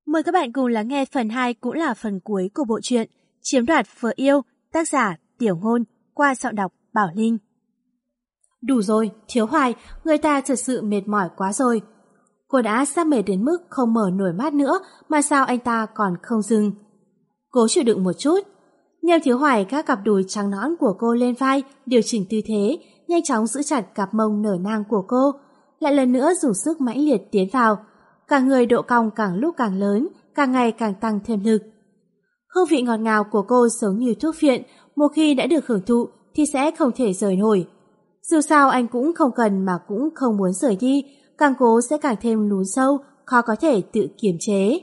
Mời các bạn cùng lắng nghe phần 2 cũng là phần cuối của bộ truyện Chiếm đoạt vợ yêu, tác giả Tiểu Ngôn, qua giọng đọc Bảo Linh. Đủ rồi, Thiếu Hoài, người ta thật sự mệt mỏi quá rồi. Cô đã sắp mệt đến mức không mở nổi mắt nữa mà sao anh ta còn không dừng. Cố chịu đựng một chút. Nhâm Thiếu Hoài các cặp đùi trắng nõn của cô lên vai, điều chỉnh tư thế, nhanh chóng giữ chặt cặp mông nở nang của cô, lại lần nữa dùng sức mãnh liệt tiến vào. Cả người độ cong càng lúc càng lớn, càng ngày càng tăng thêm lực. Hương vị ngọt ngào của cô giống như thuốc phiện, một khi đã được hưởng thụ thì sẽ không thể rời nổi. Dù sao anh cũng không cần mà cũng không muốn rời đi, càng cố sẽ càng thêm lún sâu, khó có thể tự kiềm chế.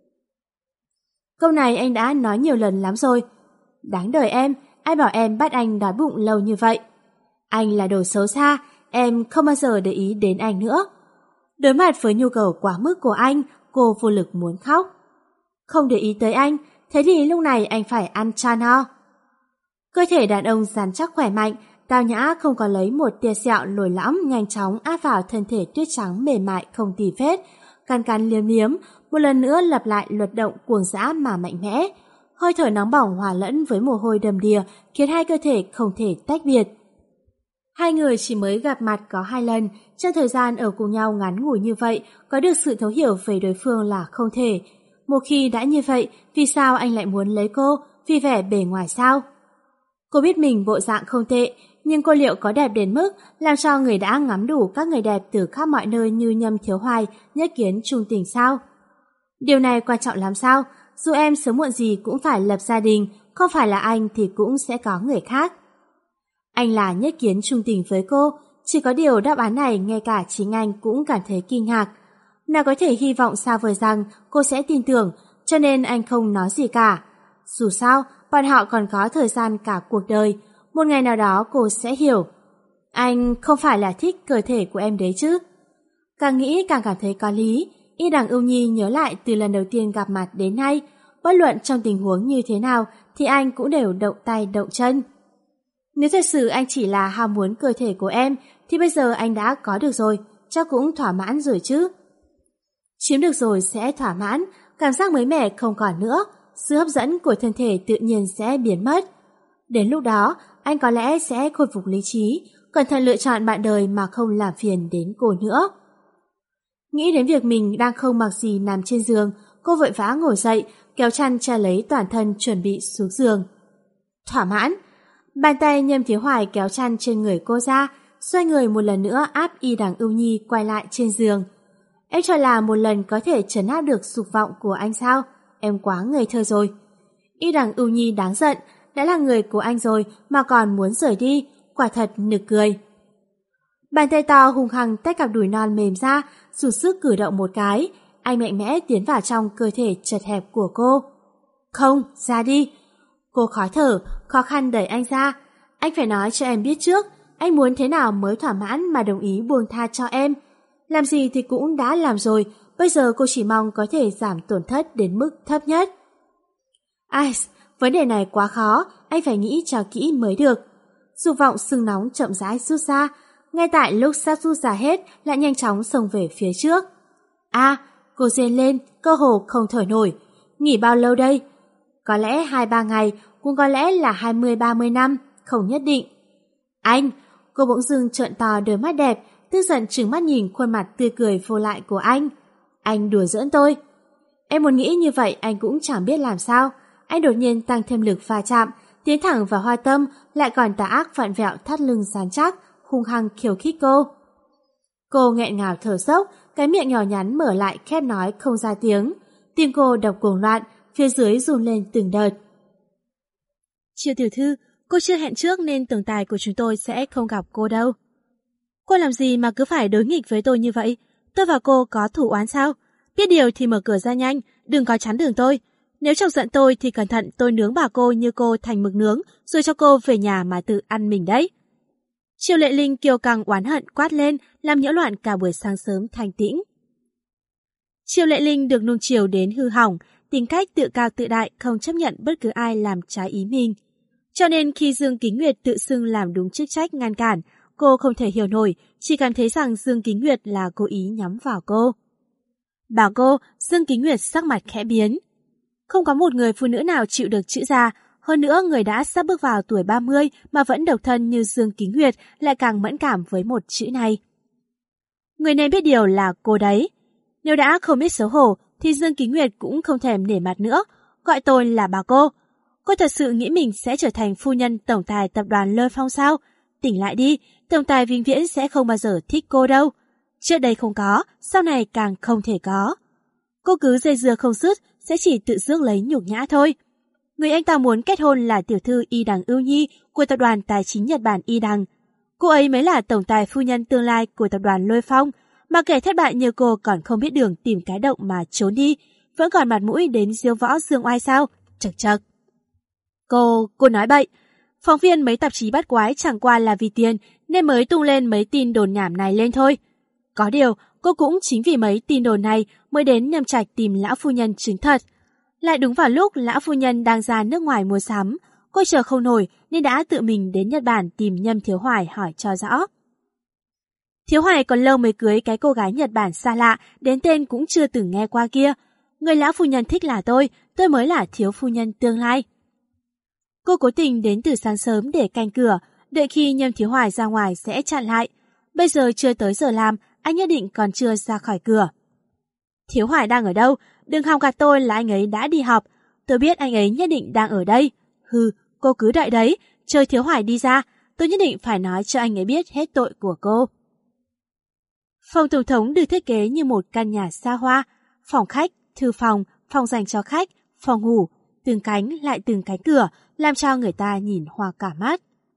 Câu này anh đã nói nhiều lần lắm rồi. Đáng đời em, ai bảo em bắt anh đói bụng lâu như vậy. Anh là đồ xấu xa, em không bao giờ để ý đến anh nữa. Đối mặt với nhu cầu quá mức của anh, cô vô lực muốn khóc. Không để ý tới anh, thế thì lúc này anh phải ăn chan ho. Cơ thể đàn ông rắn chắc khỏe mạnh, Tao Nhã không có lấy một tia sẹo lồi lõm nhanh chóng áp vào thân thể tuyết trắng mềm mại không tì vết, cắn cắn liếm liếm, một lần nữa lặp lại luật động cuồng dã mà mạnh mẽ. Hơi thở nóng bỏng hòa lẫn với mồ hôi đầm đìa khiến hai cơ thể không thể tách biệt. Hai người chỉ mới gặp mặt có 2 lần, trong thời gian ở cùng nhau ngắn ngủi như vậy, có được sự thấu hiểu về đối phương là không thể. Một khi đã như vậy, vì sao anh lại muốn lấy cô? Vì vẻ bề ngoài sao? Cô biết mình bộ dạng không tệ, nhưng cô liệu có đẹp đến mức làm cho người đã ngắm đủ các người đẹp từ khắp mọi nơi như Nhâm Thiếu Hoài nhất kiến trung tình sao? Điều này quan trọng lắm sao? Dù em sớm muộn gì cũng phải lập gia đình, không phải là anh thì cũng sẽ có người khác. Anh là nhất kiến trung tình với cô, chỉ có điều đáp án này ngay cả chính anh cũng cảm thấy kinh ngạc. Nào có thể hy vọng xa vời rằng cô sẽ tin tưởng, cho nên anh không nói gì cả. Dù sao, bọn họ còn có thời gian cả cuộc đời, một ngày nào đó cô sẽ hiểu. Anh không phải là thích cơ thể của em đấy chứ. Càng nghĩ càng cảm thấy có lý, Y Đằng Ưu Nhi nhớ lại từ lần đầu tiên gặp mặt đến nay, bất luận trong tình huống như thế nào thì anh cũng đều động tay động chân. Nếu thật sự anh chỉ là ham muốn cơ thể của em thì bây giờ anh đã có được rồi, chắc cũng thỏa mãn rồi chứ. Chiếm được rồi sẽ thỏa mãn, cảm giác mới mẻ không còn nữa, sự hấp dẫn của thân thể tự nhiên sẽ biến mất. Đến lúc đó, anh có lẽ sẽ khôi phục lý trí, cẩn thận lựa chọn bạn đời mà không làm phiền đến cô nữa. Nghĩ đến việc mình đang không mặc gì nằm trên giường, cô vội vã ngồi dậy, kéo chăn che lấy toàn thân chuẩn bị xuống giường. Thỏa mãn. Bàn tay Nhâm Thiếu Hoài kéo chăn trên người cô ra, xoay người một lần nữa áp Y Đằng Ưu Nhi quay lại trên giường. Em cho là một lần có thể trấn áp được dục vọng của anh sao? Em quá ngây thơ rồi. Y Đằng Ưu Nhi đáng giận, đã là người của anh rồi mà còn muốn rời đi, quả thật nực cười. Bàn tay to hung hăng tách cặp đùi non mềm ra, dùng sức cử động một cái, anh mạnh mẽ tiến vào trong cơ thể chật hẹp của cô. Không, ra đi. Cô khó thở, khó khăn đẩy anh ra. Anh phải nói cho em biết trước, anh muốn thế nào mới thỏa mãn mà đồng ý buông tha cho em. Làm gì thì cũng đã làm rồi, bây giờ cô chỉ mong có thể giảm tổn thất đến mức thấp nhất. Ai, vấn đề này quá khó, anh phải nghĩ cho kỹ mới được. Dục vọng sưng nóng chậm rãi rút ra, ngay tại lúc sắp rút ra hết lại nhanh chóng xông về phía trước. Cô rên lên, cơ hồ không thở nổi. Nghỉ bao lâu đây? Có lẽ 2-3 ngày, cũng có lẽ là 20-30 năm, không nhất định. Anh! Cô bỗng dưng trợn to đôi mắt đẹp, tức giận trừng mắt nhìn khuôn mặt tươi cười vô lại của anh. Anh đùa giỡn tôi. Em muốn nghĩ như vậy anh cũng chẳng biết làm sao. Anh đột nhiên tăng thêm lực va chạm, tiến thẳng vào hoa tâm, lại còn tà ác vặn vẹo thắt lưng rắn chắc, hung hăng khiêu khích cô. Cô nghẹn ngào thở dốc, cái miệng nhỏ nhắn mở lại khép nói không ra tiếng. Tim cô đập cuồng loạn, phía dưới run lên từng đợt. Triệu tiểu thư, cô chưa hẹn trước nên tổng tài của chúng tôi sẽ không gặp cô đâu. Cô làm gì mà cứ phải đối nghịch với tôi như vậy? Tôi và cô có thủ oán sao? Biết điều thì mở cửa ra nhanh, đừng có chắn đường tôi. Nếu chọc giận tôi thì cẩn thận tôi nướng bà cô như cô thành mực nướng, rồi cho cô về nhà mà tự ăn mình đấy. Triệu Lệ Linh kiêu căng oán hận quát lên, làm nhiễu loạn cả buổi sáng sớm thanh tĩnh. Triệu Lệ Linh được nuông chiều đến hư hỏng, tính cách tự cao tự đại, không chấp nhận bất cứ ai làm trái ý mình. Cho nên khi Dương Kính Nguyệt tự xưng làm đúng chức trách ngăn cản, cô không thể hiểu nổi, chỉ cảm thấy rằng Dương Kính Nguyệt là cố ý nhắm vào cô. Bảo cô, Dương Kính Nguyệt sắc mặt khẽ biến. Không có một người phụ nữ nào chịu được chữ già, hơn nữa người đã sắp bước vào tuổi 30 mà vẫn độc thân như Dương Kính Nguyệt lại càng mẫn cảm với một chữ này. Người nên biết điều là cô đấy. Nếu đã không biết xấu hổ thì Dương Kính Nguyệt cũng không thèm nể mặt nữa, gọi tôi là bà cô. Cô thật sự nghĩ mình sẽ trở thành phu nhân tổng tài tập đoàn Lôi Phong sao? Tỉnh lại đi, tổng tài vĩnh viễn sẽ không bao giờ thích cô đâu. Trước đây không có, sau này càng không thể có. Cô cứ dây dưa không dứt sẽ chỉ tự rước lấy nhục nhã thôi. Người anh ta muốn kết hôn là tiểu thư Y Đằng Ưu Nhi của tập đoàn tài chính Nhật Bản Y Đằng. Cô ấy mới là tổng tài phu nhân tương lai của tập đoàn Lôi Phong, mà kẻ thất bại như cô còn không biết đường tìm cái động mà trốn đi, vẫn còn mặt mũi đến diêu võ dương oai sao? Chậc chậc. Cô nói bậy. Phóng viên mấy tạp chí bắt quái chẳng qua là vì tiền nên mới tung lên mấy tin đồn nhảm này lên thôi. Có điều, cô cũng chính vì mấy tin đồn này mới đến Nhâm Trạch tìm lão phu nhân chứng thật. Lại đúng vào lúc lão phu nhân đang ra nước ngoài mua sắm, cô chờ không nổi nên đã tự mình đến Nhật Bản tìm Nhâm Thiếu Hoài hỏi cho rõ. Thiếu Hoài còn lâu mới cưới cái cô gái Nhật Bản xa lạ đến tên cũng chưa từng nghe qua kia. Người lão phu nhân thích là tôi mới là thiếu phu nhân tương lai. Cô cố tình đến từ sáng sớm để canh cửa, đợi khi Nhâm Thiếu Hoài ra ngoài sẽ chặn lại. Bây giờ chưa tới giờ làm, anh nhất định còn chưa ra khỏi cửa. Thiếu Hoài đang ở đâu? Đừng hòng gạt tôi là anh ấy đã đi học. Tôi biết anh ấy nhất định đang ở đây. Hừ, cô cứ đợi đấy, chờ Thiếu Hoài đi ra, tôi nhất định phải nói cho anh ấy biết hết tội của cô. Phòng tổng thống được thiết kế như một căn nhà xa hoa, phòng khách, thư phòng, phòng dành cho khách, phòng ngủ, từng cánh lại từng cánh cửa, làm cho người ta nhìn hoa cả mắt.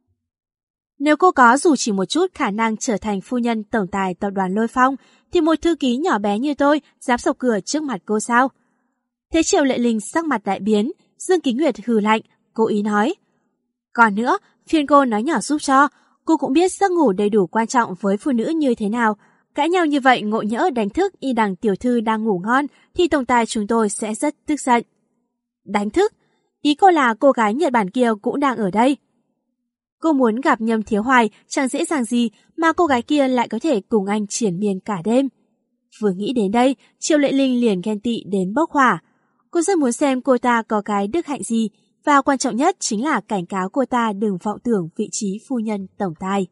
Nếu cô có dù chỉ một chút khả năng trở thành phu nhân tổng tài tập đoàn Lôi Phong, thì một thư ký nhỏ bé như tôi dám sộc cửa trước mặt cô sao? Thế Triệu Lệ Linh sắc mặt đại biến, Dương Kính Nguyệt hừ lạnh, cố ý nói. Còn nữa, phiền cô nói nhỏ giúp cho, cô cũng biết giấc ngủ đầy đủ quan trọng với phụ nữ như thế nào. Cãi nhau như vậy ngộ nhỡ đánh thức Y Đằng tiểu thư đang ngủ ngon thì tổng tài chúng tôi sẽ rất tức giận. Đánh thức? Ý cô là cô gái Nhật Bản kia cũng đang ở đây. Cô muốn gặp Nhâm Thiếu Hoài chẳng dễ dàng gì mà cô gái kia lại có thể cùng anh triển miên cả đêm. Vừa nghĩ đến đây, Triệu Lệ Linh liền ghen tị đến bốc hỏa. Cô rất muốn xem cô ta có cái đức hạnh gì, và quan trọng nhất chính là cảnh cáo cô ta đừng vọng tưởng vị trí phu nhân tổng tài.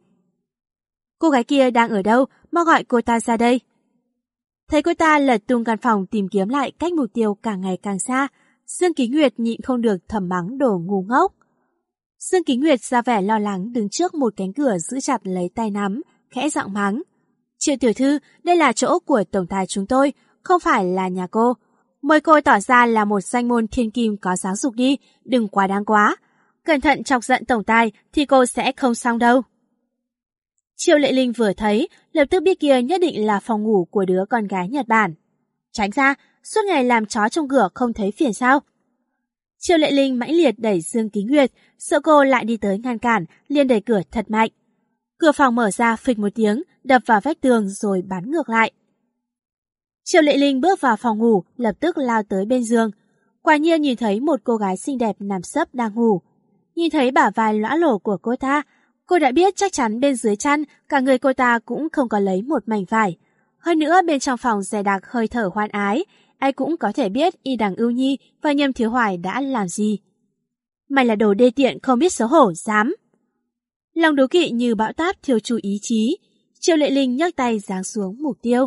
Cô gái kia đang ở đâu, mau gọi cô ta ra đây. Thấy cô ta lật tung căn phòng tìm kiếm lại cách mục tiêu càng ngày càng xa, Dương Kính Nguyệt nhịn không được thầm mắng đồ ngu ngốc. Dương Kính Nguyệt ra vẻ lo lắng đứng trước một cánh cửa giữ chặt lấy tay nắm, khẽ giọng mắng. Triệu tiểu thư, đây là chỗ của tổng tài chúng tôi, không phải là nhà cô. Mời cô tỏ ra là một danh môn thiên kim có giáo dục đi, đừng quá đáng quá. Cẩn thận chọc giận tổng tài thì cô sẽ không xong đâu. Triệu Lệ Linh vừa thấy, lập tức biết kia nhất định là phòng ngủ của đứa con gái Nhật Bản. Tránh ra, suốt ngày làm chó trong cửa không thấy phiền sao? Triệu Lệ Linh mãnh liệt đẩy Dương Kính Nguyệt, sợ cô lại đi tới ngăn cản, liền đẩy cửa thật mạnh. Cửa phòng mở ra phịch một tiếng, đập vào vách tường rồi bắn ngược lại. Triệu Lệ Linh bước vào phòng ngủ, lập tức lao tới bên giường. Quả nhiên nhìn thấy một cô gái xinh đẹp nằm sấp đang ngủ. Nhìn thấy bả vai lõa lổ của cô ta, cô đã biết chắc chắn bên dưới chăn cả người cô ta cũng không có lấy một mảnh vải. Hơn nữa bên trong phòng dè đặc hơi thở hoan ái, ai cũng có thể biết Y Đằng Ưu Nhi và Nhâm Thiếu Hoài đã làm gì. Mày là đồ đê tiện không biết xấu hổ, dám. Lòng đố kỵ như bão táp thiêu trụi ý chí, Triệu Lệ Linh nhấc tay giáng xuống mục tiêu.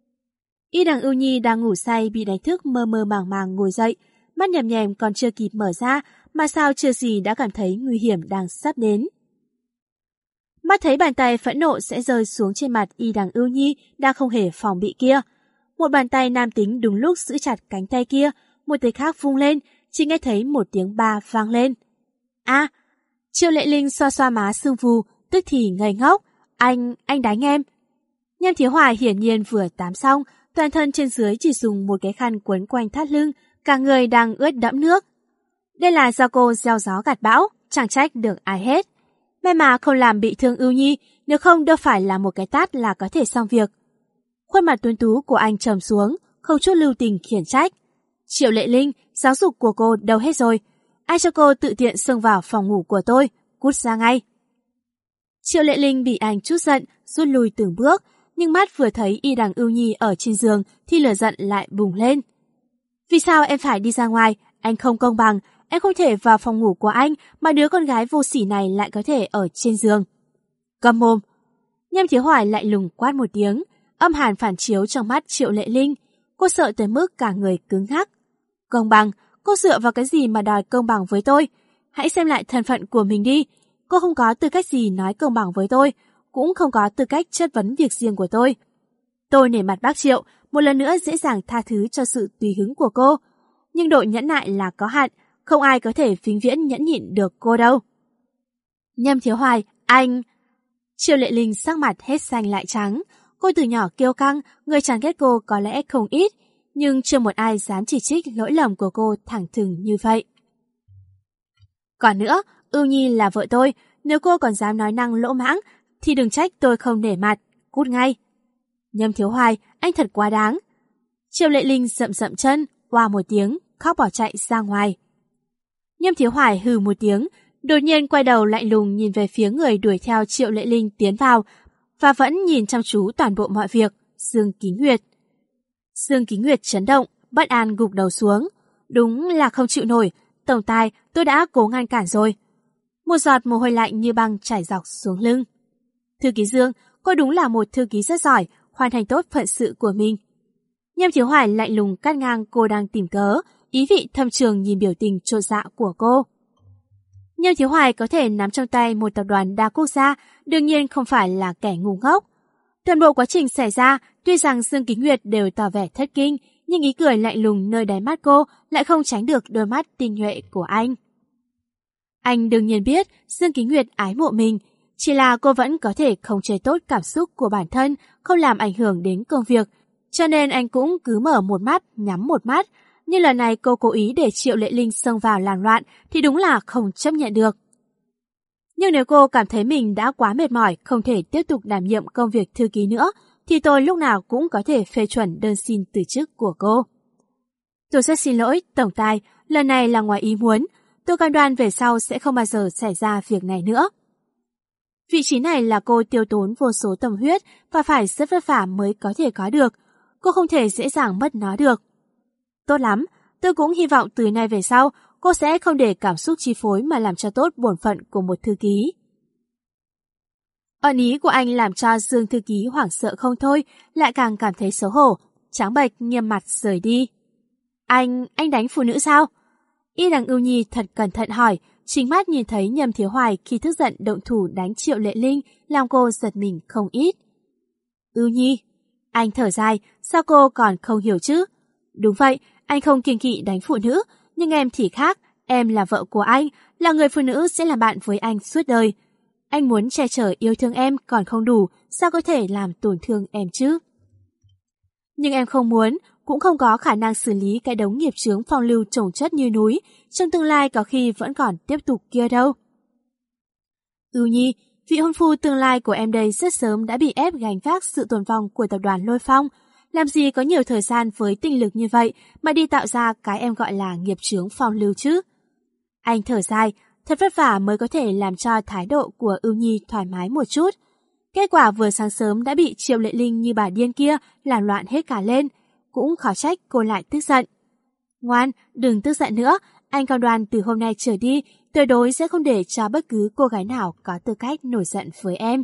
Y Đằng Ưu Nhi đang ngủ say bị đánh thức mơ mơ màng màng ngồi dậy, mắt nhèm nhèm còn chưa kịp mở ra mà sao chưa gì đã cảm thấy nguy hiểm đang sắp đến. Mắt thấy bàn tay phẫn nộ sẽ rơi xuống trên mặt Y Đằng Ưu Nhi đang không hề phòng bị kia. Một bàn tay nam tính đúng lúc giữ chặt cánh tay kia, một tay khác vung lên, chỉ nghe thấy một tiếng ba vang lên. A! Triệu Lệ Linh xoa xoa má sưng phù, tức thì ngây ngốc. Anh đánh em. Nhâm Thiếu Hoài hiển nhiên vừa tắm xong, toàn thân trên dưới chỉ dùng một cái khăn quấn quanh thắt lưng, cả người đang ướt đẫm nước. Đây là do cô gieo gió gặt bão, chẳng trách được ai hết. May mà không làm bị thương Ưu Nhi, nếu không đâu phải là một cái tát là có thể xong việc. Khuôn mặt tuấn tú của anh trầm xuống, không chút lưu tình khiển trách. Triệu Lệ Linh, giáo dục của cô đâu hết rồi? Ai cho cô tự tiện xông vào phòng ngủ của tôi? Cút ra ngay. Triệu Lệ Linh bị anh chút giận, rút lui từng bước, nhưng mắt vừa thấy Y Đằng Ưu Nhi ở trên giường thì lửa giận lại bùng lên. Vì sao em phải đi ra ngoài? Anh không công bằng, em không thể vào phòng ngủ của anh mà đứa con gái vô sỉ này lại có thể ở trên giường. Câm mồm! Nhâm Thiếu Hoài lại lùng quát một tiếng, âm hàn phản chiếu trong mắt Triệu Lệ Linh. Cô sợ tới mức cả người cứng ngắc. Công bằng? Cô dựa vào cái gì mà đòi công bằng với tôi? Hãy xem lại thân phận của mình đi. Cô không có tư cách gì nói công bằng với tôi, cũng không có tư cách chất vấn việc riêng của tôi. Tôi nể mặt bác Triệu, một lần nữa dễ dàng tha thứ cho sự tùy hứng của cô. Nhưng độ nhẫn nại là có hạn, không ai có thể vĩnh viễn nhẫn nhịn được cô đâu. Nhâm Thiếu Hoài, anh... Triệu Lệ Linh sắc mặt hết xanh lại trắng. Cô từ nhỏ kiêu căng, người chán ghét cô có lẽ không ít, nhưng chưa một ai dám chỉ trích lỗi lầm của cô thẳng thừng như vậy. Còn nữa, Ưu Nhi là vợ tôi, nếu cô còn dám nói năng lỗ mãng thì đừng trách tôi không nể mặt, cút ngay. Nhâm Thiếu Hoài, anh thật quá đáng. Triệu Lệ Linh dậm dậm chân, oa một tiếng, khóc bỏ chạy ra ngoài. Nhâm Thiếu Hoài hừ một tiếng, đột nhiên quay đầu lạnh lùng nhìn về phía người đuổi theo Triệu Lệ Linh tiến vào và vẫn nhìn chăm chú toàn bộ mọi việc, Dương Kính Nguyệt. Dương Kính Nguyệt chấn động, bất an gục đầu xuống. Đúng là không chịu nổi, tổng tài, tôi đã cố ngăn cản rồi. Một giọt mồ hôi lạnh như băng chảy dọc xuống lưng. Thư ký Dương, cô đúng là một thư ký rất giỏi, hoàn thành tốt phận sự của mình. Nhâm Thiếu Hoài lạnh lùng cắt ngang cô đang tìm cớ, ý vị thâm trường nhìn biểu tình chột dạ của cô. Nhâm Thiếu Hoài có thể nắm trong tay một tập đoàn đa quốc gia, đương nhiên không phải là kẻ ngu ngốc. Toàn bộ quá trình xảy ra, tuy rằng Dương Kính Nguyệt đều tỏ vẻ thất kinh, nhưng ý cười lạnh lùng nơi đáy mắt cô lại không tránh được đôi mắt tinh nhuệ của anh. Anh đương nhiên biết Dương Kính Nguyệt ái mộ mình, chỉ là cô vẫn có thể khống chế tốt cảm xúc của bản thân, không làm ảnh hưởng đến công việc, cho nên anh cũng cứ mở một mắt, nhắm một mắt. Nhưng lần này cô cố ý để Triệu Lệ Linh xông vào làm loạn thì đúng là không chấp nhận được. Nhưng nếu cô cảm thấy mình đã quá mệt mỏi, không thể tiếp tục đảm nhiệm công việc thư ký nữa, thì tôi lúc nào cũng có thể phê chuẩn đơn xin từ chức của cô. Tôi rất xin lỗi, tổng tài, lần này là ngoài ý muốn. Tôi cam đoan về sau sẽ không bao giờ xảy ra việc này nữa. Vị trí này là cô tiêu tốn vô số tâm huyết và phải rất vất vả mới có thể có được. Cô không thể dễ dàng mất nó được. Tốt lắm, tôi cũng hy vọng từ nay về sau cô sẽ không để cảm xúc chi phối mà làm cho tốt bổn phận của một thư ký. Ẩn ý của anh làm cho Dương thư ký hoảng sợ không thôi, lại càng cảm thấy xấu hổ, trắng bệch nghiêm mặt rời đi. Anh đánh phụ nữ sao? Y Đằng Ưu Nhi thật cẩn thận hỏi, chính mắt nhìn thấy Nhâm Thiếu Hoài khi tức giận động thủ đánh Triệu Lệ Linh, làm cô giật mình không ít. Ưu Nhi, anh thở dài, sao cô còn không hiểu chứ? Đúng vậy, anh không kiêng kỵ đánh phụ nữ, nhưng em thì khác, em là vợ của anh, là người phụ nữ sẽ làm bạn với anh suốt đời. Anh muốn che chở yêu thương em còn không đủ, sao có thể làm tổn thương em chứ? Nhưng em không muốn, cũng không có khả năng xử lý cái đống nghiệp chướng phong lưu chồng chất như núi, trong tương lai có khi vẫn còn tiếp tục kia đâu. Ưu Nhi, vị hôn phu tương lai của em đây rất sớm đã bị ép gánh vác sự tồn vong của tập đoàn Lôi Phong, làm gì có nhiều thời gian với tinh lực như vậy mà đi tạo ra cái em gọi là nghiệp chướng phong lưu chứ? Anh thở dài, thật vất vả mới có thể làm cho thái độ của Ưu Nhi thoải mái một chút. Kết quả vừa sáng sớm đã bị Triệu Lệ Linh như bà điên kia làm loạn hết cả lên, cũng khó trách cô lại tức giận. Ngoan, đừng tức giận nữa, anh cam đoan từ hôm nay trở đi, tuyệt đối sẽ không để cho bất cứ cô gái nào có tư cách nổi giận với em.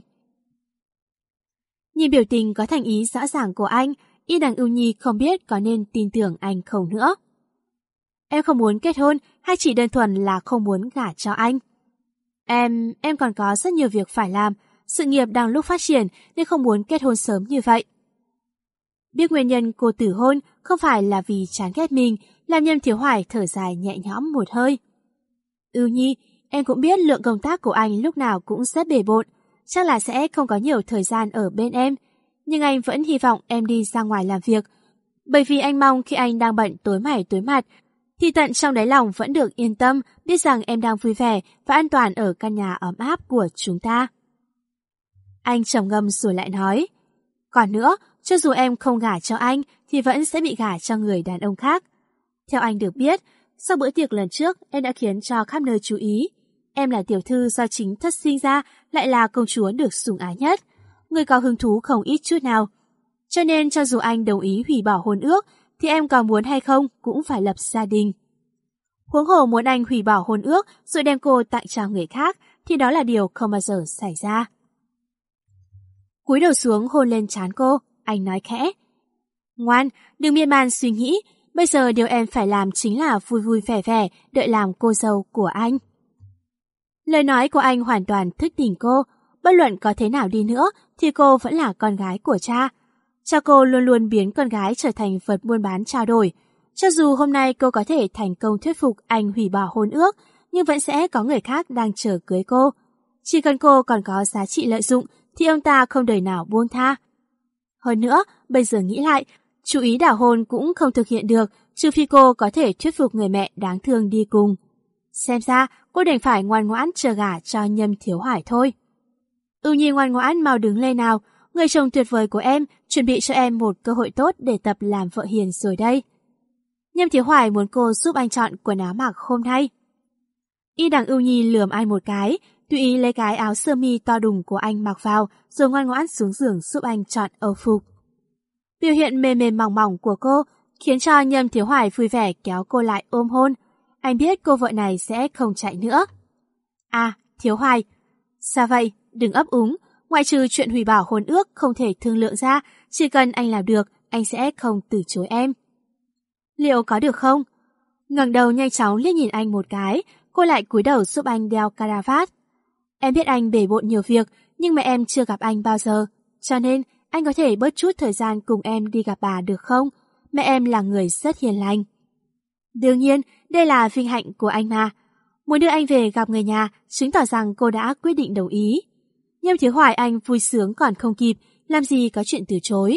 Nhìn biểu tình có thành ý rõ ràng của anh, Y Đằng Ưu Nhi không biết có nên tin tưởng anh không nữa. Em không muốn kết hôn hay chỉ đơn thuần là không muốn gả cho anh? Em còn có rất nhiều việc phải làm, sự nghiệp đang lúc phát triển nên không muốn kết hôn sớm như vậy. Biết nguyên nhân cô từ hôn không phải là vì chán ghét mình, làm Nhâm Thiếu Hoài thở dài nhẹ nhõm một hơi. Ưu Nhi, em cũng biết lượng công tác của anh lúc nào cũng rất bề bộn, chắc là sẽ không có nhiều thời gian ở bên em, nhưng anh vẫn hy vọng em đi ra ngoài làm việc, bởi vì anh mong khi anh đang bận tối mày tối mặt, thì tận trong đáy lòng vẫn được yên tâm biết rằng em đang vui vẻ và an toàn ở căn nhà ấm áp của chúng ta. Anh trầm ngâm rồi lại nói, còn nữa, cho dù em không gả cho anh thì vẫn sẽ bị gả cho người đàn ông khác. Theo anh được biết, sau bữa tiệc lần trước em đã khiến cho khắp nơi chú ý. Em là tiểu thư do chính thất sinh ra, lại là công chúa được sủng ái nhất. người có hứng thú không ít chút nào. Cho nên cho dù anh đồng ý hủy bỏ hôn ước, thì em có muốn hay không cũng phải lập gia đình. Huống hồ muốn anh hủy bỏ hôn ước rồi đem cô tặng cho người khác, thì đó là điều không bao giờ xảy ra. Cúi đầu xuống hôn lên trán cô, anh nói khẽ. Ngoan, đừng miên man suy nghĩ, bây giờ điều em phải làm chính là vui vui vẻ vẻ đợi làm cô dâu của anh. Lời nói của anh hoàn toàn thức tỉnh cô, bất luận có thế nào đi nữa thì cô vẫn là con gái của cha. Cha cô luôn luôn biến con gái trở thành vật buôn bán trao đổi. Cho dù hôm nay cô có thể thành công thuyết phục anh hủy bỏ hôn ước, nhưng vẫn sẽ có người khác đang chờ cưới cô. Chỉ cần cô còn có giá trị lợi dụng thì ông ta không đời nào buông tha. Hơn nữa, bây giờ nghĩ lại, chú ý đảo hôn cũng không thực hiện được, trừ phi cô có thể thuyết phục người mẹ đáng thương đi cùng. Xem ra, cô đành phải ngoan ngoãn chờ gả cho Nhâm Thiếu Hoài thôi. Ưu Nhi ngoan ngoãn mau đứng lên nào, người chồng tuyệt vời của em chuẩn bị cho em một cơ hội tốt để tập làm vợ hiền rồi đây. Nhâm Thiếu Hoài muốn cô giúp anh chọn quần áo mặc hôm nay. Y Đằng Ưu Nhi lườm anh một cái, tùy ý lấy cái áo sơ mi to đùng của anh mặc vào, rồi ngoan ngoãn xuống giường giúp anh chọn âu phục. Biểu hiện mềm mềm mỏng mỏng của cô khiến cho Nhâm Thiếu Hoài vui vẻ kéo cô lại ôm hôn. Anh biết cô vợ này sẽ không chạy nữa. À, Thiếu Hoài, sao vậy? Đừng ấp úng, ngoại trừ chuyện hủy bỏ hôn ước không thể thương lượng ra, chỉ cần anh làm được, anh sẽ không từ chối em. Liệu có được không? Ngẩng đầu nhanh chóng liếc nhìn anh một cái, cô lại cúi đầu giúp anh đeo caravat. Em biết anh bể bộn nhiều việc, nhưng mà em chưa gặp anh bao giờ, cho nên anh có thể bớt chút thời gian cùng em đi gặp bà được không? Mẹ em là người rất hiền lành. Đương nhiên, đây là vinh hạnh của anh mà. Muốn đưa anh về gặp người nhà, chứng tỏ rằng cô đã quyết định đồng ý. Nhâm Thiếu Hoài anh vui sướng còn không kịp, làm gì có chuyện từ chối.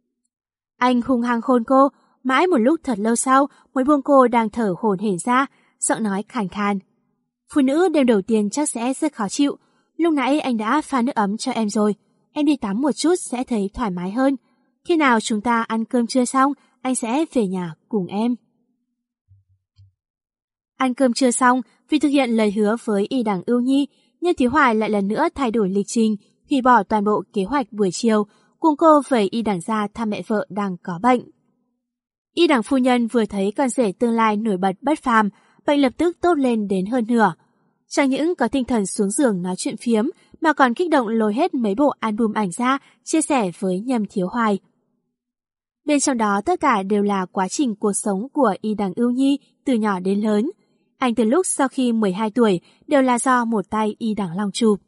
Anh hung hăng hôn cô, mãi một lúc thật lâu sau mới buông cô đang thở hổn hển ra, giọng nói khàn khàn. Phụ nữ đêm đầu tiên chắc sẽ rất khó chịu. Lúc nãy anh đã pha nước ấm cho em rồi. Em đi tắm một chút sẽ thấy thoải mái hơn. Khi nào chúng ta ăn cơm trưa xong, anh sẽ về nhà cùng em. Ăn cơm trưa xong, vì thực hiện lời hứa với Y Đằng Ưu Nhi, Nhâm Thiếu Hoài lại lần nữa thay đổi lịch trình, hủy bỏ toàn bộ kế hoạch buổi chiều, cùng cô về Y Đằng gia thăm mẹ vợ đang có bệnh. Y Đằng phu nhân vừa thấy con rể tương lai nổi bật bất phàm, bệnh lập tức tốt lên đến hơn nửa. Chẳng những có tinh thần xuống giường nói chuyện phiếm, mà còn kích động lôi hết mấy bộ album ảnh ra, chia sẻ với Nhâm Thiếu Hoài. Bên trong đó tất cả đều là quá trình cuộc sống của Y Đằng Ưu Nhi từ nhỏ đến lớn. Anh từ lúc sau khi 12 tuổi đều là do một tay Y Đằng Long chụp.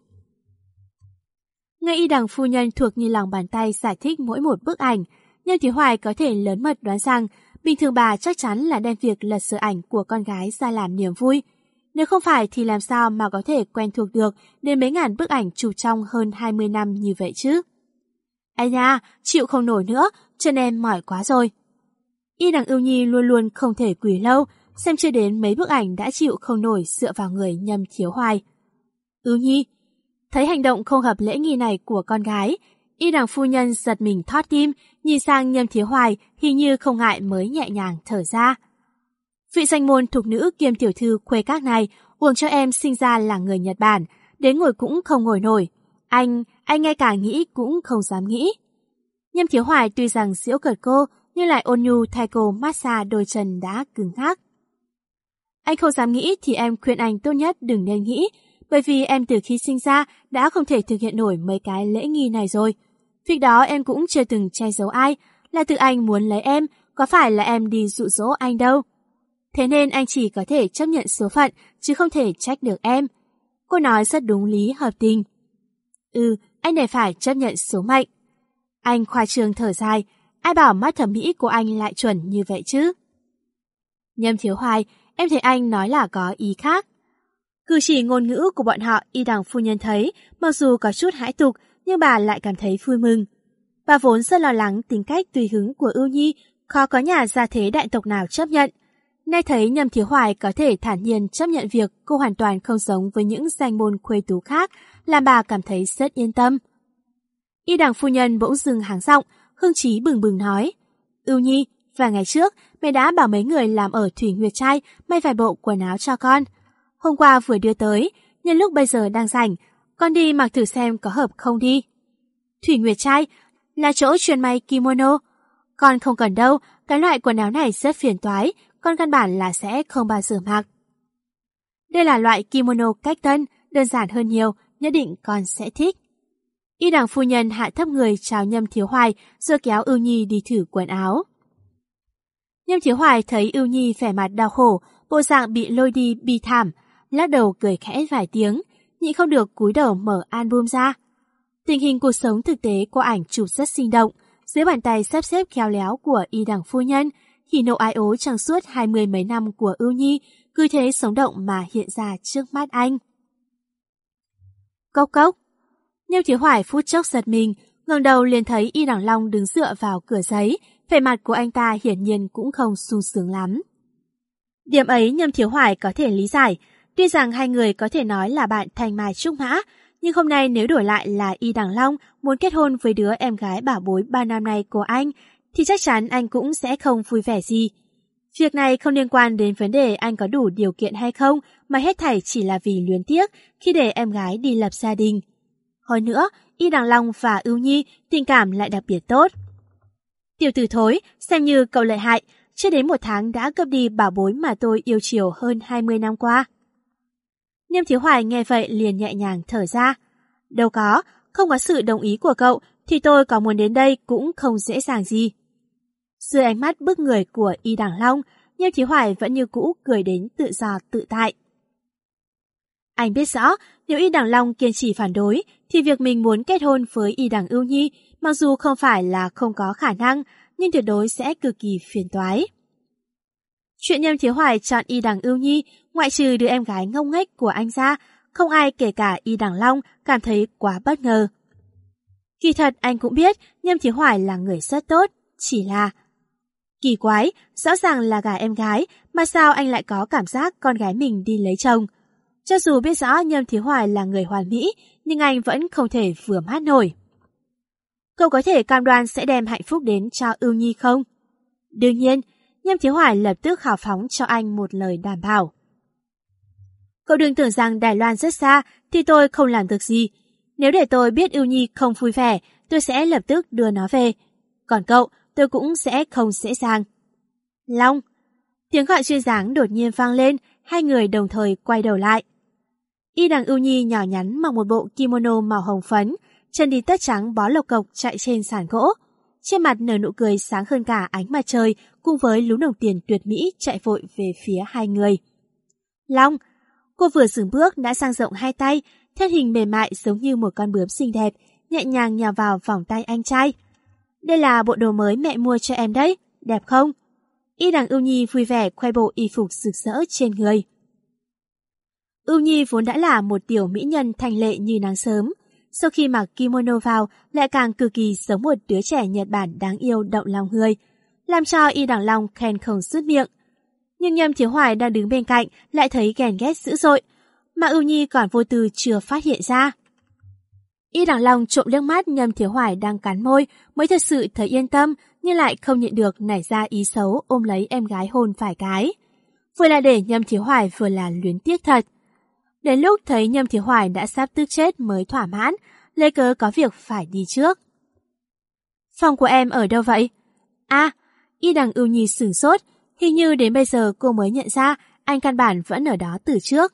Nghe Y Đằng phu nhân thuộc như lòng bàn tay giải thích mỗi một bức ảnh, Nhâm Thiếu Hoài có thể lớn mật đoán rằng bình thường bà chắc chắn là đem việc lật sửa ảnh của con gái ra làm niềm vui. Nếu không phải thì làm sao mà có thể quen thuộc được đến mấy ngàn bức ảnh chụp trong hơn 20 năm như vậy chứ? Ai nha, chịu không nổi nữa, chân em mỏi quá rồi. Y Đằng Ưu Nhi luôn luôn không thể quỳ lâu, xem chưa đến mấy bức ảnh đã chịu không nổi dựa vào người Nhâm Thiếu Hoài. Ưu Nhi, thấy hành động không hợp lễ nghi này của con gái, Y Đằng phu nhân giật mình thót tim, nhìn sang Nhâm Thiếu Hoài hình như không ngại mới nhẹ nhàng thở ra. Vị danh môn thục nữ kiêm tiểu thư khuê các này uổng cho em sinh ra là người Nhật Bản, đến ngồi cũng không ngồi nổi. Anh ngay cả nghĩ cũng không dám nghĩ. Nhâm Thiếu Hoài tuy rằng giễu cợt cô, nhưng lại ôn nhu thay cô massage đôi chân đã cứng ngắc. Anh không dám nghĩ thì em khuyên anh tốt nhất đừng nên nghĩ, bởi vì em từ khi sinh ra đã không thể thực hiện nổi mấy cái lễ nghi này rồi. Việc đó em cũng chưa từng che giấu ai, là tự anh muốn lấy em, có phải là em đi dụ dỗ anh đâu. Thế nên anh chỉ có thể chấp nhận số phận, chứ không thể trách được em. Cô nói rất đúng lý hợp tình. Anh này phải chấp nhận số mệnh. Anh khoa trương thở dài, ai bảo mắt thẩm mỹ của anh lại chuẩn như vậy chứ? Nhâm Thiếu Hoài, em thấy anh nói là có ý khác. Cử chỉ ngôn ngữ của bọn họ Y Đằng phu nhân thấy, mặc dù có chút hãi tục, nhưng bà lại cảm thấy vui mừng. Bà vốn rất lo lắng tính cách tùy hứng của Ưu Nhi, khó có nhà gia thế đại tộc nào chấp nhận. Nay thấy Nhâm Thiếu Hoài có thể thản nhiên chấp nhận việc cô hoàn toàn không giống với những danh môn khuê tú khác, làm bà cảm thấy rất yên tâm. Y Đằng phu nhân bỗng dưng háng giọng, hưng trí bừng bừng nói: Ưu Nhi, vài ngày trước mẹ đã bảo mấy người làm ở Thủy Nguyệt Trai may vài bộ quần áo cho con. Hôm qua vừa đưa tới, nhân lúc bây giờ đang rảnh, con đi mặc thử xem có hợp không đi. Thủy Nguyệt Trai, là chỗ chuyên may kimono. Con không cần đâu, cái loại quần áo này rất phiền toái, con căn bản là sẽ không bao giờ mặc. Đây là loại kimono cách tân, đơn giản hơn nhiều, nhất định con sẽ thích. Y Đằng phu nhân hạ thấp người chào Nhâm Thiếu Hoài rồi kéo Ưu Nhi đi thử quần áo. Nhâm Thiếu Hoài thấy Ưu Nhi vẻ mặt đau khổ, bộ dạng bị lôi đi bi thảm, lắc đầu cười khẽ vài tiếng, nhịn không được cúi đầu mở album ra. Tình hình cuộc sống thực tế qua ảnh chụp rất sinh động, dưới bàn tay sắp xếp khéo léo của Y Đằng phu nhân, hỉ nộ ái ố trong suốt 20 mấy năm của Ưu Nhi, cứ thế sống động mà hiện ra trước mắt anh. Cốc cốc. Nhâm Thiếu Hoài phút chốc giật mình, ngẩng đầu liền thấy Y Đằng Long đứng dựa vào cửa giấy, vẻ mặt của anh ta hiển nhiên cũng không sung sướng lắm. Điểm ấy Nhâm Thiếu Hoài có thể lý giải, tuy rằng hai người có thể nói là bạn thanh mai trúc mã, nhưng hôm nay nếu đổi lại là Y Đằng Long muốn kết hôn với đứa em gái bảo bối 3 năm nay của anh, thì chắc chắn anh cũng sẽ không vui vẻ gì. Việc này không liên quan đến vấn đề anh có đủ điều kiện hay không, mà hết thảy chỉ là vì luyến tiếc khi để em gái đi lập gia đình. Hơn nữa, Y Đằng Long và Ưu Nhi tình cảm lại đặc biệt tốt. Tiểu tử thối, xem như cậu lợi hại, chưa đến 1 tháng đã cướp đi bảo bối mà tôi yêu chiều hơn 20 năm qua. Nhâm Thiếu Hoài nghe vậy liền nhẹ nhàng thở ra. Đâu có, không có sự đồng ý của cậu thì tôi có muốn đến đây cũng không dễ dàng gì. Dưới ánh mắt bức người của Y Đằng Long, Nhâm Thiếu Hoài vẫn như cũ cười đến tự do tự tại. Anh biết rõ, nếu Y Đằng Long kiên trì phản đối, thì việc mình muốn kết hôn với Y Đằng Ưu Nhi, mặc dù không phải là không có khả năng, nhưng tuyệt đối sẽ cực kỳ phiền toái. Chuyện Nhâm Thiếu Hoài chọn Y Đằng Ưu Nhi, ngoại trừ đứa em gái ngông nghếch của anh ra, không ai kể cả Y Đằng Long cảm thấy quá bất ngờ. Kỳ thật anh cũng biết Nhâm Thiếu Hoài là người rất tốt, chỉ là... Kỳ quái, rõ ràng là gả em gái, mà sao anh lại có cảm giác con gái mình đi lấy chồng? Cho dù biết rõ Nhâm Thiếu Hoài là người hoàn mỹ, nhưng anh vẫn không thể vừa mắt nổi. Cậu có thể cam đoan sẽ đem hạnh phúc đến cho Ưu Nhi không? Đương nhiên, Nhâm Thiếu Hoài lập tức hào phóng cho anh một lời đảm bảo. Cậu đừng tưởng rằng Đài Loan rất xa thì tôi không làm được gì. Nếu để tôi biết Ưu Nhi không vui vẻ, tôi sẽ lập tức đưa nó về. Còn cậu, tôi cũng sẽ không dễ dàng. Long! Tiếng gọi duyên dáng đột nhiên vang lên, hai người đồng thời quay đầu lại. Y Đằng Ưu Nhi nhỏ nhắn mặc một bộ kimono màu hồng phấn, chân đi tất trắng bó lộc cộc chạy trên sàn gỗ. Trên mặt nở nụ cười sáng hơn cả ánh mặt trời cùng với lúm đồng tiền tuyệt mỹ chạy vội về phía hai người. Long! Cô vừa dừng bước đã dang rộng hai tay, thân hình mềm mại giống như một con bướm xinh đẹp, nhẹ nhàng nhào vào vòng tay anh trai. Đây là bộ đồ mới mẹ mua cho em đấy, đẹp không? Y Đằng Ưu Nhi vui vẻ khoe bộ y phục rực rỡ trên người. Ưu Nhi vốn đã là một tiểu mỹ nhân thanh lệ như nắng sớm, sau khi mặc kimono vào lại càng cực kỳ giống một đứa trẻ Nhật Bản đáng yêu động lòng người, làm cho Y Đằng Long khen không dứt miệng. Nhưng Nhâm Thiếu Hoài đang đứng bên cạnh lại thấy ghen ghét dữ dội, mà Ưu Nhi còn vô tư chưa phát hiện ra. Y Đằng Long trộm liếc mắt Nhâm Thiếu Hoài đang cắn môi mới thật sự thấy yên tâm, nhưng lại không nhịn được nảy ra ý xấu ôm lấy em gái hôn phải cái. Vừa là để Nhâm Thiếu Hoài vừa là luyến tiếc thật. Đến lúc thấy Nhâm Thiếu Hoài đã sắp tức chết mới thỏa mãn, lấy cớ có việc phải đi trước. Phòng của em ở đâu vậy? Y Đằng Ưu Nhi sửng sốt, hình như đến bây giờ cô mới nhận ra anh căn bản vẫn ở đó từ trước.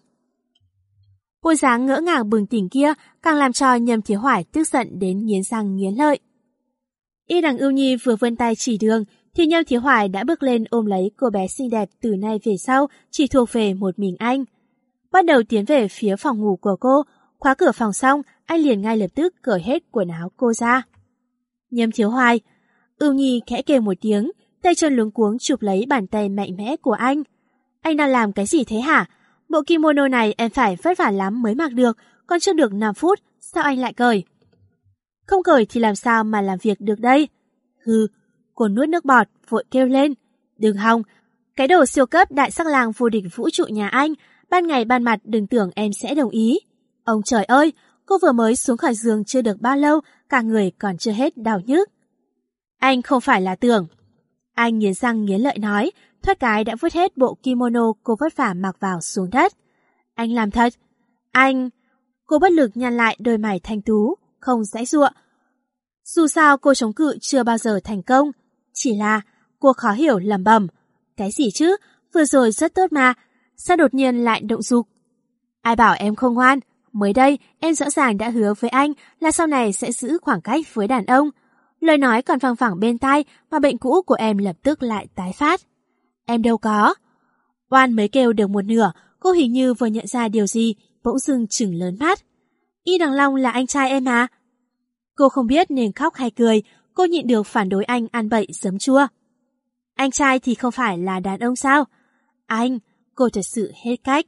Bộ dáng ngỡ ngàng bừng tỉnh kia càng làm cho Nhâm Thiếu Hoài tức giận đến nghiến răng nghiến lợi. Y Đằng Ưu Nhi vừa vươn tay chỉ đường thì Nhâm Thiếu Hoài đã bước lên ôm lấy cô bé xinh đẹp từ nay về sau chỉ thuộc về một mình anh. Bắt đầu tiến về phía phòng ngủ của cô, khóa cửa phòng xong, anh liền ngay lập tức cởi hết quần áo cô ra. Nhâm Thiếu Hoài, Ưu Nhi khẽ kêu một tiếng, tay chân luống cuống chụp lấy bàn tay mạnh mẽ của anh. Anh đang làm cái gì thế hả? Bộ kimono này em phải vất vả lắm mới mặc được, còn chưa được 5 phút, sao anh lại cởi? Không cởi thì làm sao mà làm việc được đây? Hừ, cô nuốt nước bọt, vội kêu lên. Đừng hòng, cái đồ siêu cấp đại sắc lang vô địch vũ trụ nhà anh, ban ngày ban mặt đừng tưởng em sẽ đồng ý. Ông trời ơi, cô vừa mới xuống khỏi giường chưa được bao lâu, cả người còn chưa hết đau nhức. Anh không phải là tưởng. Anh nghiến răng nghiến lợi nói, thoát cái đã vứt hết bộ kimono cô vất vả mặc vào xuống đất. Anh làm thật. Anh... Cô bất lực nhăn lại đôi mày thanh tú, không giãy giụa. Dù sao cô chống cự chưa bao giờ thành công. Chỉ là cô khó hiểu lẩm bẩm. Cái gì chứ? Vừa rồi rất tốt mà. Sao đột nhiên lại động dục? Ai bảo em không ngoan? Mới đây em rõ ràng đã hứa với anh là sau này sẽ giữ khoảng cách với đàn ông. Lời nói còn văng vẳng bên tai mà bệnh cũ của em lập tức lại tái phát. Em đâu có. Oan mới kêu được một nửa, cô hình như vừa nhận ra điều gì, bỗng dưng trừng lớn mắt. Y Đằng Long là anh trai em à? Cô không biết nên khóc hay cười, cô nhịn được phản đối anh ăn bậy giấm chua. Anh trai thì không phải là đàn ông sao? Anh, cô thật sự hết cách.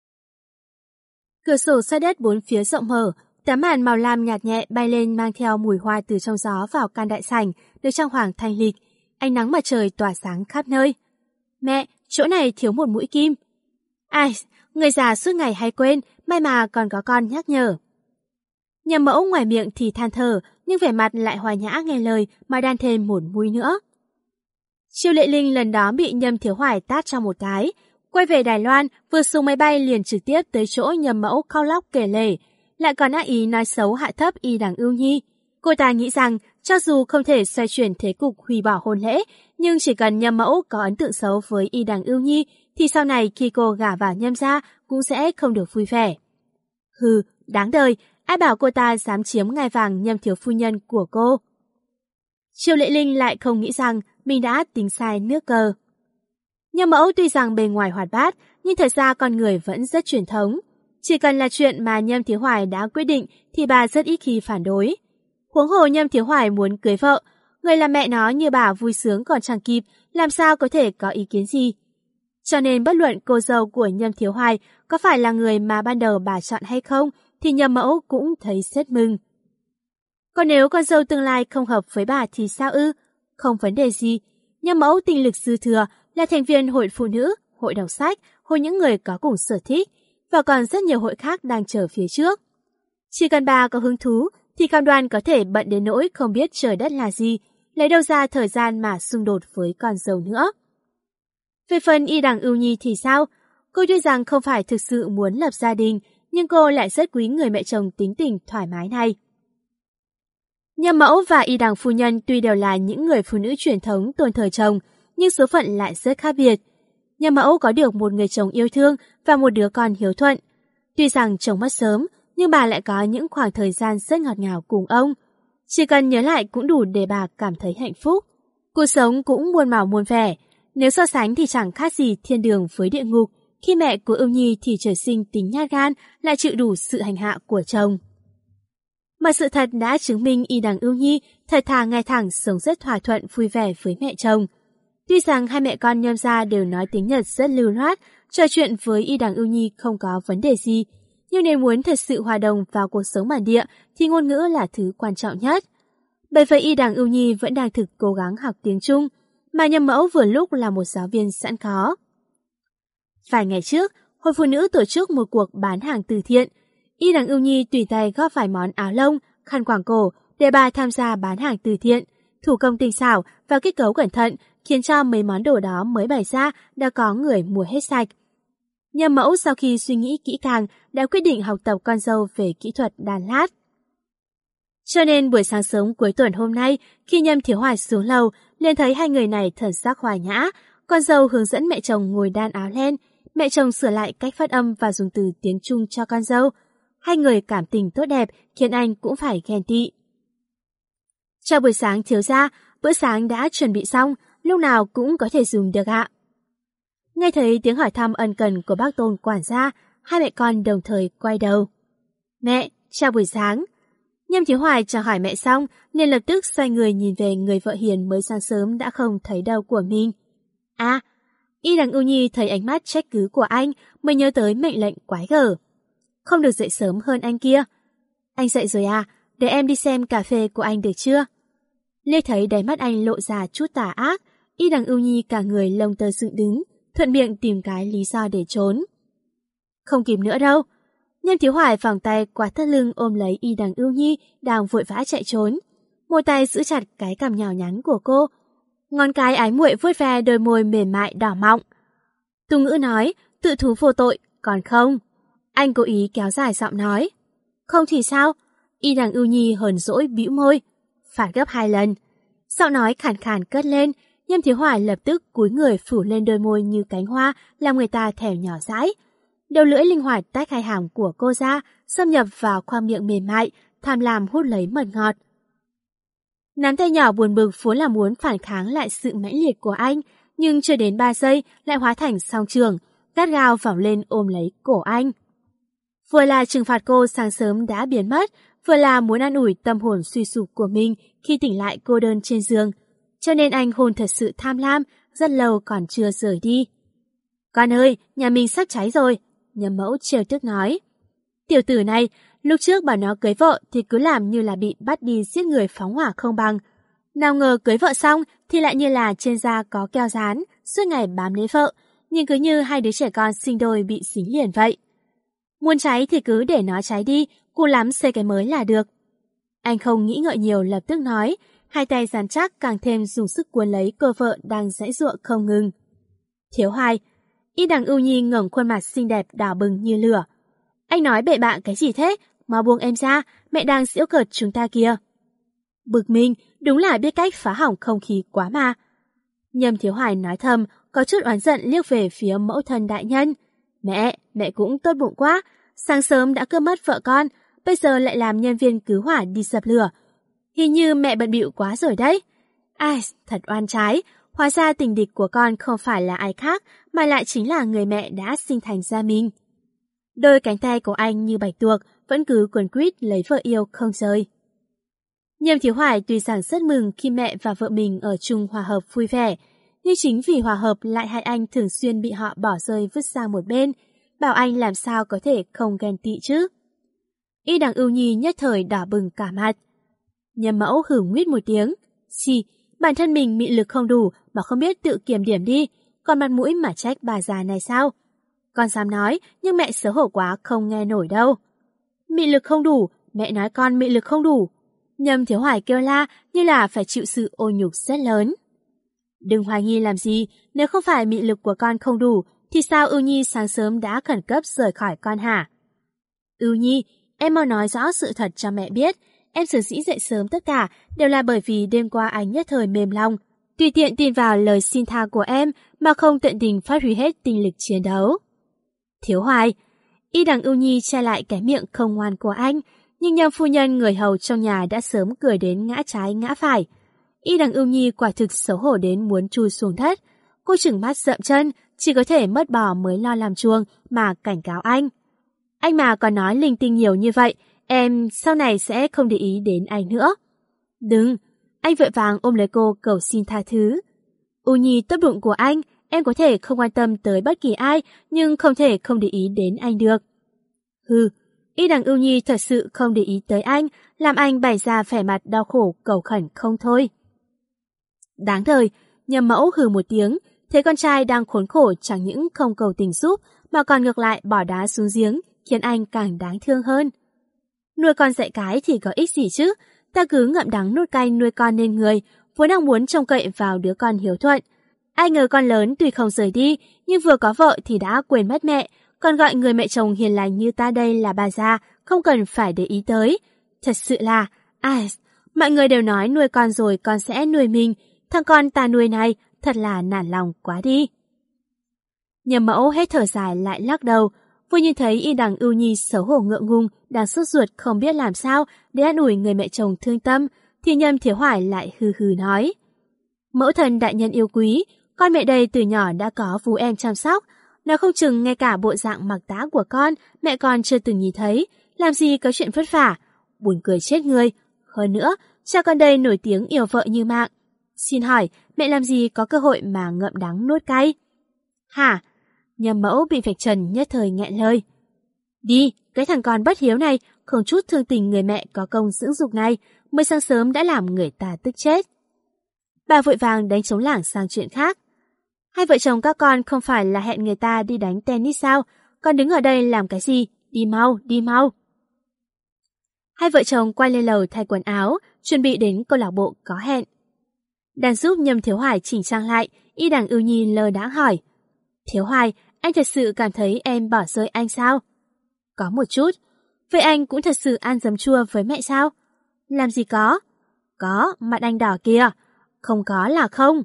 Cửa sổ sát đất bốn phía rộng mở, tấm màn màu lam nhạt nhẹ bay lên mang theo mùi hoa từ trong gió vào căn đại sảnh, được trang hoàng thanh lịch, ánh nắng mặt trời tỏa sáng khắp nơi. Mẹ, chỗ này thiếu một mũi kim. Ai, người già suốt ngày hay quên, may mà còn có con nhắc nhở. Nhầm Mẫu ngoài miệng thì than thở, nhưng vẻ mặt lại hòa nhã nghe lời mà đan thêm một mũi nữa. Triệu Lệ Linh lần đó bị Nhâm Thiếu Hoài tát cho một cái. Quay về Đài Loan, vừa xuống máy bay liền trực tiếp tới chỗ Nhầm Mẫu khóc lóc kể lể, lại còn ác ý nói xấu hạ thấp Y Đằng Ưu Nhi. Cô ta nghĩ rằng, cho dù không thể xoay chuyển thế cục hủy bỏ hôn lễ, nhưng chỉ cần Nhâm Mẫu có ấn tượng xấu với Y Đằng Ưu Nhi, thì sau này khi cô gả vào Nhâm gia cũng sẽ không được vui vẻ. Hừ, đáng đời, ai bảo cô ta dám chiếm ngai vàng Nhâm thiếu phu nhân của cô. Triệu Lệ Linh lại không nghĩ rằng mình đã tính sai nước cờ. Nhâm Mẫu tuy rằng bề ngoài hoạt bát, nhưng thật ra con người vẫn rất truyền thống. Chỉ cần là chuyện mà Nhâm Thiếu Hoài đã quyết định thì bà rất ít khi phản đối. Huống hồ Nhâm Thiếu Hoài muốn cưới vợ, người làm mẹ nó như bà vui sướng còn chẳng kịp, làm sao có thể có ý kiến gì. Cho nên bất luận cô dâu của Nhâm Thiếu Hoài có phải là người mà ban đầu bà chọn hay không, thì Nhâm Mẫu cũng thấy rất mừng. Còn nếu con dâu tương lai không hợp với bà thì sao ư? Không vấn đề gì. Nhâm Mẫu tinh lực dư thừa, là thành viên hội phụ nữ, hội đọc sách, hội những người có cùng sở thích, và còn rất nhiều hội khác đang chờ phía trước. Chỉ cần bà có hứng thú, thì cam đoan có thể bận đến nỗi không biết trời đất là gì, lấy đâu ra thời gian mà xung đột với con dâu nữa. Về phần Y Đằng Ưu Nhi thì sao? Cô tuy rằng không phải thực sự muốn lập gia đình, nhưng cô lại rất quý người mẹ chồng tính tình thoải mái này. Nhâm Mẫu và Y Đằng phu nhân tuy đều là những người phụ nữ truyền thống tôn thờ chồng, nhưng số phận lại rất khác biệt. Nhâm Mẫu có được một người chồng yêu thương và một đứa con hiếu thuận. Tuy rằng chồng mất sớm, nhưng bà lại có những khoảng thời gian rất ngọt ngào cùng ông. Chỉ cần nhớ lại cũng đủ để bà cảm thấy hạnh phúc. Cuộc sống cũng muôn màu muôn vẻ. Nếu so sánh thì chẳng khác gì thiên đường với địa ngục, khi mẹ của Ưu Nhi thì trời sinh tính nhát gan, lại chịu đủ sự hành hạ của chồng. Mà sự thật đã chứng minh Y Đằng Ưu Nhi thật thà ngay thẳng sống rất thỏa thuận vui vẻ với mẹ chồng. Tuy rằng hai mẹ con Nhâm gia đều nói tiếng Nhật rất lưu loát, trò chuyện với Y Đằng Ưu Nhi không có vấn đề gì, nhưng nếu muốn thật sự hòa đồng vào cuộc sống bản địa thì ngôn ngữ là thứ quan trọng nhất. Bởi vậy Y Đằng Ưu Nhi vẫn đang thực cố gắng học tiếng Trung, mà Nhâm Mẫu vừa lúc là một giáo viên sẵn có. Vài ngày trước, Hội Phụ Nữ tổ chức một cuộc bán hàng từ thiện. Y Đằng Ưu Nhi tùy tay góp vài món áo lông, khăn quàng cổ để bà tham gia bán hàng từ thiện. Thủ công tinh xảo và kết cấu cẩn thận khiến cho mấy món đồ đó mới bày ra đã có người mua hết sạch. Nhâm Mẫu sau khi suy nghĩ kỹ càng đã quyết định học tập con dâu về kỹ thuật đan lát. Cho nên buổi sáng sớm cuối tuần hôm nay, khi Nhâm Thiếu Hoài xuống lầu, liền thấy hai người này thần sắc hòa nhã. Con dâu hướng dẫn mẹ chồng ngồi đan áo len, mẹ chồng sửa lại cách phát âm và dùng từ tiếng Trung cho con dâu. Hai người cảm tình tốt đẹp khiến anh cũng phải ghen tị. Chào buổi sáng thiếu gia, bữa sáng đã chuẩn bị xong, lúc nào cũng có thể dùng được ạ. Nghe thấy tiếng hỏi thăm ân cần của bác Tôn quản gia, hai mẹ con đồng thời quay đầu. Mẹ, chào buổi sáng. Nhâm Thiếu Hoài chào hỏi mẹ xong, liền lập tức xoay người nhìn về người vợ hiền mới sáng sớm đã không thấy đâu của mình. À, Y Đằng Ưu Nhi thấy ánh mắt trách cứ của anh mới nhớ tới mệnh lệnh quái gở. Không được dậy sớm hơn anh kia. Anh dậy rồi à, để em đi xem cà phê của anh được chưa? Lê thấy đáy mắt anh lộ ra chút tà ác, Y Đằng Ưu Nhi cả người lông tơ dựng đứng, thuận miệng tìm cái lý do để trốn. Không kịp nữa đâu. Nhâm Thiếu Hoài vòng tay qua thắt lưng ôm lấy Y Đằng Ưu Nhi đang vội vã chạy trốn. Một tay giữ chặt cái cằm nhào nhắn của cô. Ngón cái ái muội vuốt ve đôi môi mềm mại đỏ mọng. Tu Ngữ nói, tự thú vô tội, còn không. Anh cố ý kéo dài giọng nói. Không thì sao? Y Đằng Ưu Nhi hờn dỗi bĩu môi. phạt gấp 2 lần. Giọng nói khàn khàn cất lên, Nhâm Thiếu Hoài lập tức cúi người phủ lên đôi môi như cánh hoa, làm người ta thèm nhỏ dãi. Đầu lưỡi linh hoạt tách hai hàm của cô ra, xâm nhập vào khoang miệng mềm mại, tham lam hút lấy mật ngọt. Nắm tay nhỏ buồn bực vốn là muốn phản kháng lại sự mãnh liệt của anh, nhưng chưa đến 3 giây lại hóa thành song trường, gắt gao vòng lên ôm lấy cổ anh. Vừa là trừng phạt cô sáng sớm đã biến mất, vừa là muốn an ủi tâm hồn suy sụp của mình khi tỉnh lại cô đơn trên giường. Cho nên anh hôn thật sự tham lam, rất lâu còn chưa rời đi. Con ơi, nhà mình sắp cháy rồi, Nhâm Mẫu trêu tức nói. Tiểu tử này, lúc trước bảo nó cưới vợ thì cứ làm như là bị bắt đi giết người phóng hỏa không bằng. Nào ngờ cưới vợ xong thì lại như là trên da có keo dán, suốt ngày bám lấy vợ, nhưng cứ như hai đứa trẻ con sinh đôi bị dính liền vậy. Muốn cháy thì cứ để nó cháy đi, cùng lắm xây cái mới là được. Anh không nghĩ ngợi nhiều lập tức nói, hai tay dán chắc càng thêm dùng sức cuốn lấy cô vợ đang giãy giụa không ngừng. Thiếu Hoài, Y Đằng Ưu Nhi ngẩng khuôn mặt xinh đẹp đỏ bừng như lửa. Anh nói bậy bạ cái gì thế? Mau buông em ra, mẹ đang giễu cợt chúng ta kìa. Bực mình, đúng là biết cách phá hỏng không khí quá mà. Nhâm Thiếu Hoài nói thầm, có chút oán giận liếc về phía mẫu thân đại nhân. Mẹ cũng tốt bụng quá, sáng sớm đã cướp mất vợ con, bây giờ lại làm nhân viên cứu hỏa đi dập lửa. Hình như mẹ bận bịu quá rồi đấy. Ai, thật oan trái, hóa ra tình địch của con không phải là ai khác, mà lại chính là người mẹ đã sinh thành ra mình. Đôi cánh tay của anh như bạch tuộc, vẫn cứ quấn quýt lấy vợ yêu không rời. Nhâm Thiếu Hoài tuy rằng rất mừng khi mẹ và vợ mình ở chung hòa hợp vui vẻ, nhưng chính vì hòa hợp lại hai anh thường xuyên bị họ bỏ rơi vứt sang một bên, bảo anh làm sao có thể không ghen tị chứ. Y Đằng Ưu Nhi nhất thời đỏ bừng cả mặt. Nhâm Mẫu hử nguyết một tiếng. Xì, bản thân mình mị lực không đủ mà không biết tự kiểm điểm đi, còn mặt mũi mà trách bà già này sao? Con dám nói, nhưng mẹ xấu hổ quá không nghe nổi đâu. Mị lực không đủ, mẹ nói con mị lực không đủ. Nhâm Thiếu Hoài kêu la như là phải chịu sự ô nhục rất lớn. Đừng hoài nghi làm gì, nếu không phải mị lực của con không đủ, thì sao Ưu Nhi sáng sớm đã khẩn cấp rời khỏi con hả? Ưu Nhi, em mau nói rõ sự thật cho mẹ biết. Em sở dĩ dậy sớm tất cả đều là bởi vì đêm qua anh nhất thời mềm lòng, tùy tiện tin vào lời xin tha của em mà không tận tình phát huy hết tinh lực chiến đấu. Thiếu Hoài, Y Đằng Ưu Nhi che lại cái miệng không ngoan của anh, nhưng Nhâm phu nhân người hầu trong nhà đã sớm cười đến ngã trái ngã phải. Y Đằng Ưu Nhi quả thực xấu hổ đến muốn chui xuống đất. Cô trừng mắt rậm chân, chỉ có thể mất bò mới lo làm chuông mà cảnh cáo anh. Anh mà còn nói linh tinh nhiều như vậy, em sau này sẽ không để ý đến anh nữa. Đừng, anh vội vàng ôm lấy cô cầu xin tha thứ. Ưu Nhi tốt bụng của anh, em có thể không quan tâm tới bất kỳ ai, nhưng không thể không để ý đến anh được. Hừ, Y Đằng Ưu Nhi thật sự không để ý tới anh, làm anh bày ra vẻ mặt đau khổ cầu khẩn không thôi. Đáng đời, Nhâm Mẫu hừ một tiếng, thấy con trai đang khốn khổ chẳng những không cầu tình giúp, mà còn ngược lại bỏ đá xuống giếng, khiến anh càng đáng thương hơn. Nuôi con dạy cái thì có ích gì chứ, ta cứ ngậm đắng nuốt cay nuôi con nên người, vốn đang muốn trông cậy vào đứa con hiếu thuận. Ai ngờ con lớn tuy không rời đi, nhưng vừa có vợ thì đã quên mất mẹ, còn gọi người mẹ chồng hiền lành như ta đây là bà già, không cần phải để ý tới. Thật sự là, mọi người đều nói nuôi con rồi con sẽ nuôi mình, thằng con ta nuôi này thật là nản lòng quá đi. Nhâm Mẫu hết thở dài lại lắc đầu, vừa nhìn thấy Y Đằng Ưu Nhi xấu hổ ngượng ngùng, đang sốt ruột không biết làm sao để an ủi người mẹ chồng thương tâm, thì Nhâm Thiếu Hoài lại hừ hừ nói. Mẫu thần đại nhân yêu quý, con mẹ đây từ nhỏ đã có vú em chăm sóc, nói không chừng ngay cả bộ dạng mặc tá của con mẹ con chưa từng nhìn thấy, làm gì có chuyện vất vả, buồn cười chết người. Hơn nữa, cha con đây nổi tiếng yêu vợ như mạng. Xin hỏi, mẹ làm gì có cơ hội mà ngậm đắng nuốt cay? Hả? Nhâm Mẫu bị vạch trần nhất thời nghẹn lời. Đi, cái thằng con bất hiếu này, không chút thương tình người mẹ có công dưỡng dục này, mới sáng sớm đã làm người ta tức chết. Bà vội vàng đánh trống lảng sang chuyện khác. Hai vợ chồng các con không phải là hẹn người ta đi đánh tennis sao? Con đứng ở đây làm cái gì? Đi mau, đi mau. Hai vợ chồng quay lên lầu thay quần áo, chuẩn bị đến câu lạc bộ có hẹn. Đang giúp Nhâm Thiếu Hoài chỉnh trang lại, Y Đằng Ưu Nhi lơ đãng hỏi. Thiếu Hoài, anh thật sự cảm thấy em bỏ rơi anh sao? Có một chút. Vậy anh cũng thật sự ăn giấm chua với mẹ sao? Làm gì có? Có, mặt anh đỏ kìa. Không có là không.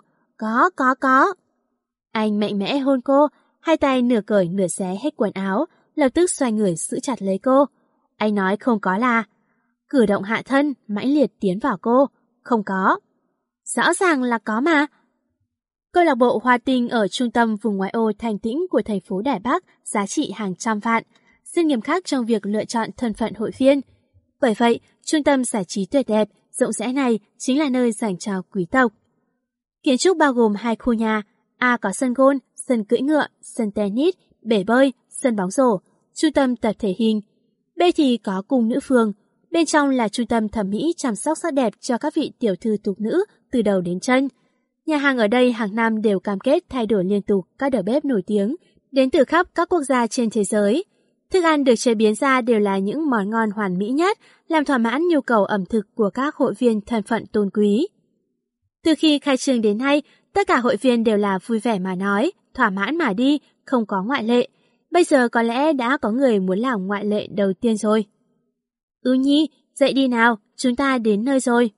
Có. Anh mạnh mẽ hôn cô, hai tay nửa cởi nửa xé hết quần áo, lập tức xoay người giữ chặt lấy cô. Anh nói không có là. Cử động hạ thân, mãnh liệt tiến vào cô. Không có. Rõ ràng là có mà. Câu lạc bộ Hoa Tinh ở trung tâm vùng ngoại ô thành tĩnh của thành phố Đài Bắc giá trị hàng trăm vạn, rất nghiêm khắc trong việc lựa chọn thân phận hội viên. Bởi vậy, trung tâm giải trí tuyệt đẹp, rộng rãi này chính là nơi dành cho quý tộc. Kiến trúc bao gồm 2 khu nhà, A có sân golf, sân cưỡi ngựa, sân tennis, bể bơi, sân bóng rổ, trung tâm tập thể hình. B thì có cung nữ phường, bên trong là trung tâm thẩm mỹ chăm sóc sắc đẹp cho các vị tiểu thư tục nữ từ đầu đến chân. Nhà hàng ở đây hàng năm đều cam kết thay đổi liên tục các đầu bếp nổi tiếng đến từ khắp các quốc gia trên thế giới. Thức ăn được chế biến ra đều là những món ngon hoàn mỹ nhất, làm thỏa mãn nhu cầu ẩm thực của các hội viên thân phận tôn quý. Từ khi khai trương đến nay, tất cả hội viên đều là vui vẻ mà nói, thỏa mãn mà đi, không có ngoại lệ. Bây giờ có lẽ đã có người muốn làm ngoại lệ đầu tiên rồi. Nhi, dậy đi nào, chúng ta đến nơi rồi.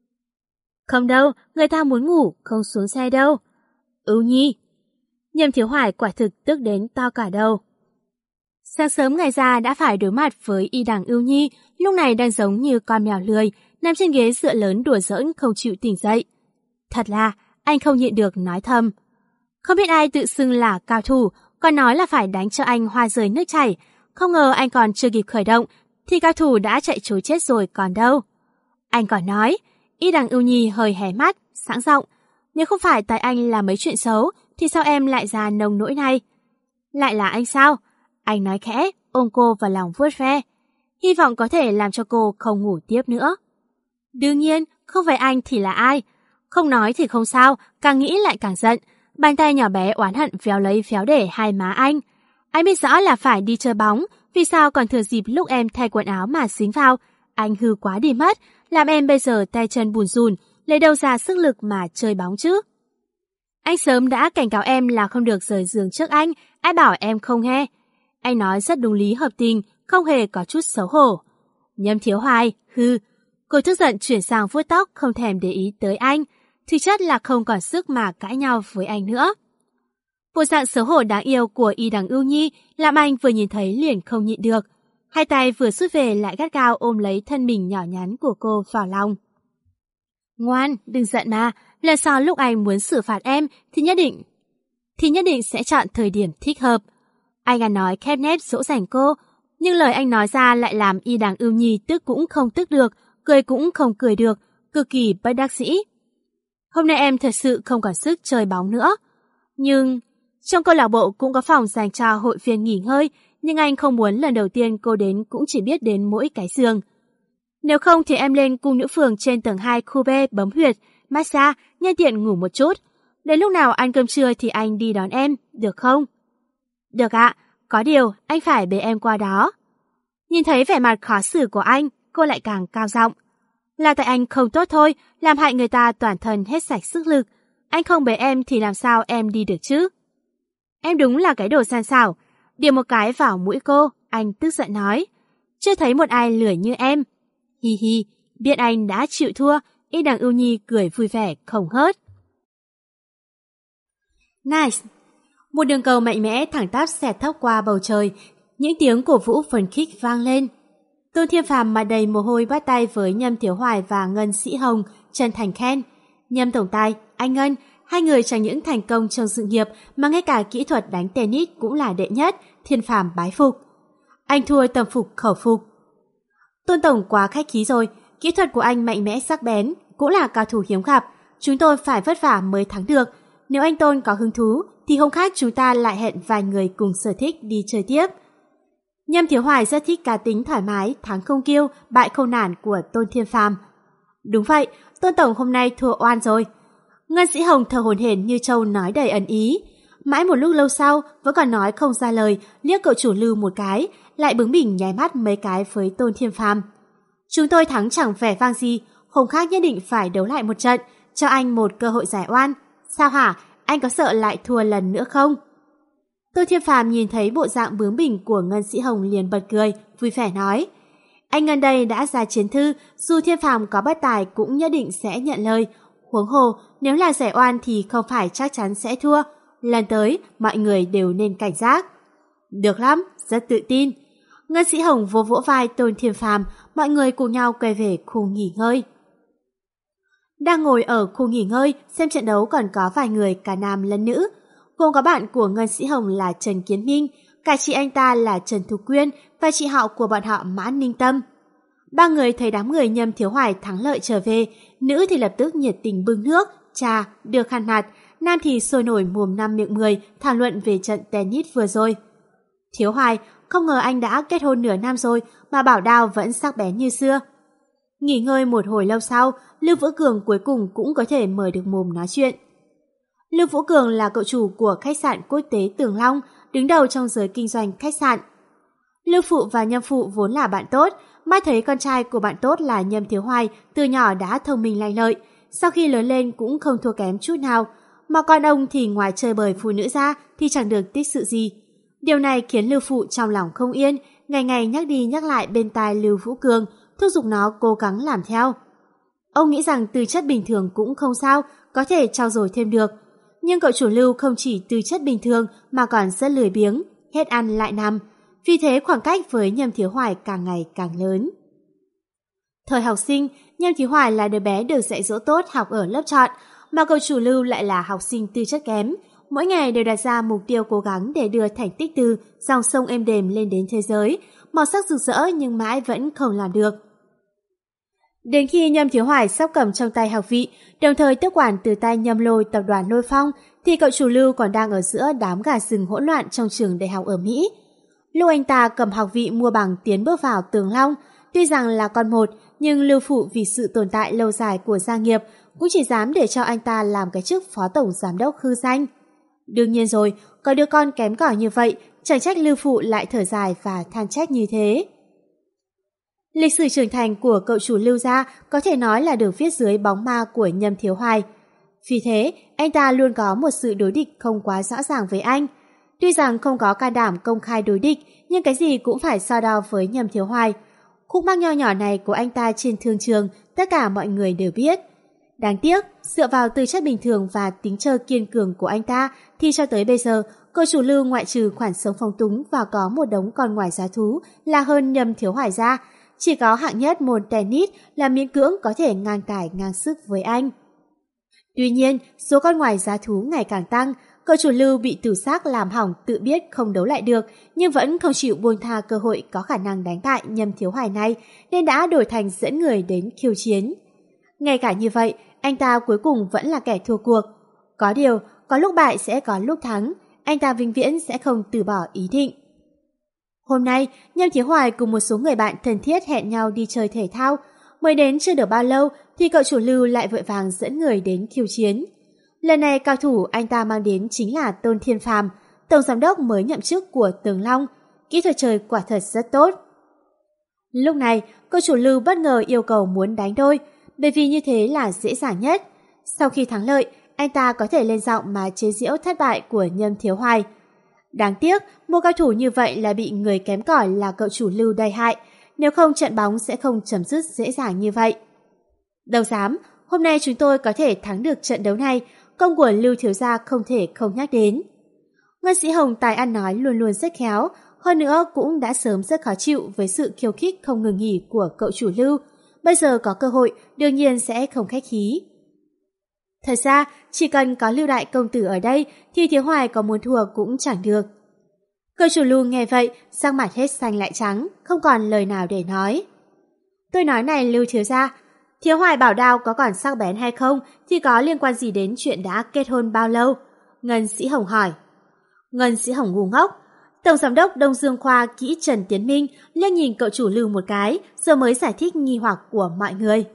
Không đâu, người ta muốn ngủ, không xuống xe đâu. Nhi. Nhâm Thiếu Hoài quả thực tức đến to cả đầu. Sáng sớm ngày ra đã phải đối mặt với Y Đằng Ưu Nhi, lúc này đang giống như con mèo lười, nằm trên ghế dựa lớn đùa giỡn không chịu tỉnh dậy. Thật là, anh không nhịn được nói thầm. Không biết ai tự xưng là cao thủ, còn nói là phải đánh cho anh hoa rơi nước chảy. Không ngờ anh còn chưa kịp khởi động, thì cao thủ đã chạy trối chết rồi còn đâu. Anh còn nói, Y Đằng Ưu Nhi hơi hé mắt, sẵn giọng. Nếu không phải tại anh làm mấy chuyện xấu, thì sao em lại ra nông nỗi này? Lại là anh sao? Anh nói khẽ, ôm cô vào lòng vuốt ve. Hy vọng có thể làm cho cô không ngủ tiếp nữa. Đương nhiên, không phải anh thì là ai? Không nói thì không sao, càng nghĩ lại càng giận. Bàn tay nhỏ bé oán hận véo lấy véo để hai má anh. Anh biết rõ là phải đi chơi bóng, vì sao còn thừa dịp lúc em thay quần áo mà xính vào. Anh hư quá đi mất, làm em bây giờ tay chân bùn rùn, lấy đâu ra sức lực mà chơi bóng chứ? Anh sớm đã cảnh cáo em là không được rời giường trước anh, ai bảo em không nghe. Anh nói rất đúng lý hợp tình, không hề có chút xấu hổ. Nhâm Thiếu Hoài, cô tức giận chuyển sang vuốt tóc không thèm để ý tới anh. Thực chất là không còn sức mà cãi nhau với anh nữa. Bộ dạng xấu hổ đáng yêu của Y Đằng Ưu Nhi làm anh vừa nhìn thấy liền không nhịn được. Hai tay vừa rút về lại gắt gao ôm lấy thân mình nhỏ nhắn của cô vào lòng. Ngoan, đừng giận mà, lần sau lúc anh muốn xử phạt em thì nhất định sẽ chọn thời điểm thích hợp. Anh ăn nói khép nép dỗ dành cô, nhưng lời anh nói ra lại làm Y Đằng Ưu Nhi tức cũng không tức được, cười cũng không cười được, cực kỳ bất đắc dĩ. Hôm nay em thật sự không còn sức chơi bóng nữa. Nhưng trong câu lạc bộ cũng có phòng dành cho hội viên nghỉ ngơi, nhưng anh không muốn lần đầu tiên cô đến cũng chỉ biết đến mỗi cái giường. Nếu không thì em lên cung nữ phường trên tầng 2 khu B bấm huyệt, massage, nhân tiện ngủ một chút. Đến lúc nào ăn cơm trưa thì anh đi đón em, được không? Được ạ, có điều anh phải bế em qua đó. Nhìn thấy vẻ mặt khó xử của anh, cô lại càng cao giọng. Là tại anh không tốt thôi, làm hại người ta toàn thân hết sạch sức lực. Anh không bế em thì làm sao em đi được chứ? Em đúng là cái đồ san xảo. Điểm một cái vào mũi cô, anh tức giận nói. Chưa thấy một ai lười như em. Hi hi, biết anh đã chịu thua, Y Đằng Ưu Nhi cười vui vẻ không hớt. Nice! Một đường cầu mạnh mẽ thẳng tắp xẹt thốc qua bầu trời, những tiếng cổ vũ phấn khích vang lên. Tôn Thiêm Phàm mặt đầy mồ hôi bắt tay với Nhâm Thiếu Hoài và Ngân Sĩ Hồng, chân thành khen. Nhâm tổng tài, anh Ngân, hai người chẳng những thành công trong sự nghiệp mà ngay cả kỹ thuật đánh tennis cũng là đệ nhất, Thiên Phàm bái phục. Anh thua tâm phục khẩu phục. Tôn tổng quá khách khí rồi, kỹ thuật của anh mạnh mẽ sắc bén, cũng là cao thủ hiếm gặp, chúng tôi phải vất vả mới thắng được. Nếu anh Tôn có hứng thú thì hôm khác chúng ta lại hẹn vài người cùng sở thích đi chơi tiếp. Nhâm Thiếu Hoài rất thích cá tính thoải mái, thắng không kiêu, bại không nản của Tôn Thiên Phàm. Đúng vậy, Tôn tổng hôm nay thua oan rồi. Ngân Sĩ Hồng thở hổn hển như trâu nói đầy ẩn ý. Mãi một lúc lâu sau vẫn còn nói không ra lời, liếc cậu chủ Lưu một cái, lại bướng bỉnh nháy mắt mấy cái với Tôn Thiên Phàm. Chúng tôi thắng chẳng vẻ vang gì, hôm khác nhất định phải đấu lại một trận, cho anh một cơ hội giải oan. Sao hả, anh có sợ lại thua lần nữa không? Tôn Thiên Phàm nhìn thấy bộ dạng bướng bỉnh của Ngân Sĩ Hồng liền bật cười, vui vẻ nói. Anh Ngân đây đã ra chiến thư, dù Thiên Phàm có bất tài cũng nhất định sẽ nhận lời. Huống hồ, nếu là giải oan thì không phải chắc chắn sẽ thua. Lần tới, mọi người đều nên cảnh giác. Được lắm, rất tự tin. Ngân Sĩ Hồng vỗ vỗ vai Tôn Thiên Phàm, mọi người cùng nhau quay về khu nghỉ ngơi. Đang ngồi ở khu nghỉ ngơi, xem trận đấu còn có vài người cả nam lẫn nữ. Gồm có bạn của Ngân Sĩ Hồng là Trần Kiến Minh, cả chị anh ta là Trần Thục Quyên và chị họ của bọn họ Mã Ninh Tâm. Ba người thấy đám người Nhâm Thiếu Hoài thắng lợi trở về, nữ thì lập tức nhiệt tình bưng nước, trà, đưa khăn mặt, nam thì sôi nổi mồm năm miệng 10 thảo luận về trận tennis vừa rồi. Thiếu Hoài, không ngờ anh đã kết hôn nửa năm rồi mà bảo đao vẫn sắc bén như xưa. Nghỉ ngơi một hồi lâu sau, Lưu Vũ Cường cuối cùng cũng có thể mời được mồm nói chuyện. Lưu Vũ Cường là cậu chủ của khách sạn quốc tế Tường Long, đứng đầu trong giới kinh doanh khách sạn. Lưu Phụ và Nhâm Phụ vốn là bạn tốt, mai thấy con trai của bạn tốt là Nhâm Thiếu Hoài từ nhỏ đã thông minh lanh lợi, sau khi lớn lên cũng không thua kém chút nào, mà con ông thì ngoài chơi bời phụ nữ ra thì chẳng được tích sự gì. Điều này khiến Lưu Phụ trong lòng không yên, ngày ngày nhắc đi nhắc lại bên tai Lưu Vũ Cường, thúc giục nó cố gắng làm theo. Ông nghĩ rằng tư chất bình thường cũng không sao, có thể trau dồi thêm được. Nhưng cậu chủ Lưu không chỉ tư chất bình thường mà còn rất lười biếng, hết ăn lại nằm. Vì thế khoảng cách với Nhâm Thiếu Hoài càng ngày càng lớn. Thời học sinh, Nhâm Thiếu Hoài là đứa bé được dạy dỗ tốt học ở lớp chọn, mà cậu chủ Lưu lại là học sinh tư chất kém. Mỗi ngày đều đặt ra mục tiêu cố gắng để đưa thành tích từ dòng sông êm đềm lên đến thế giới, màu sắc rực rỡ nhưng mãi vẫn không làm được. Đến khi Nhâm Thiếu Hoài sắp cầm trong tay học vị, đồng thời tiếp quản từ tay Nhâm Lôi tập đoàn Lôi Phong, thì cậu chủ Lưu còn đang ở giữa đám gà rừng hỗn loạn trong trường đại học ở Mỹ. Lúc anh ta cầm học vị mua bằng tiến bước vào Tường Long, tuy rằng là con một, nhưng Lưu Phụ vì sự tồn tại lâu dài của gia nghiệp cũng chỉ dám để cho anh ta làm cái chức phó tổng giám đốc hư danh. Đương nhiên rồi, có đứa con kém cỏi như vậy, chẳng trách Lưu Phụ lại thở dài và than trách như thế. Lịch sử trưởng thành của cậu chủ Lưu gia có thể nói là được viết dưới bóng ma của Nhâm Thiếu Hoài. Vì thế, anh ta luôn có một sự đối địch không quá rõ ràng với anh. Tuy rằng không có can đảm công khai đối địch, nhưng cái gì cũng phải so đo với Nhâm Thiếu Hoài. Khúc mắc nho nhỏ này của anh ta trên thương trường, tất cả mọi người đều biết. Đáng tiếc, dựa vào tư chất bình thường và tính trơ kiên cường của anh ta, thì cho tới bây giờ, cậu chủ Lưu ngoại trừ khoản sống phong túng và có một đống con ngoài giá thú là hơn Nhâm Thiếu Hoài ra. Chỉ có hạng nhất môn tennis là miễn cưỡng có thể ngang tài ngang sức với anh. Tuy nhiên, số con ngoài giá thú ngày càng tăng, cậu chủ Lưu bị tử xác làm hỏng tự biết không đấu lại được, nhưng vẫn không chịu buông tha cơ hội có khả năng đánh bại Nhâm Thiếu Hoài này, nên đã đổi thành dẫn người đến khiêu chiến. Ngay cả như vậy, anh ta cuối cùng vẫn là kẻ thua cuộc. Có điều, có lúc bại sẽ có lúc thắng, anh ta vĩnh viễn sẽ không từ bỏ ý định. Hôm nay, Nhâm Thiếu Hoài cùng một số người bạn thân thiết hẹn nhau đi chơi thể thao. Mới đến chưa được bao lâu thì cậu chủ Lưu lại vội vàng dẫn người đến khiêu chiến. Lần này cao thủ anh ta mang đến chính là Tôn Thiên Phàm, tổng giám đốc mới nhậm chức của Tường Long. Kỹ thuật chơi quả thật rất tốt. Lúc này, cậu chủ Lưu bất ngờ yêu cầu muốn đánh đôi, bởi vì như thế là dễ dàng nhất. Sau khi thắng lợi, anh ta có thể lên giọng mà chế giễu thất bại của Nhâm Thiếu Hoài. Đáng tiếc, một cao thủ như vậy là bị người kém cỏi là cậu chủ Lưu đầy hại, nếu không trận bóng sẽ không chấm dứt dễ dàng như vậy. Đâu dám, hôm nay chúng tôi có thể thắng được trận đấu này, công của Lưu thiếu gia không thể không nhắc đến. Ngân Sĩ Hồng tài ăn nói luôn luôn rất khéo, hơn nữa cũng đã sớm rất khó chịu với sự khiêu khích không ngừng nghỉ của cậu chủ Lưu. Bây giờ có cơ hội, đương nhiên sẽ không khách khí. Thật ra, chỉ cần có Lưu đại công tử ở đây thì Thiếu Hoài có muốn thua cũng chẳng được. Cậu chủ Lưu nghe vậy, sắc mặt hết xanh lại trắng, không còn lời nào để nói. Tôi nói này Lưu thiếu gia, Thiếu Hoài bảo đao có còn sắc bén hay không thì có liên quan gì đến chuyện đã kết hôn bao lâu? Ngân Sĩ Hồng hỏi. Ngân Sĩ Hồng ngu ngốc. Tổng giám đốc Đông Dương Khoa Kỹ Trần Tiến Minh liếc nhìn cậu chủ Lưu một cái rồi mới giải thích nghi hoặc của mọi người.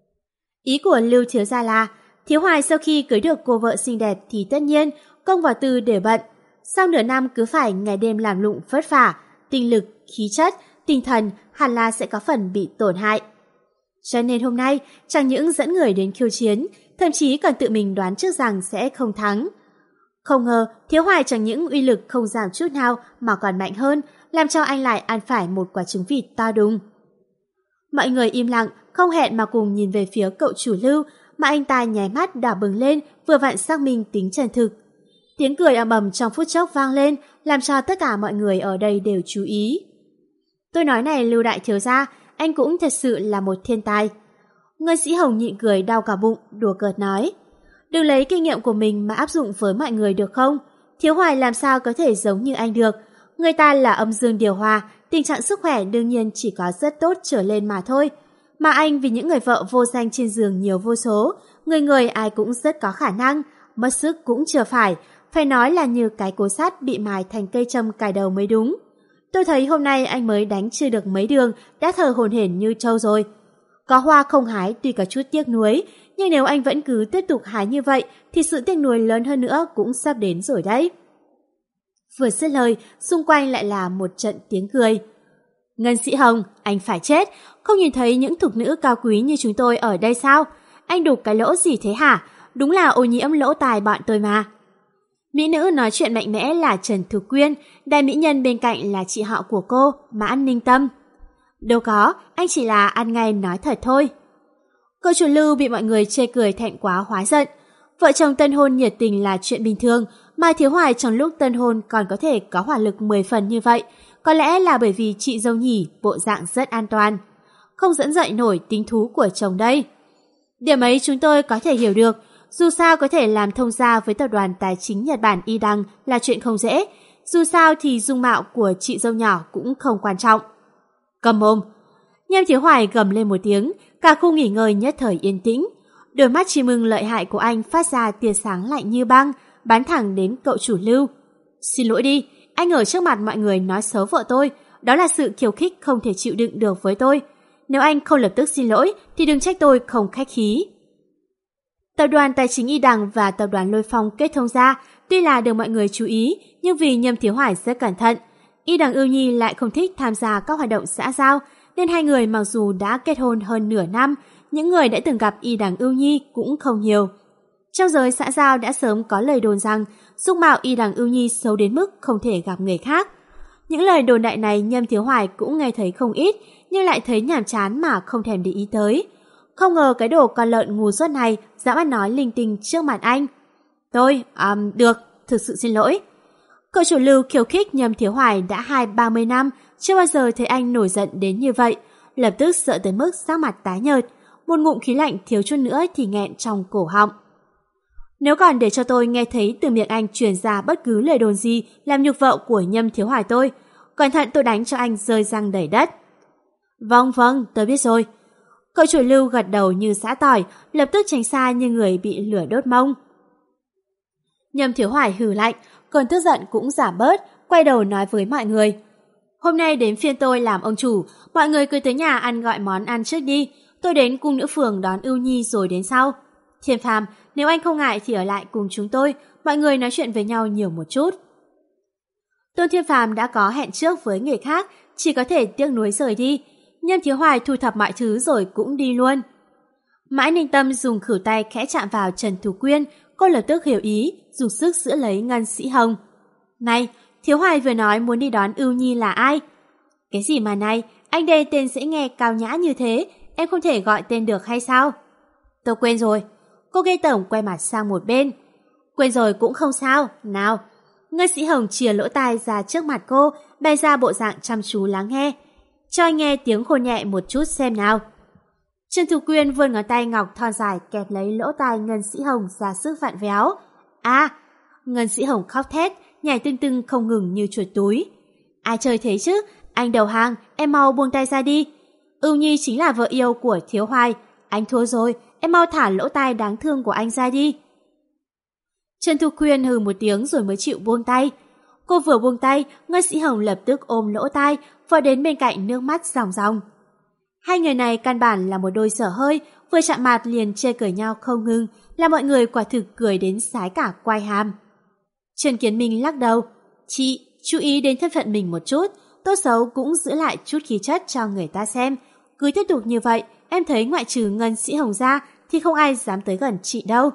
Ý của Lưu thiếu gia là Thiếu Hoài sau khi cưới được cô vợ xinh đẹp thì tất nhiên công và tư đều bận. Sau nửa năm cứ phải ngày đêm làm lụng vất vả, tinh lực, khí chất, tinh thần hẳn là sẽ có phần bị tổn hại. Cho nên hôm nay chẳng những dẫn người đến khiêu chiến, thậm chí còn tự mình đoán trước rằng sẽ không thắng. Không ngờ Thiếu Hoài chẳng những uy lực không giảm chút nào mà còn mạnh hơn, làm cho anh lại ăn phải một quả trứng vịt to đùng. Mọi người im lặng, không hẹn mà cùng nhìn về phía cậu chủ Lưu, mà anh ta nháy mắt đỏ bừng lên, vừa vặn xác minh tính chân thực. Tiếng cười ầm ầm trong phút chốc vang lên, làm cho tất cả mọi người ở đây đều chú ý. Tôi nói này Lưu đại thiếu gia, anh cũng thật sự là một thiên tài. Ngân Sĩ Hồng nhịn cười đau cả bụng, đùa cợt nói. Đừng lấy kinh nghiệm của mình mà áp dụng với mọi người được không? Thiếu Hoài làm sao có thể giống như anh được? Người ta là âm dương điều hòa, tình trạng sức khỏe đương nhiên chỉ có rất tốt trở lên mà thôi. Mà anh vì những người vợ vô danh trên giường nhiều vô số, người ai cũng rất có khả năng, mất sức cũng chưa phải nói là như cái cối sắt bị mài thành cây châm cài đầu mới đúng. Tôi thấy hôm nay anh mới đánh chưa được mấy đường, đã thở hổn hển như trâu rồi. Có hoa không hái tuy có chút tiếc nuối, nhưng nếu anh vẫn cứ tiếp tục hái như vậy thì sự tiếc nuối lớn hơn nữa cũng sắp đến rồi đấy. Vừa dứt lời, xung quanh lại là một trận tiếng cười. Ngân Sĩ Hồng, anh phải chết, không nhìn thấy những thục nữ cao quý như chúng tôi ở đây sao? Anh đục cái lỗ gì thế hả? Đúng là ô nhiễm lỗ tai bọn tôi mà. Mỹ nữ nói chuyện mạnh mẽ là Trần Thục Quyên, đại mỹ nhân bên cạnh là chị họ của cô, Mã Ninh Tâm. Đâu có, anh chỉ là ăn ngay nói thật thôi. Cậu chủ Lưu bị mọi người chê cười thẹn quá hóa giận. Vợ chồng tân hôn nhiệt tình là chuyện bình thường, mà Thiếu Hoài trong lúc tân hôn còn có thể có hỏa lực 10 phần như vậy, có lẽ là bởi vì chị dâu nhỉ bộ dạng rất an toàn, không dẫn dậy nổi tính thú của chồng đây. Điểm ấy chúng tôi có thể hiểu được, dù sao có thể làm thông gia với tập đoàn tài chính Nhật Bản Y Đăng là chuyện không dễ, dù sao thì dung mạo của chị dâu nhỏ cũng không quan trọng. Cầm mồm! Nhâm Thiếu Hoài gầm lên một tiếng, cả khu nghỉ ngơi nhất thời yên tĩnh. Đôi mắt chim ưng lợi hại của anh phát ra tia sáng lạnh như băng, bắn thẳng đến cậu chủ Lưu. Xin lỗi đi, anh ở trước mặt mọi người nói xấu vợ tôi, đó là sự khiêu khích không thể chịu đựng được với tôi. Nếu anh không lập tức xin lỗi thì đừng trách tôi không khách khí. Tập đoàn Tài chính Y Đằng và tập đoàn Lôi Phong kết thông gia, tuy là được mọi người chú ý, nhưng vì Nhâm Thiếu Hoài rất cẩn thận, Y Đằng Ưu Nhi lại không thích tham gia các hoạt động xã giao, nên hai người mặc dù đã kết hôn hơn nửa năm, những người đã từng gặp Y Đằng Ưu Nhi cũng không nhiều. Trong giới xã giao đã sớm có lời đồn rằng dung mạo Y Đằng Ưu Nhi xấu đến mức không thể gặp người khác. Những lời đồn đại này Nhâm Thiếu Hoài cũng nghe thấy không ít, nhưng lại thấy nhàm chán mà không thèm để ý tới. Không ngờ cái đồ con lợn ngu dốt này dám ăn nói linh tinh trước mặt anh. Được, thực sự xin lỗi. Cậu chủ Lưu khiêu khích Nhâm Thiếu Hoài đã 20-30 năm, chưa bao giờ thấy anh nổi giận đến như vậy, lập tức sợ tới mức sắc mặt tái nhợt, một ngụm khí lạnh thiếu chút nữa thì nghẹn trong cổ họng. Nếu còn để cho tôi nghe thấy từ miệng anh truyền ra bất cứ lời đồn gì làm nhục vợ của Nhâm Thiếu Hoài tôi, cẩn thận tôi đánh cho anh rơi răng đầy đất. Vâng, tôi biết rồi. Cậu chủ Lưu gật đầu như giã tỏi, lập tức tránh xa như người bị lửa đốt mông. Nhâm Thiếu Hoài hừ lạnh, cơn tức giận cũng giảm bớt, quay đầu nói với mọi người. Hôm nay đến phiên tôi làm ông chủ, mọi người cứ tới nhà ăn gọi món ăn trước đi, tôi đến cung nữ phường đón Ưu Nhi rồi đến sau. Thiên Phàm, nếu anh không ngại thì ở lại cùng chúng tôi, mọi người nói chuyện với nhau nhiều một chút. Tôn Thiên Phàm đã có hẹn trước với người khác, chỉ có thể tiếc nuối rời đi. Nhâm Thiếu Hoài thu thập mọi thứ rồi cũng đi luôn. Mã Ninh Tâm dùng khử tay khẽ chạm vào Trần Thục Quyên, cô lập tức hiểu ý, dùng sức giữ lấy Ngân Sĩ Hồng. Này, Thiếu Hoài vừa nói muốn đi đón Ưu Nhi là ai? Cái gì mà này, anh đây tên dễ nghe cao nhã như thế, em không thể gọi tên được hay sao? Tôi quên rồi. Cô ghê tởm quay mặt sang một bên. Quên rồi cũng không sao, nào. Ngân Sĩ Hồng chìa lỗ tai ra trước mặt cô, bày ra bộ dạng chăm chú lắng nghe. Cho anh nghe tiếng khôn nhẹ một chút xem nào. Trần Thục Quyên vươn ngón tay ngọc thon dài kẹp lấy lỗ tai Ngân Sĩ Hồng ra sức vặn véo. Ngân Sĩ Hồng khóc thét, nhảy tưng tưng không ngừng như chuột túi. Ai chơi thế chứ? Anh đầu hàng, em mau buông tay ra đi. Ưu Nhi chính là vợ yêu của Thiếu Hoài. Anh thua rồi, em mau thả lỗ tai đáng thương của anh ra đi. Trần Thục Quyên hừ một tiếng rồi mới chịu buông tay. Cô vừa buông tay, Ngân Sĩ Hồng lập tức ôm lỗ tai, vọt đến bên cạnh nước mắt ròng ròng. Hai người này căn bản là một đôi dở hơi, vừa chạm mặt liền chê cười nhau không ngừng, làm mọi người quả thực cười đến sái cả quai hàm. Trần Kiến Minh lắc đầu. Chị, chú ý đến thân phận mình một chút, tốt xấu cũng giữ lại chút khí chất cho người ta xem. Cứ tiếp tục như vậy, em thấy ngoại trừ Ngân Sĩ Hồng ra thì không ai dám tới gần chị đâu.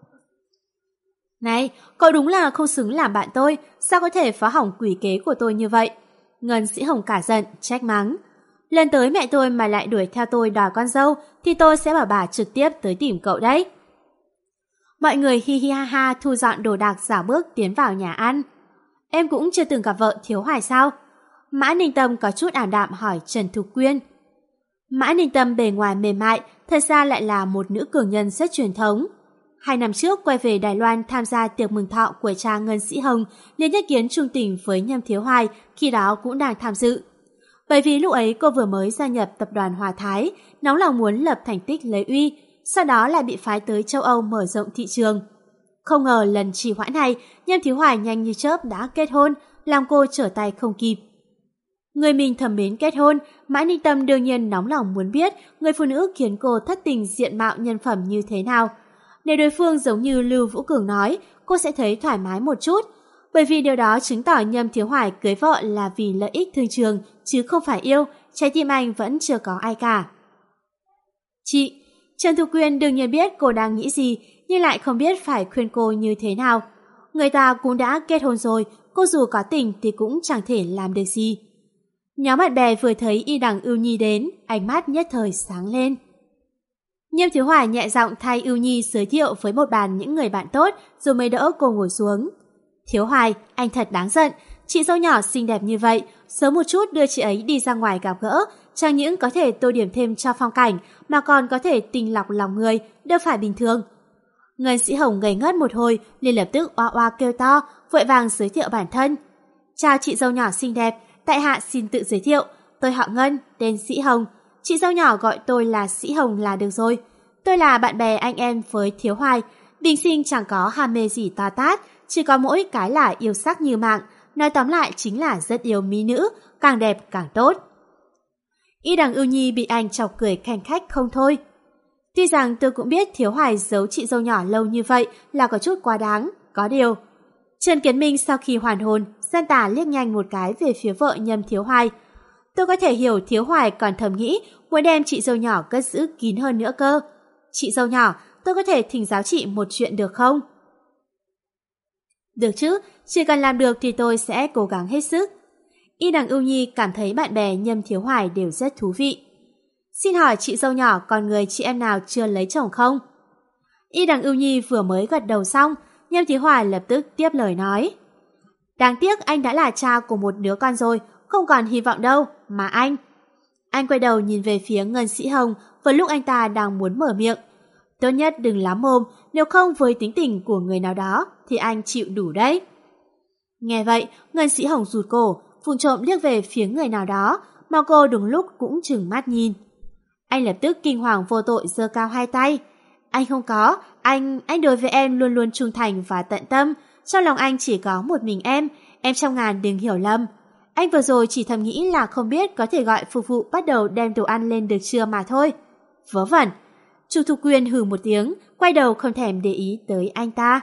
Này, cậu đúng là không xứng làm bạn tôi, sao có thể phá hỏng quỷ kế của tôi như vậy? Ngân Sĩ Hồng cả giận, trách mắng. Lần tới mẹ tôi mà lại đuổi theo tôi đòi con dâu thì tôi sẽ bảo bà trực tiếp tới tìm cậu đấy. Mọi người hi hi ha ha thu dọn đồ đạc rảo bước tiến vào nhà ăn. Em cũng chưa từng gặp vợ Thiếu Hoài sao? Mã Ninh Tâm có chút ảm đạm hỏi Trần Thục Quyên. Mã Ninh Tâm bề ngoài mềm mại, thật ra lại là một nữ cường nhân rất truyền thống. 2 năm trước quay về Đài Loan tham gia tiệc mừng thọ của cha Ngân Sĩ Hồng, liền nhất kiến trung tình với Nhâm Thiếu Hoài, khi đó cũng đang tham dự. Bởi vì lúc ấy cô vừa mới gia nhập tập đoàn Hòa Thái, nóng lòng muốn lập thành tích lấy uy, sau đó lại bị phái tới châu Âu mở rộng thị trường. Không ngờ lần trì hoãn này, Nhâm Thiếu Hoài nhanh như chớp đã kết hôn, làm cô trở tay không kịp. Người mình thầm mến kết hôn, Mã Ninh Tâm đương nhiên nóng lòng muốn biết người phụ nữ khiến cô thất tình diện mạo nhân phẩm như thế nào. Nếu đối phương giống như Lưu Vũ Cường nói, cô sẽ thấy thoải mái một chút, bởi vì điều đó chứng tỏ Nhâm Thiếu Hoài cưới vợ là vì lợi ích thương trường, chứ không phải yêu, trái tim anh vẫn chưa có ai cả. Chị, Trần Thục Quyên đương nhiên biết cô đang nghĩ gì, nhưng lại không biết phải khuyên cô như thế nào. Người ta cũng đã kết hôn rồi, cô dù có tình thì cũng chẳng thể làm được gì. Nhóm bạn bè vừa thấy Y Đằng Ưu Nhi đến, ánh mắt nhất thời sáng lên. Nhâm Thiếu Hoài nhẹ giọng thay Ưu Nhi giới thiệu với một bàn những người bạn tốt, rồi mới đỡ cô ngồi xuống. Thiếu Hoài, anh thật đáng giận, chị dâu nhỏ xinh đẹp như vậy, sớm một chút đưa chị ấy đi ra ngoài gặp gỡ, chẳng những có thể tô điểm thêm cho phong cảnh, mà còn có thể tình lọc lòng người, đâu phải bình thường. Ngân Sĩ Hồng ngây ngất một hồi, liền lập tức oa oa kêu to, vội vàng giới thiệu bản thân. Chào chị dâu nhỏ xinh đẹp, tại hạ xin tự giới thiệu, tôi họ Ngân, tên Sĩ Hồng. Chị dâu nhỏ gọi tôi là Sĩ Hồng là được rồi. Tôi là bạn bè anh em với Thiếu Hoài, bình sinh chẳng có ham mê gì to tát, chỉ có mỗi cái là yêu sắc như mạng, nói tóm lại chính là rất yêu mỹ nữ, càng đẹp càng tốt. Y Đằng Ưu Nhi bị anh chọc cười khanh khách không thôi. Tuy rằng tôi cũng biết Thiếu Hoài giấu chị dâu nhỏ lâu như vậy là có chút quá đáng, có điều. Trần Kiến Minh sau khi hoàn hồn, gian tà liếc nhanh một cái về phía vợ Nhâm Thiếu Hoài. Tôi có thể hiểu Thiếu Hoài còn thầm nghĩ muốn đem chị dâu nhỏ cất giữ kín hơn nữa cơ. Chị dâu nhỏ, tôi có thể thỉnh giáo chị một chuyện được không? Được chứ, chỉ cần làm được thì tôi sẽ cố gắng hết sức. Y Đằng Ưu Nhi cảm thấy bạn bè Nhâm Thiếu Hoài đều rất thú vị. Xin hỏi chị dâu nhỏ còn người chị em nào chưa lấy chồng không? Y Đằng Ưu Nhi vừa mới gật đầu xong, Nhâm Thiếu Hoài lập tức tiếp lời nói. Đáng tiếc anh đã là cha của một đứa con rồi, không còn hy vọng đâu, mà anh. Anh quay đầu nhìn về phía Ngân Sĩ Hồng vừa lúc anh ta đang muốn mở miệng. Tốt nhất đừng lắm mồm, nếu không với tính tình của người nào đó thì anh chịu đủ đấy. Nghe vậy, Ngân Sĩ Hồng rụt cổ, vụng trộm liếc về phía người nào đó, mà cô đúng lúc cũng trừng mắt nhìn. Anh lập tức kinh hoàng vô tội giơ cao hai tay. Anh không có, anh đối với em luôn luôn trung thành và tận tâm. Trong lòng anh chỉ có một mình em trăm ngàn đừng hiểu lầm. Anh vừa rồi chỉ thầm nghĩ là không biết có thể gọi phục vụ bắt đầu đem đồ ăn lên được chưa mà thôi. Vớ vẩn. Chu Thục Quyên hừ một tiếng, quay đầu không thèm để ý tới anh ta.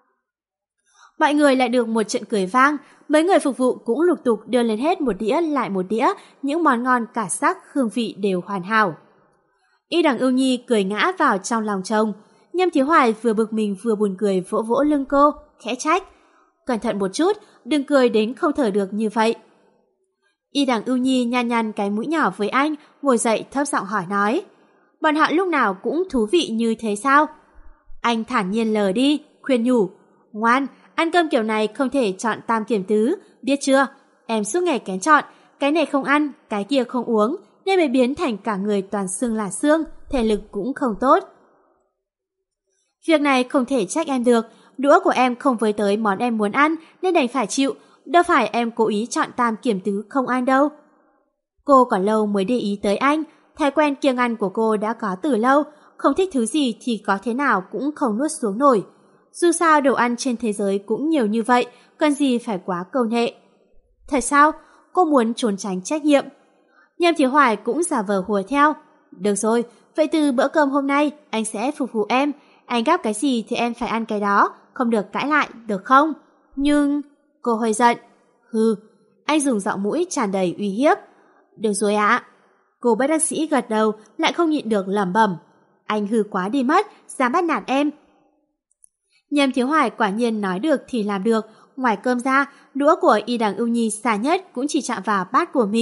Mọi người lại được một trận cười vang, mấy người phục vụ cũng lục tục đưa lên hết một đĩa lại một đĩa, những món ngon cả sắc, hương vị đều hoàn hảo. Y Đằng Ưu Nhi cười ngã vào trong lòng chồng. Nhâm Thiếu Hoài vừa bực mình vừa buồn cười vỗ vỗ lưng cô, khẽ trách. Cẩn thận một chút, đừng cười đến không thở được như vậy. Y Đằng Ưu Nhi nhăn nhăn cái mũi nhỏ với anh, ngồi dậy thấp giọng hỏi nói. Bọn họ lúc nào cũng thú vị như thế sao? Anh thản nhiên lờ đi, khuyên nhủ. Ngoan, ăn cơm kiểu này không thể chọn tam kiểm tứ, biết chưa? Em suốt ngày kén chọn, cái này không ăn, cái kia không uống, nên mới biến thành cả người toàn xương là xương, thể lực cũng không tốt. Việc này không thể trách em được, đũa của em không với tới món em muốn ăn nên đành phải chịu, đâu phải em cố ý chọn tam kiểm tứ không ăn đâu. Cô còn lâu mới để ý tới anh, thói quen kiêng ăn của cô đã có từ lâu, không thích thứ gì thì có thế nào cũng không nuốt xuống nổi. Dù sao đồ ăn trên thế giới cũng nhiều như vậy, cần gì phải quá câu nệ. Thật sao? Cô muốn trốn tránh trách nhiệm. Nhâm Thiếu Hoài cũng giả vờ hùa theo. Được rồi, vậy từ bữa cơm hôm nay anh sẽ phục vụ em. Anh gắp cái gì thì em phải ăn cái đó, không được cãi lại, được không? Nhưng... Cô hơi giận. Hừ, anh dùng giọng mũi tràn đầy uy hiếp. Được rồi ạ. Cô bất đắc sĩ gật đầu, lại không nhịn được lẩm bẩm. Anh hư quá đi mất, dám bắt nạt em. Nhâm Thiếu Hoài quả nhiên nói được thì làm được. Ngoài cơm ra, đũa của Y Đằng Ưu Nhi xa nhất cũng chỉ chạm vào bát của mình.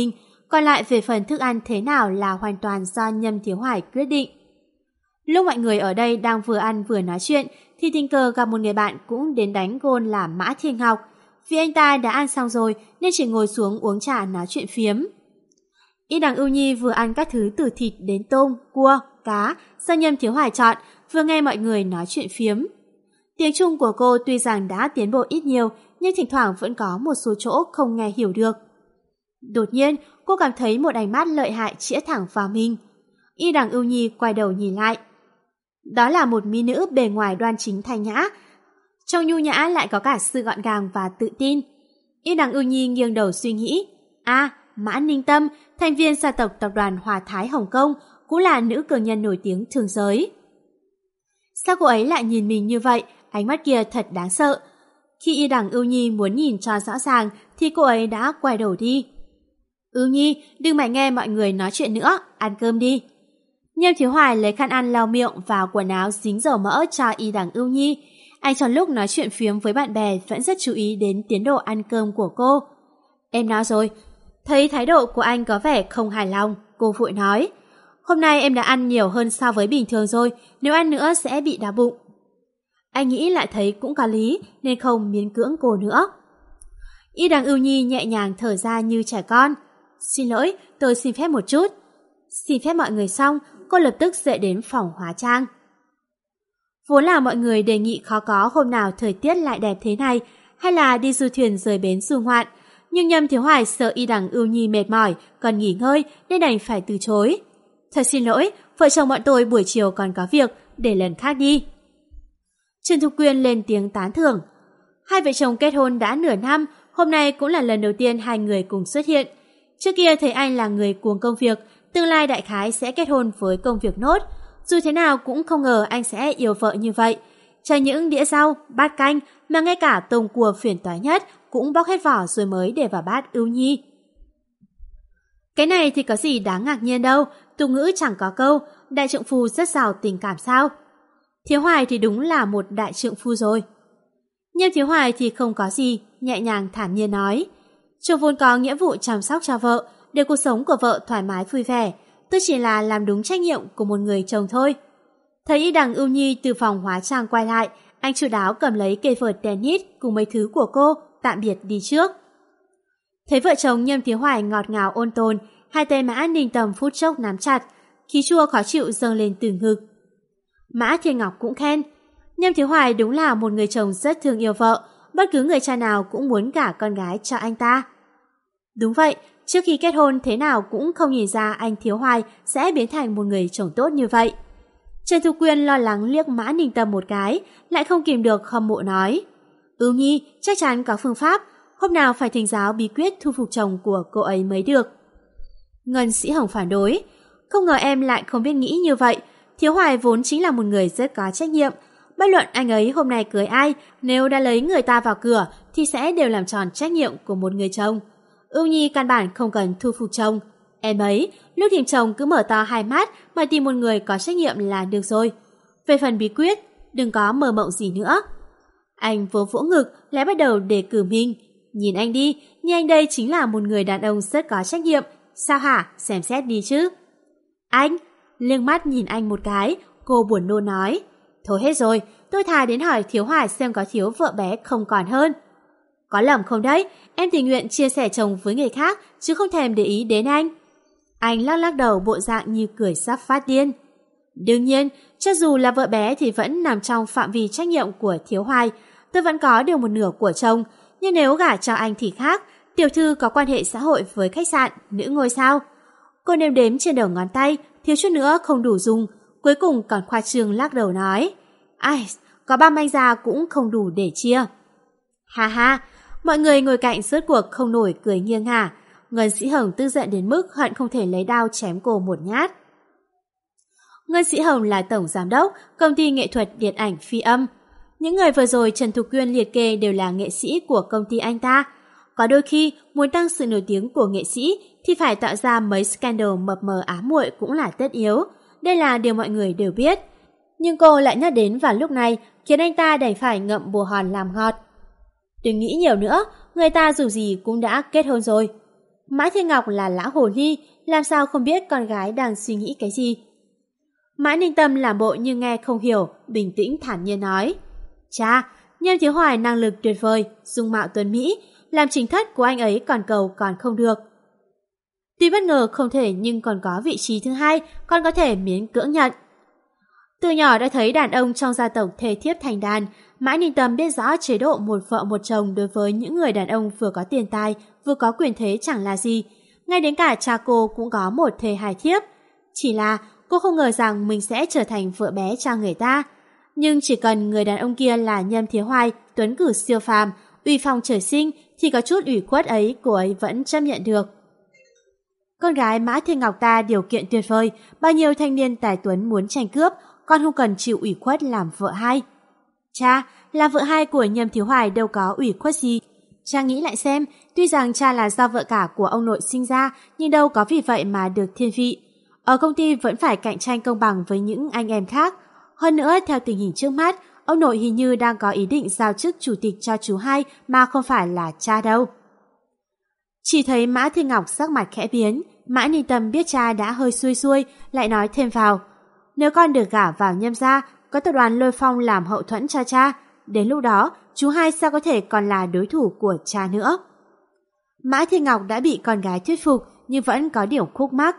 Còn lại về phần thức ăn thế nào là hoàn toàn do Nhâm Thiếu Hoài quyết định. Lúc mọi người ở đây đang vừa ăn vừa nói chuyện thì tình cờ gặp một người bạn cũng đến đánh gôn là Mã Thiên Ngọc. Vì anh ta đã ăn xong rồi nên chỉ ngồi xuống uống trà nói chuyện phiếm. Y Đằng Ưu Nhi vừa ăn các thứ từ thịt đến tôm, cua, cá do Nhâm Thiếu Hoài chọn, vừa nghe mọi người nói chuyện phiếm. Tiếng Trung của cô tuy rằng đã tiến bộ ít nhiều nhưng thỉnh thoảng vẫn có một số chỗ không nghe hiểu được. Đột nhiên, cô cảm thấy một ánh mắt lợi hại chĩa thẳng vào mình. Y Đằng Ưu Nhi quay đầu nhìn lại. Đó là một mỹ nữ bề ngoài đoan chính thanh nhã. Trong nhu nhã lại có cả sự gọn gàng và tự tin. Y Đằng Ưu Nhi nghiêng đầu suy nghĩ. Mã Ninh Tâm, thành viên gia tộc tập đoàn Hòa Thái Hồng Kông, cũng là nữ cường nhân nổi tiếng thường giới. Sao cô ấy lại nhìn mình như vậy? Ánh mắt kia thật đáng sợ. Khi Y Đằng Ưu Nhi muốn nhìn cho rõ ràng thì cô ấy đã quay đầu đi. Ưu Nhi, đừng mải nghe mọi người nói chuyện nữa, ăn cơm đi. Nhâm Thiếu Hoài lấy khăn ăn lau miệng và quần áo dính dầu mỡ cho Y Đằng Ưu Nhi. Anh trong lúc nói chuyện phiếm với bạn bè vẫn rất chú ý đến tiến độ ăn cơm của cô. Em nói rồi. Thấy thái độ của anh có vẻ không hài lòng, cô vội nói. Hôm nay em đã ăn nhiều hơn so với bình thường rồi, nếu ăn nữa sẽ bị đau bụng. Anh nghĩ lại thấy cũng có lý nên không miễn cưỡng cô nữa. Y Đằng Ưu Nhi nhẹ nhàng thở ra như trẻ con. Xin lỗi, tôi xin phép một chút. Xin phép mọi người xong, cô lập tức dậy đến phòng hóa trang. Vốn là mọi người đề nghị khó có hôm nào thời tiết lại đẹp thế này, hay là đi du thuyền rời bến du ngoạn. Nhưng Nhâm Thiếu Hoài sợ Y Đằng Ưu Nhi mệt mỏi, còn nghỉ ngơi nên đành phải từ chối. Thật xin lỗi, vợ chồng bọn tôi buổi chiều còn có việc, để lần khác đi. Trần Thục Quyên lên tiếng tán thưởng. Hai vợ chồng kết hôn đã nửa năm, hôm nay cũng là lần đầu tiên hai người cùng xuất hiện. Trước kia thấy anh là người cuồng công việc, tương lai đại khái sẽ kết hôn với công việc nốt. Dù thế nào cũng không ngờ anh sẽ yêu vợ như vậy. Chẳng những đĩa rau, bát canh mà ngay cả tôm cua phiền toái nhất cũng bóc hết vỏ rồi mới để vào bát Ưu Nhi. Cái này thì có gì đáng ngạc nhiên đâu, tục ngữ chẳng có câu, đại trượng phu rất giàu tình cảm sao. Thiếu Hoài thì đúng là một đại trượng phu rồi. Nhưng Thiếu Hoài thì không có gì, nhẹ nhàng thản nhiên nói. Chồng vốn có nghĩa vụ chăm sóc cho vợ, để cuộc sống của vợ thoải mái vui vẻ. Tôi chỉ là làm đúng trách nhiệm của một người chồng thôi. Thấy Y Đằng Ưu Nhi từ phòng hóa trang quay lại, anh chu đáo cầm lấy cây vợt tennis cùng mấy thứ của cô, tạm biệt đi trước. Thấy vợ chồng Nhâm Thiếu Hoài ngọt ngào ôn tồn, hai tay Mã Ninh Tâm phút chốc nắm chặt, khí chua khó chịu dâng lên từ ngực. Mã Thiên Ngọc cũng khen, Nhâm Thiếu Hoài đúng là một người chồng rất thương yêu vợ, bất cứ người cha nào cũng muốn gả con gái cho anh ta. Đúng vậy, trước khi kết hôn thế nào cũng không nhìn ra anh Thiếu Hoài sẽ biến thành một người chồng tốt như vậy. Trần Thục Quyên lo lắng liếc Mã Ninh Tâm một cái, lại không kìm được hâm mộ nói. Ưu Nhi chắc chắn có phương pháp, hôm nào phải thỉnh giáo bí quyết thu phục chồng của cô ấy mới được. Ngân Sĩ Hồng phản đối, không ngờ em lại không biết nghĩ như vậy. Thiếu Hoài vốn chính là một người rất có trách nhiệm. Bất luận anh ấy hôm nay cưới ai, nếu đã lấy người ta vào cửa thì sẽ đều làm tròn trách nhiệm của một người chồng. Ưu Nhi căn bản không cần thu phục chồng. Em ấy, lúc tìm chồng cứ mở to hai mắt mà tìm một người có trách nhiệm là được rồi. Về phần bí quyết, đừng có mơ mộng gì nữa. Anh vỗ vỗ ngực, lại bắt đầu đề cử mình. Nhìn anh đi, như anh đây chính là một người đàn ông rất có trách nhiệm. Sao hả? Xem xét đi chứ. Anh, liếc mắt nhìn anh một cái, cô buồn nôn nói. Thôi hết rồi, tôi thà đến hỏi Thiếu Hoài xem có thiếu vợ bé không còn hơn. Có lầm không đấy, em tình nguyện chia sẻ chồng với người khác, chứ không thèm để ý đến anh. Anh lắc lắc đầu bộ dạng như cười sắp phát điên. Đương nhiên, cho dù là vợ bé thì vẫn nằm trong phạm vi trách nhiệm của Thiếu Hoài. Tôi vẫn có được một nửa của chồng, nhưng nếu gả cho anh thì khác. Tiểu thư có quan hệ xã hội với khách sạn, nữ ngôi sao. Cô nêm đếm trên đầu ngón tay, thiếu chút nữa không đủ dùng. Cuối cùng còn khoa trương lắc đầu nói. Ai, có 3 manh già cũng không đủ để chia. Ha ha, mọi người ngồi cạnh rốt cuộc không nổi cười nghiêng hả. Ngân Sĩ Hồng tức giận đến mức hận không thể lấy đao chém cô một nhát. Ngân Sĩ Hồng là tổng giám đốc công ty nghệ thuật điện ảnh phi âm. Những người vừa rồi Trần Thục Quyên liệt kê đều là nghệ sĩ của công ty anh ta. Có đôi khi muốn tăng sự nổi tiếng của nghệ sĩ thì phải tạo ra mấy scandal mập mờ ám muội cũng là tất yếu. Đây là điều mọi người đều biết. Nhưng cô lại nhắc đến vào lúc này khiến anh ta đành phải ngậm bồ hòn làm ngọt. Đừng nghĩ nhiều nữa, người ta dù gì cũng đã kết hôn rồi. Mã Thiên Ngọc là lão hồ ly, làm sao không biết con gái đang suy nghĩ cái gì. Mã Ninh Tâm làm bộ như nghe không hiểu, bình tĩnh thản nhiên nói. Cha, Nhâm Thiếu Hoài năng lực tuyệt vời, dung mạo tuấn Mỹ, làm chính thất của anh ấy còn cầu còn không được. Tuy bất ngờ không thể nhưng còn có vị trí thứ hai, con có thể miễn cưỡng nhận. Từ nhỏ đã thấy đàn ông trong gia tộc thề thiếp thành đàn, Mã Ninh Tâm biết rõ chế độ một vợ một chồng đối với những người đàn ông vừa có tiền tài, vừa có quyền thế chẳng là gì. Ngay đến cả cha cô cũng có một thề hai thiếp. Chỉ là cô không ngờ rằng mình sẽ trở thành vợ bé cho người ta. Nhưng chỉ cần người đàn ông kia là Nhâm Thiếu Hoài, tuấn cử siêu phàm, uy phong trời sinh, thì có chút ủy khuất ấy cô ấy vẫn chấp nhận được. Con gái Mã Thiên Ngọc ta điều kiện tuyệt vời, bao nhiêu thanh niên tài tuấn muốn tranh cướp, con không cần chịu ủy khuất làm vợ hai. Cha, là vợ hai của Nhâm Thiếu Hoài đâu có ủy khuất gì. Cha nghĩ lại xem, tuy rằng cha là do vợ cả của ông nội sinh ra, nhưng đâu có vì vậy mà được thiên vị. Ở công ty vẫn phải cạnh tranh công bằng với những anh em khác. Hơn nữa, theo tình hình trước mắt, ông nội hình như đang có ý định giao chức chủ tịch cho chú hai mà không phải là cha đâu. Chỉ thấy Mã Thiên Ngọc sắc mặt khẽ biến, Mã Ninh Tâm biết cha đã hơi xuôi xuôi, lại nói thêm vào. Nếu con được gả vào Nhâm gia, có tập đoàn Lôi Phong làm hậu thuẫn cho cha, đến lúc đó chú hai sao có thể còn là đối thủ của cha nữa. Mã Thiên Ngọc đã bị con gái thuyết phục nhưng vẫn có điểm khúc mắc.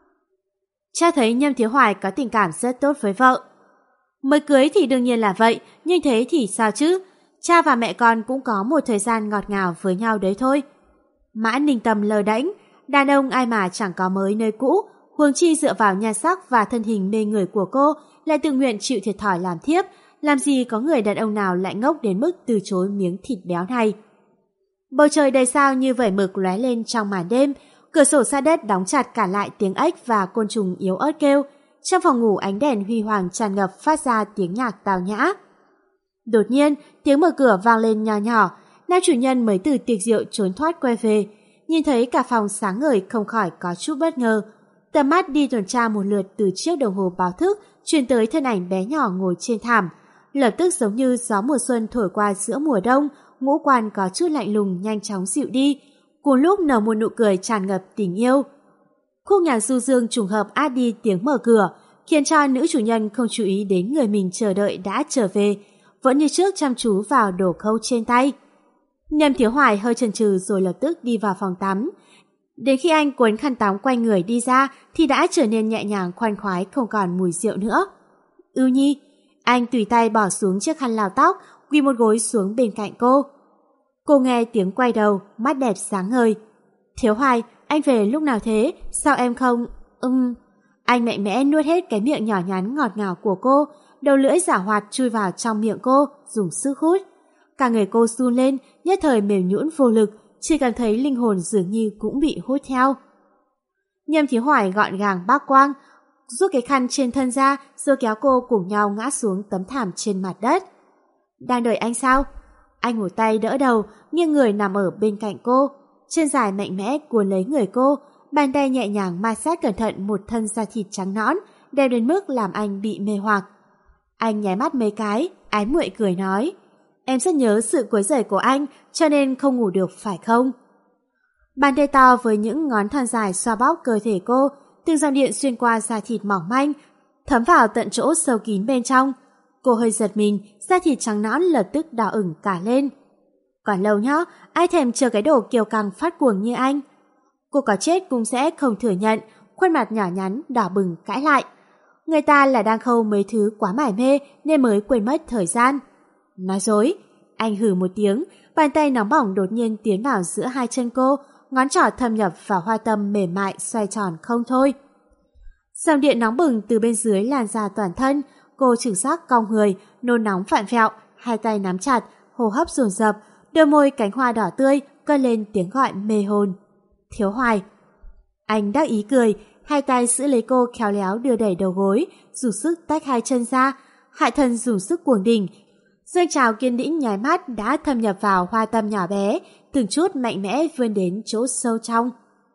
Cha thấy Nhâm Thiếu Hoài có tình cảm rất tốt với vợ. Mới cưới thì đương nhiên là vậy, nhưng thế thì sao chứ? Cha và mẹ con cũng có một thời gian ngọt ngào với nhau đấy thôi. Mã Ninh Tâm lờ đễnh, đàn ông ai mà chẳng có mới nơi cũ, huống chi dựa vào nhan sắc và thân hình mê người của cô lại tự nguyện chịu thiệt thòi làm thiếp, làm gì có người đàn ông nào lại ngốc đến mức từ chối miếng thịt béo này. Bầu trời đầy sao như vẩy mực lóe lên trong màn đêm, cửa sổ sát đất đóng chặt cả lại tiếng ếch và côn trùng yếu ớt kêu. Trong phòng ngủ ánh đèn huy hoàng tràn ngập phát ra tiếng nhạc tào nhã. Đột nhiên, tiếng mở cửa vang lên nhỏ nhỏ, nam chủ nhân mới từ tiệc rượu trốn thoát quay về, nhìn thấy cả phòng sáng ngời không khỏi có chút bất ngờ. Tầm mắt đi tuần tra một lượt từ chiếc đồng hồ báo thức truyền tới thân ảnh bé nhỏ ngồi trên thảm, lập tức giống như gió mùa xuân thổi qua giữa mùa đông, ngũ quan có chút lạnh lùng nhanh chóng dịu đi, cùng lúc nở một nụ cười tràn ngập tình yêu. Khúc nhạc du dương trùng hợp át đi tiếng mở cửa, khiến cho nữ chủ nhân không chú ý đến người mình chờ đợi đã trở về, vẫn như trước chăm chú vào đồ khâu trên tay. Nhâm Thiếu Hoài hơi chần chừ rồi lập tức đi vào phòng tắm. Đến khi anh cuốn khăn tắm quanh người đi ra thì đã trở nên nhẹ nhàng khoan khoái, không còn mùi rượu nữa. Ưu Nhi, anh tùy tay bỏ xuống chiếc khăn lau tóc, quỳ một gối xuống bên cạnh cô. Cô nghe tiếng quay đầu, mắt đẹp sáng ngời. Thiếu Hoài, anh về lúc nào thế? Sao em không... Anh mạnh mẽ nuốt hết cái miệng nhỏ nhắn ngọt ngào của cô, đầu lưỡi giảo hoạt chui vào trong miệng cô, dùng sức hút. Cả người cô run lên, nhất thời mềm nhũn vô lực, chỉ cảm thấy linh hồn dường như cũng bị hút theo. Nhâm Thiếu Hoài gọn gàng bác quang, rút cái khăn trên thân ra rồi kéo cô cùng nhau ngã xuống tấm thảm trên mặt đất. Đang đợi anh sao? Anh một tay đỡ đầu, nghiêng người nằm ở bên cạnh cô, chân dài mạnh mẽ cuốn lấy người cô, bàn tay nhẹ nhàng ma sát cẩn thận một thân da thịt trắng nõn, đẹp đến mức làm anh bị mê hoặc. Anh nháy mắt mấy cái, ái muội cười nói, em rất nhớ sự quấy rầy của anh, cho nên không ngủ được phải không? Bàn tay to với những ngón thon dài xoa bóp cơ thể cô, từng dòng điện xuyên qua da thịt mỏng manh, thấm vào tận chỗ sâu kín bên trong. Cô hơi giật mình, da thịt trắng nõn lập tức đỏ ửng cả lên. Còn lâu nhá, ai thèm chờ cái đồ kiêu căng phát cuồng như anh. Cô có chết cũng sẽ không thừa nhận, khuôn mặt nhỏ nhắn đỏ bừng cãi lại. Người ta là đang khâu mấy thứ quá mải mê nên mới quên mất thời gian. Nói dối, anh hừ một tiếng, bàn tay nóng bỏng đột nhiên tiến vào giữa hai chân cô, ngón trỏ thâm nhập vào hoa tâm mềm mại xoay tròn không thôi. Dòng điện nóng bừng từ bên dưới lan ra toàn thân, cô chừng giác cong người, nôn nóng phạn phẹo, hai tay nắm chặt, hô hấp dồn dập, đôi môi cánh hoa đỏ tươi cất lên tiếng gọi mê hồn. Thiếu Hoài. Anh đắc ý cười, hai tay giữ lấy cô khéo léo đưa đẩy đầu gối, dùng sức tách hai chân ra, hạ thân dùng sức cuồng đỉnh. Dương trào kiên đĩnh nháy mắt đã thâm nhập vào hoa tâm nhỏ bé, từng chút mạnh mẽ vươn đến chỗ sâu trong.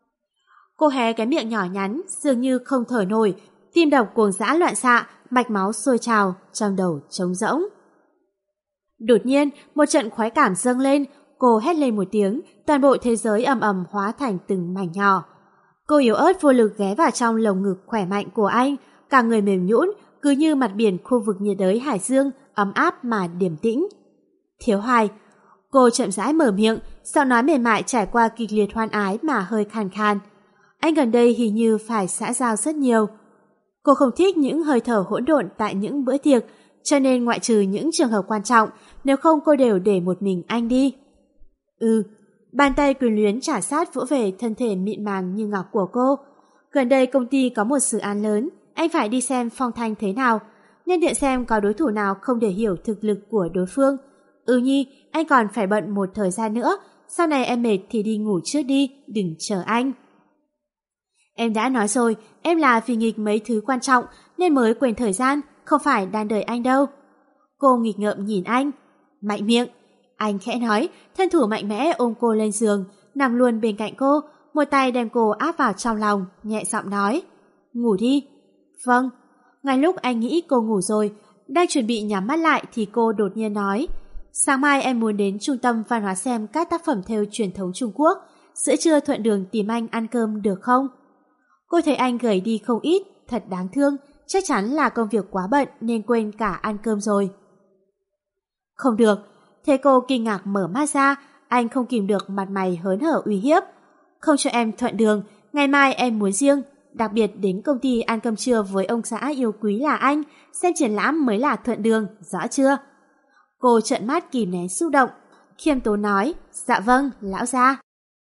Cô hé cái miệng nhỏ nhắn, dường như không thở nổi, tim đập cuồng dã loạn xạ, mạch máu sôi trào, trong đầu trống rỗng. Đột nhiên, một trận khoái cảm dâng lên, Cô hét lên một tiếng, toàn bộ thế giới ầm ầm hóa thành từng mảnh nhỏ. Cô yếu ớt vô lực ghé vào trong lồng ngực khỏe mạnh của anh, cả người mềm nhũn, cứ như mặt biển khu vực nhiệt đới Hải Dương, ấm áp mà điềm tĩnh. Thiếu Hoài. Cô chậm rãi mở miệng, giọng nói mềm mại trải qua kịch liệt hoan ái mà hơi khàn khàn. Anh gần đây hình như phải xã giao rất nhiều. Cô không thích những hơi thở hỗn độn tại những bữa tiệc, cho nên ngoại trừ những trường hợp quan trọng, nếu không cô đều để một mình anh đi. Bàn tay quyền luyến trả sát vỗ về thân thể mịn màng như ngọc của cô. Gần đây công ty có một dự án lớn, anh phải đi xem Phong Thanh thế nào, nên tiện xem có đối thủ nào không để hiểu thực lực của đối phương. Nhi, anh còn phải bận một thời gian nữa, sau này em mệt thì đi ngủ trước đi, đừng chờ anh. Em đã nói rồi, em là vì nghịch mấy thứ quan trọng nên mới quên thời gian, không phải đang đợi anh đâu. Cô nghịch ngợm nhìn anh. Mạnh miệng. Anh khẽ nói, thân thủ mạnh mẽ ôm cô lên giường, nằm luôn bên cạnh cô, một tay đem cô áp vào trong lòng, nhẹ giọng nói. Ngủ đi. Vâng. Ngay lúc anh nghĩ cô ngủ rồi, đang chuẩn bị nhắm mắt lại thì cô đột nhiên nói. Sáng mai em muốn đến trung tâm văn hóa xem các tác phẩm thêu truyền thống Trung Quốc, giữa trưa thuận đường tìm anh ăn cơm được không? Cô thấy anh gầy đi không ít, thật đáng thương, chắc chắn là công việc quá bận nên quên cả ăn cơm rồi. Không được. Thế cô kinh ngạc mở mắt ra, anh không kìm được mặt mày hớn hở uy hiếp. Không cho em thuận đường, ngày mai em muốn riêng, đặc biệt đến công ty ăn cơm trưa với ông xã yêu quý là anh, xem triển lãm mới là thuận đường, rõ chưa? Cô trợn mắt kìm nén xúc động, khiêm tốn nói, dạ vâng, lão gia.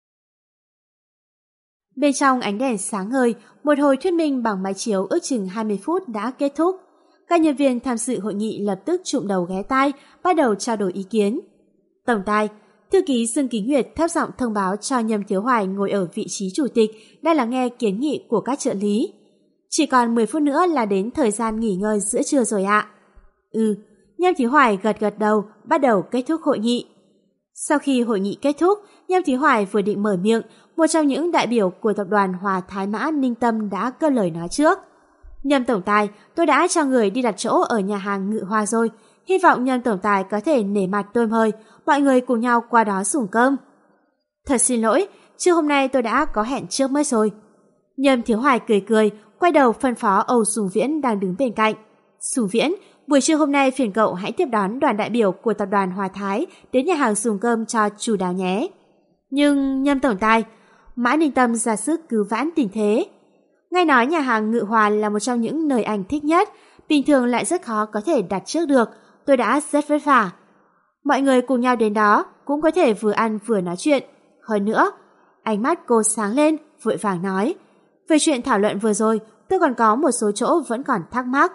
Bên trong ánh đèn sáng ngời, một hồi thuyết minh bằng máy chiếu ước chừng 20 phút đã kết thúc. Các nhân viên tham dự hội nghị lập tức chụm đầu ghé tai, bắt đầu trao đổi ý kiến. Tổng tài, thư ký Dương Kính Nguyệt thấp giọng thông báo cho Nhâm Thiếu Hoài ngồi ở vị trí chủ tịch đang lắng nghe kiến nghị của các trợ lý. Chỉ còn 10 phút nữa là đến thời gian nghỉ ngơi giữa trưa rồi ạ. Nhâm Thiếu Hoài gật gật đầu, bắt đầu kết thúc hội nghị. Sau khi hội nghị kết thúc, Nhâm Thiếu Hoài vừa định mở miệng, một trong những đại biểu của tập đoàn Hòa Thái Mã Ninh Tâm đã cất lời nói trước. Nhâm tổng tài, tôi đã cho người đi đặt chỗ ở nhà hàng Ngự Hoa rồi. Hy vọng Nhâm tổng tài có thể nể mặt tôi mời, mọi người cùng nhau qua đó dùng cơm. Thật xin lỗi, trưa hôm nay tôi đã có hẹn trước mới rồi. Nhâm Thiếu Hoài cười cười, quay đầu phân phó Âu Sùng Viễn đang đứng bên cạnh. Sùng Viễn, buổi trưa hôm nay phiền cậu hãy tiếp đón đoàn đại biểu của tập đoàn Hòa Thái đến nhà hàng dùng cơm cho chu đáo nhé. Nhưng Nhâm tổng tài, Mã Ninh Tâm ra sức cứu vãn tình thế. Nghe nói nhà hàng Ngự Hòa là một trong những nơi anh thích nhất, bình thường lại rất khó có thể đặt trước được, tôi đã rất vất vả. Mọi người cùng nhau đến đó cũng có thể vừa ăn vừa nói chuyện. Hơn nữa, ánh mắt cô sáng lên, vội vàng nói, về chuyện thảo luận vừa rồi, tôi còn có một số chỗ vẫn còn thắc mắc.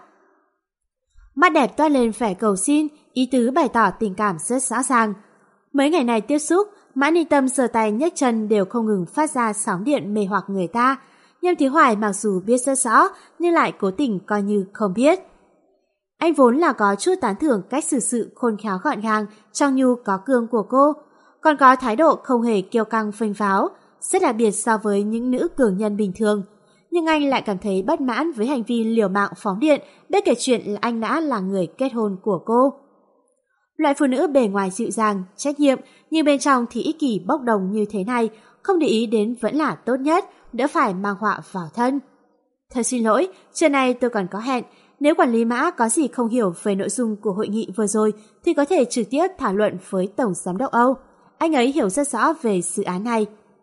Mắt đẹp toát lên vẻ cầu xin, ý tứ bày tỏ tình cảm rất rõ ràng. Mấy ngày này tiếp xúc, Mã Ninh Tâm giơ tay nhấc chân đều không ngừng phát ra sóng điện mê hoặc người ta. Nhâm Thiếu Hoài mặc dù biết rất rõ nhưng lại cố tình coi như không biết. Anh vốn là có chút tán thưởng cách xử sự khôn khéo gọn gàng, trong nhu có cương của cô, còn có thái độ không hề kiêu căng phênh pháo, rất đặc biệt so với những nữ cường nhân bình thường. Nhưng anh lại cảm thấy bất mãn với hành vi liều mạng phóng điện, biết kể chuyện là anh đã là người kết hôn của cô. Loại phụ nữ bề ngoài dịu dàng, trách nhiệm, nhưng bên trong thì ích kỷ bốc đồng như thế này, không để ý đến vẫn là tốt nhất, đỡ phải mang họa vào thân. Thật xin lỗi, trưa nay tôi còn có hẹn, nếu quản lý Mã có gì không hiểu về nội dung của hội nghị vừa rồi thì có thể trực tiếp thảo luận với Tổng Giám đốc Âu. Anh ấy hiểu rất rõ về dự án này.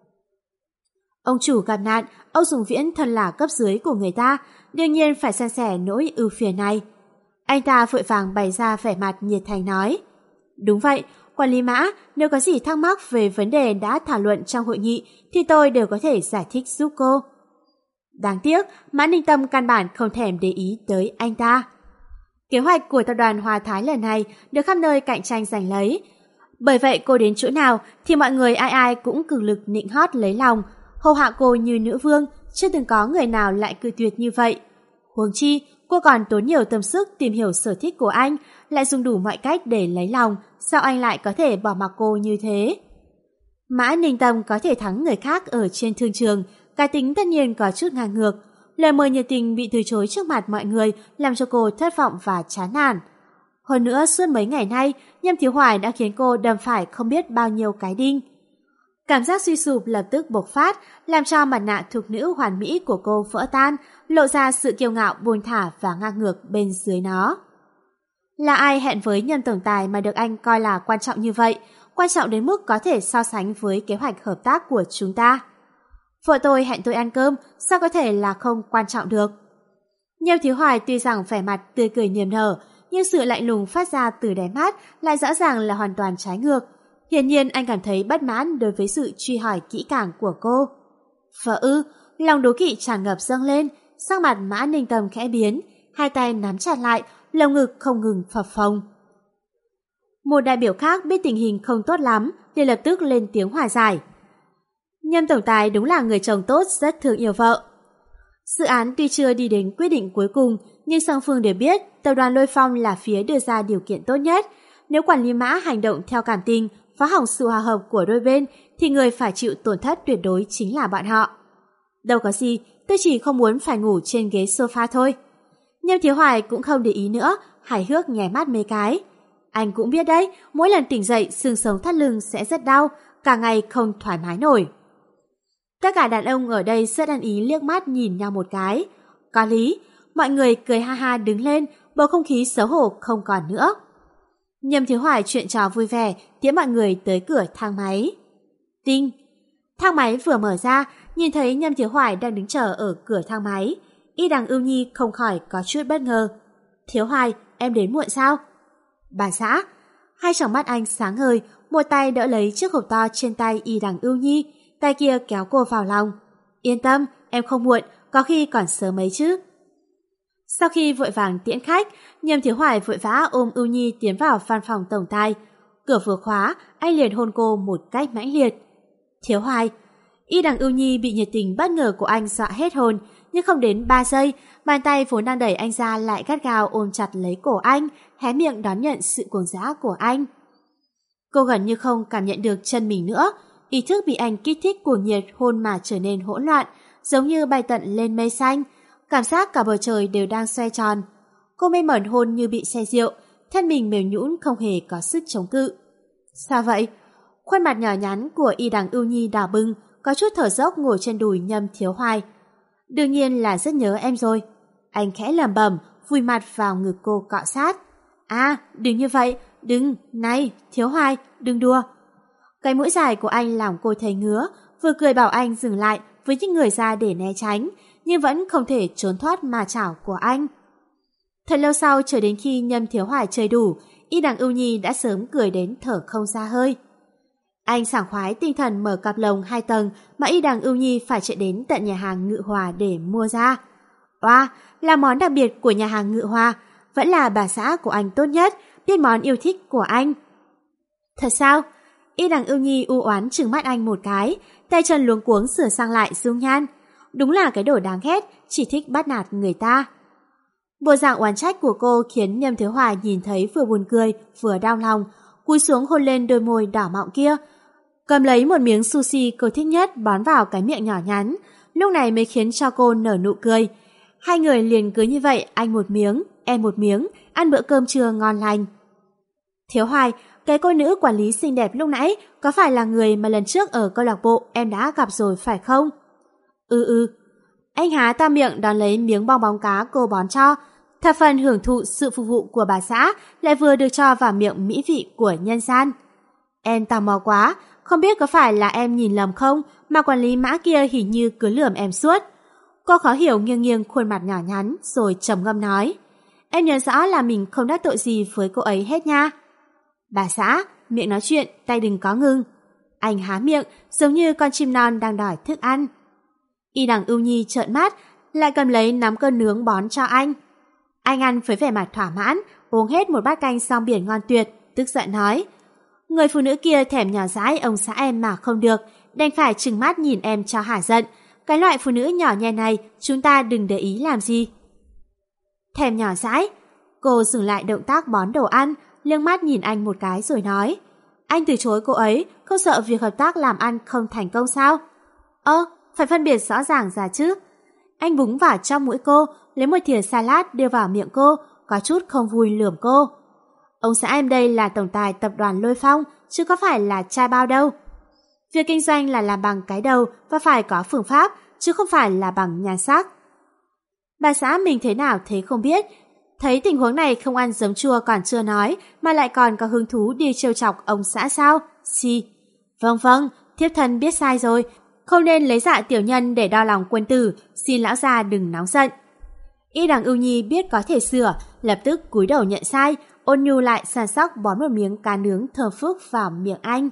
Ông chủ gặp nạn, Âu Sùng Viễn thân là cấp dưới của người ta, đương nhiên phải san sẻ nỗi ưu phiền này. Anh ta vội vàng bày ra vẻ mặt nhiệt thành nói. Đúng vậy, quản lý Mã, nếu có gì thắc mắc về vấn đề đã thảo luận trong hội nghị thì tôi đều có thể giải thích giúp cô. Đáng tiếc, Mã Ninh Tâm căn bản không thèm để ý tới anh ta. Kế hoạch của tập đoàn Hòa Thái lần này được khắp nơi cạnh tranh giành lấy. Bởi vậy cô đến chỗ nào thì mọi người ai ai cũng cực lực nịnh hót lấy lòng, hầu hạ cô như nữ vương, chưa từng có người nào lại cự tuyệt như vậy. Huống chi, cô còn tốn nhiều tâm sức tìm hiểu sở thích của anh, lại dùng đủ mọi cách để lấy lòng, sao anh lại có thể bỏ mặc cô như thế? Mã Ninh Tâm có thể thắng người khác ở trên thương trường, cá tính tất nhiên có chút ngang ngược. Lời mời nhiệt tình bị từ chối trước mặt mọi người làm cho cô thất vọng và chán nản. Hơn nữa suốt mấy ngày nay, Nhâm Thiếu Hoài đã khiến cô đâm phải không biết bao nhiêu cái đinh. Cảm giác suy sụp lập tức bộc phát, làm cho mặt nạ thục nữ hoàn mỹ của cô vỡ tan, lộ ra sự kiêu ngạo buông thả và ngang ngược bên dưới nó. Là ai hẹn với Nhâm tổng tài mà được anh coi là quan trọng như vậy, quan trọng đến mức có thể so sánh với kế hoạch hợp tác của chúng ta? Vợ tôi hẹn tôi ăn cơm, sao có thể là không quan trọng được? Nhâm Thiếu Hoài tuy rằng vẻ mặt tươi cười niềm nở, nhưng sự lạnh lùng phát ra từ đáy mắt lại rõ ràng là hoàn toàn trái ngược. Hiển nhiên anh cảm thấy bất mãn đối với sự truy hỏi kỹ càng của cô. Vợ ư? Lòng đố kỵ tràn ngập dâng lên, sắc mặt Mã Ninh Tâm khẽ biến, hai tay nắm chặt lại, lồng ngực không ngừng phập phồng. Một đại biểu khác biết tình hình không tốt lắm, liền lập tức lên tiếng hòa giải. Nhâm tổng tài đúng là người chồng tốt, rất thương yêu vợ. Dự án tuy chưa đi đến quyết định cuối cùng, nhưng song phương đều biết tập đoàn Lôi Phong là phía đưa ra điều kiện tốt nhất. Nếu quản lý Mã hành động theo cảm tình, phá hỏng sự hòa hợp của đôi bên, thì người phải chịu tổn thất tuyệt đối chính là bọn họ. Đâu có gì, tôi chỉ không muốn phải ngủ trên ghế sofa thôi. Nhâm Thiếu Hoài cũng không để ý nữa, hài hước nhè mắt mấy cái. Anh cũng biết đấy, mỗi lần tỉnh dậy xương sống thắt lưng sẽ rất đau, cả ngày không thoải mái nổi. Tất cả đàn ông ở đây rất ăn ý liếc mắt nhìn nhau một cái. Có lý, mọi người cười ha ha đứng lên, bầu không khí xấu hổ không còn nữa. Nhâm Thiếu Hoài chuyện trò vui vẻ tiễn mọi người tới cửa thang máy. Tinh! Thang máy vừa mở ra, nhìn thấy Nhâm Thiếu Hoài đang đứng chờ ở cửa thang máy. Y Đằng Ưu Nhi không khỏi có chút bất ngờ. Thiếu Hoài, em đến muộn sao? Bà xã! Hai tròng mắt anh sáng ngời, một tay đỡ lấy chiếc hộp to trên tay Y Đằng Ưu Nhi, tay kia kéo cô vào lòng. Yên tâm, em không muộn, có khi còn sớm mấy chứ. Sau khi vội vàng tiễn khách, Nhâm Thiếu Hoài vội vã ôm Ưu Nhi tiến vào văn phòng tổng tài. Cửa vừa khóa, anh liền hôn cô một cách mãnh liệt. Thiếu Hoài! Y Đằng Ưu Nhi bị nhiệt tình bất ngờ của anh dọa hết hồn, nhưng không đến 3 giây, bàn tay vốn đang đẩy anh ra lại gắt gao ôm chặt lấy cổ anh, hé miệng đón nhận sự cuồng dã của anh. Cô gần như không cảm nhận được chân mình nữa, ý thức bị anh kích thích cuồng nhiệt hôn mà trở nên hỗn loạn, giống như bay tận lên mây xanh, cảm giác cả bầu trời đều đang xoay tròn. Cô mê mẩn hôn như bị say rượu, thân mình mềm nhũn không hề có sức chống cự. Sao vậy? Khuôn mặt nhỏ nhắn của Y Đằng Ưu Nhi đỏ bừng, có chút thở dốc ngồi trên đùi Nhâm Thiếu Hoài. Đương nhiên là rất nhớ em rồi. Anh khẽ lẩm bẩm, vùi mặt vào ngực cô cọ sát. À, đừng như vậy, đừng, này, Thiếu Hoài, đừng đùa. Cái mũi dài của anh làm cô thấy ngứa, vừa cười bảo anh dừng lại với những người ra để né tránh, nhưng vẫn không thể trốn thoát ma chảo của anh. Thật lâu sau, chờ đến khi Nhâm Thiếu Hoài chơi đủ, Y Đằng Ưu Nhi đã sớm cười đến thở không ra hơi. Anh sảng khoái tinh thần mở cặp lồng 2 tầng mà Y Đằng Ưu Nhi phải chạy đến tận nhà hàng Ngự Hòa để mua ra. Oa, là món đặc biệt của nhà hàng Ngự Hòa, vẫn là bà xã của anh tốt nhất, biết món yêu thích của anh. Thật sao? Y Đằng Ưu Nhi u oán trừng mắt anh một cái, tay chân luống cuống sửa sang lại dung nhan. Đúng là cái đồ đáng ghét, chỉ thích bắt nạt người ta. Bộ dạng oán trách của cô khiến Nhâm Thiếu Hoài nhìn thấy vừa buồn cười vừa đau lòng, cúi xuống hôn lên đôi môi đỏ mọng kia, cầm lấy một miếng sushi cô thích nhất bón vào cái miệng nhỏ nhắn, lúc này mới khiến cho cô nở nụ cười. Hai người liền cứ như vậy, anh một miếng, em một miếng, ăn bữa cơm trưa ngon lành. Thiếu Hoài, cái cô nữ quản lý xinh đẹp lúc nãy có phải là người mà lần trước ở câu lạc bộ em đã gặp rồi phải không? Anh há to miệng đón lấy miếng bong bóng cá cô bón cho, thập phần hưởng thụ sự phục vụ của bà xã, lại vừa được cho vào miệng mỹ vị của nhân gian. Em tò mò quá, không biết có phải là em nhìn lầm không mà quản lý Mã kia hình như cứ lườm em suốt. Cô khó hiểu nghiêng nghiêng khuôn mặt nhỏ nhắn rồi trầm ngâm nói. Em nhớ rõ là mình không đắc tội gì với cô ấy hết nha. Bà xã, miệng nói chuyện, tay đừng có ngưng. Anh há miệng giống như con chim non đang đòi thức ăn. Y Đằng Ưu Nhi trợn mắt, lại cầm lấy nắm cơm nướng bón cho anh. Anh ăn với vẻ mặt thỏa mãn, uống hết một bát canh rong biển ngon tuyệt, tức giận nói. Người phụ nữ kia thèm nhỏ dãi ông xã em mà không được, đành phải trừng mắt nhìn em cho hả giận. Cái loại phụ nữ nhỏ nhen này chúng ta đừng để ý làm gì. Thèm nhỏ dãi? Cô dừng lại động tác bón đồ ăn, liếc mắt nhìn anh một cái rồi nói. Anh từ chối cô ấy, không sợ việc hợp tác làm ăn không thành công sao? Phải phân biệt rõ ràng ra chứ. Anh búng vào trong mũi cô, lấy một thìa salad đưa vào miệng cô, có chút không vui lườm cô. Ông xã em đây là tổng tài tập đoàn Lôi Phong, chứ có phải là trai bao đâu. Việc kinh doanh là làm bằng cái đầu và phải có phương pháp, chứ không phải là bằng nhan sắc. Bà xã mình thế nào thế không biết. Thấy tình huống này không ăn giấm chua còn chưa nói, mà lại còn có hứng thú đi trêu chọc ông xã sao? Vâng, thiếp thân biết sai rồi. Không nên lấy dạ tiểu nhân để đo lòng quân tử, xin lão già đừng nóng giận. Y Đằng Ưu Nhi biết có thể sửa, lập tức cúi đầu nhận sai, ôn nhu lại săn sóc bón một miếng cá nướng thơm phức vào miệng anh.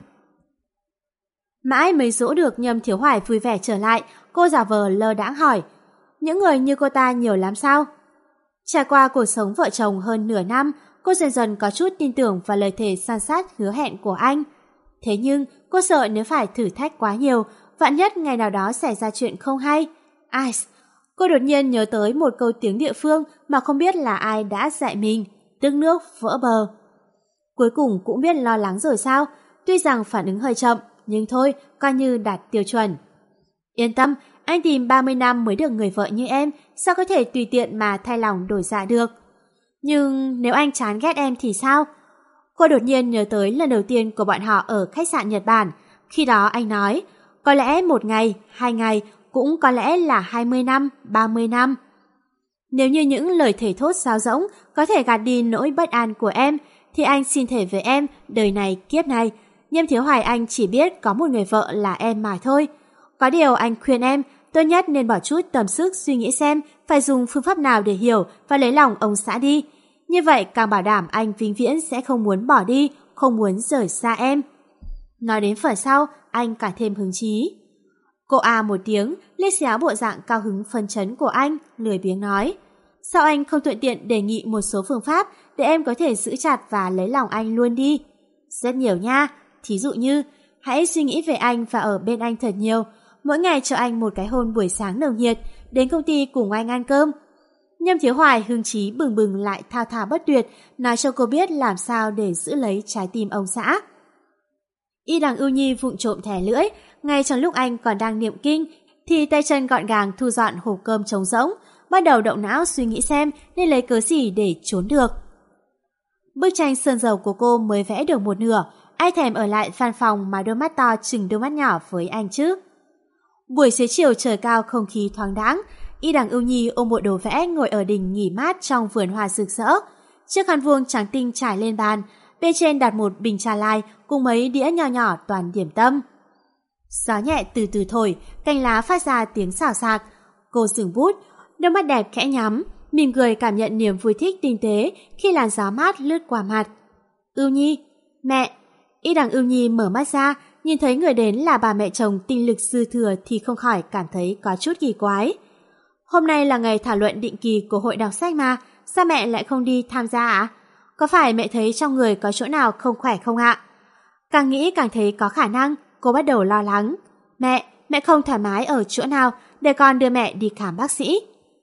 Mãi mới dỗ được Nhâm Thiếu Hoài vui vẻ trở lại, cô giả vờ lơ đãng hỏi, những người như cô ta nhiều lắm sao? Trải qua cuộc sống vợ chồng hơn nửa năm, cô dần dần có chút tin tưởng vào lời thề san sát hứa hẹn của anh. Thế nhưng, cô sợ nếu phải thử thách quá nhiều, vạn nhất ngày nào đó xảy ra chuyện không hay. Cô đột nhiên nhớ tới một câu tiếng địa phương mà không biết là ai đã dạy mình, tức nước vỡ bờ. Cuối cùng cũng biết lo lắng rồi sao? Tuy rằng phản ứng hơi chậm, nhưng thôi, coi như đạt tiêu chuẩn. Yên tâm, anh tìm 30 năm mới được người vợ như em, sao có thể tùy tiện mà thay lòng đổi dạ được. Nhưng nếu anh chán ghét em thì sao? Cô đột nhiên nhớ tới lần đầu tiên của bọn họ ở khách sạn Nhật Bản. Khi đó anh nói, có lẽ 1 ngày, 2 ngày, cũng có lẽ là 20 năm, 30 năm. Nếu như những lời thề thốt sáo rỗng có thể gạt đi nỗi bất an của em, thì anh xin thề với em, đời này kiếp này, Nhâm Thiếu Hoài anh chỉ biết có một người vợ là em mà thôi. Có điều anh khuyên em, tốt nhất nên bỏ chút tầm sức suy nghĩ xem phải dùng phương pháp nào để hiểu và lấy lòng ông xã đi. Như vậy càng bảo đảm anh vĩnh viễn sẽ không muốn bỏ đi, không muốn rời xa em. Nói đến phần sau, anh càng thêm hứng chí. Cô một tiếng, liếc xéo bộ dạng cao hứng phấn chấn của anh, lười biếng nói. Sao anh không thuận tiện đề nghị một số phương pháp để em có thể giữ chặt và lấy lòng anh luôn đi? Rất nhiều nha, thí dụ như hãy suy nghĩ về anh và ở bên anh thật nhiều. Mỗi ngày cho anh một cái hôn buổi sáng nồng nhiệt, đến công ty cùng anh ăn cơm. Nhâm Thiếu Hoài hưng chí bừng bừng lại thao thao bất tuyệt, nói cho cô biết làm sao để giữ lấy trái tim ông xã. Y Đằng Ưu Nhi vụng trộm thè lưỡi, ngay trong lúc anh còn đang niệm kinh, thì tay chân gọn gàng thu dọn hộp cơm trống rỗng, bắt đầu động não suy nghĩ xem nên lấy cớ gì để trốn được. Bức tranh sơn dầu của cô mới vẽ được một nửa, ai thèm ở lại văn phòng mà đôi mắt to chừng đôi mắt nhỏ với anh chứ. Buổi xế chiều trời cao không khí thoáng đãng, Y Đằng Ưu Nhi ôm bộ đồ vẽ ngồi ở đình nghỉ mát trong vườn hoa rực rỡ. Chiếc khăn vuông trắng tinh trải lên bàn, bên trên đặt một bình trà lai cùng mấy đĩa nho nhỏ toàn điểm tâm. Gió nhẹ từ từ thổi, cành lá phát ra tiếng xào xạc. Cô dừng bút, đôi mắt đẹp khẽ nhắm, mỉm cười cảm nhận niềm vui thích tinh tế khi làn gió mát lướt qua mặt. Ưu Nhi, mẹ. Y Đằng Ưu Nhi mở mắt ra, nhìn thấy người đến là bà mẹ chồng tinh lực dư thừa thì không khỏi cảm thấy có chút kỳ quái. Hôm nay là ngày thảo luận định kỳ của hội đọc sách mà, sao mẹ lại không đi tham gia ạ? Có phải mẹ thấy trong người có chỗ nào không khỏe không ạ? Càng nghĩ càng thấy có khả năng, cô bắt đầu lo lắng. Mẹ không thoải mái ở chỗ nào, để con đưa mẹ đi khám bác sĩ.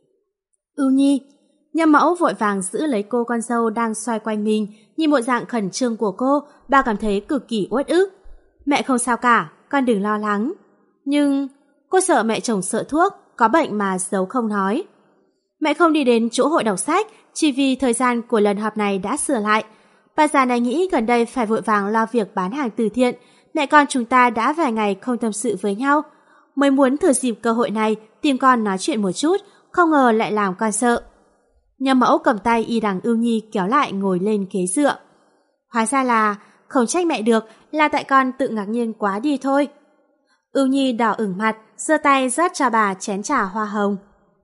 Ưu Nhi. Nhâm Mẫu vội vàng giữ lấy cô con dâu đang xoay quanh mình, nhìn bộ dạng khẩn trương của cô, bà cảm thấy cực kỳ uất ức. Mẹ không sao cả, con đừng lo lắng. Nhưng cô sợ mẹ chồng sợ thuốc, có bệnh mà giấu không nói. Mẹ không đi đến chỗ hội đọc sách chỉ vì thời gian của lần họp này đã sửa lại. Bà già này nghĩ gần đây phải vội vàng lo việc bán hàng từ thiện. Mẹ con chúng ta đã vài ngày không tâm sự với nhau, mới muốn thừa dịp cơ hội này tìm con nói chuyện một chút, không ngờ lại làm con sợ. Nhâm Mẫu cầm tay Y Đằng Ưu Nhi kéo lại ngồi lên ghế dựa. Hóa ra là không trách mẹ được, là tại con tự ngạc nhiên quá đi thôi. Ưu Nhi đỏ ửng mặt, giơ tay rót cho bà chén trà hoa hồng.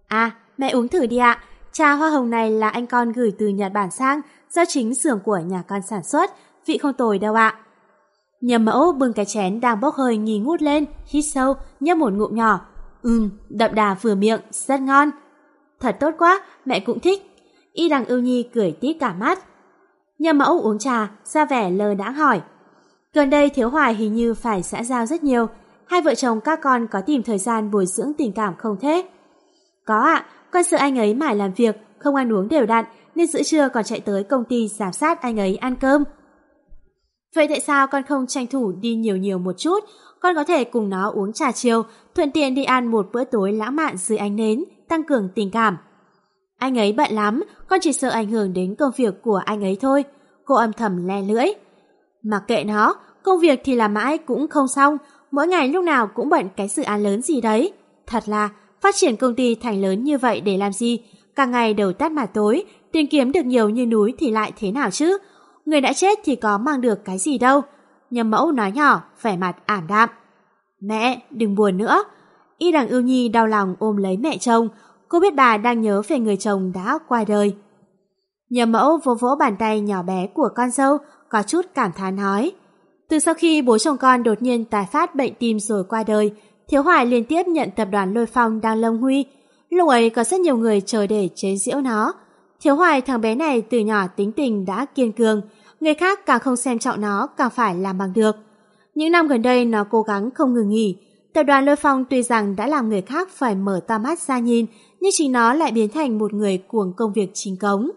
Mẹ uống thử đi ạ. Trà hoa hồng này là anh con gửi từ Nhật Bản sang, do chính xưởng của nhà con sản xuất, vị không tồi đâu ạ. Nhâm Mẫu bưng cái chén đang bốc hơi nghi ngút lên, hít sâu, nhấp một ngụm nhỏ. Đậm đà vừa miệng, rất ngon. Thật tốt quá, mẹ cũng thích. Y Đằng Ưu Nhi cười tít cả mắt. Nhâm Mẫu uống trà, ra vẻ lơ đãng hỏi. Gần đây Thiếu Hoài hình như phải xã giao rất nhiều. Hai vợ chồng các con có tìm thời gian bồi dưỡng tình cảm không thế? Có ạ, con sợ anh ấy mải làm việc, không ăn uống đều đặn, nên giữa trưa còn chạy tới công ty giám sát anh ấy ăn cơm. Vậy tại sao con không tranh thủ đi nhiều một chút? Con có thể cùng nó uống trà chiều, thuận tiện đi ăn một bữa tối lãng mạn dưới ánh nến, tăng cường tình cảm. Anh ấy bận lắm, con chỉ sợ ảnh hưởng đến công việc của anh ấy thôi. cô âm thầm le lưỡi. Mặc kệ nó, công việc thì làm mãi cũng không xong, mỗi ngày lúc nào cũng bận cái dự án lớn gì đấy. Thật là, phát triển công ty thành lớn như vậy để làm gì? Cả ngày đầu tắt mặt tối, tiền kiếm được nhiều như núi thì lại thế nào chứ? Người đã chết thì có mang được cái gì đâu. Nhâm Mẫu nói nhỏ, vẻ mặt ảm đạm. Mẹ, đừng buồn nữa. Y Đằng Ưu Nhi đau lòng ôm lấy mẹ chồng. Cô biết bà đang nhớ về người chồng đã qua đời. Nhâm Mẫu vỗ vỗ bàn tay nhỏ bé của con dâu, có chút cảm thán nói. Từ sau khi bố chồng con đột nhiên tái phát bệnh tim rồi qua đời, Thiếu Hoài liên tiếp nhận tập đoàn Lôi Phong đang lông huy. Lúc ấy có rất nhiều người chờ để chế giễu nó. Thiếu Hoài thằng bé này từ nhỏ tính tình đã kiên cường, người khác càng không xem trọng nó càng phải làm bằng được. Những năm gần đây nó cố gắng không ngừng nghỉ. Tập đoàn Lôi Phong tuy rằng đã làm người khác phải mở to mắt ra nhìn, nhưng chính nó lại biến thành một người cuồng công việc chính cống.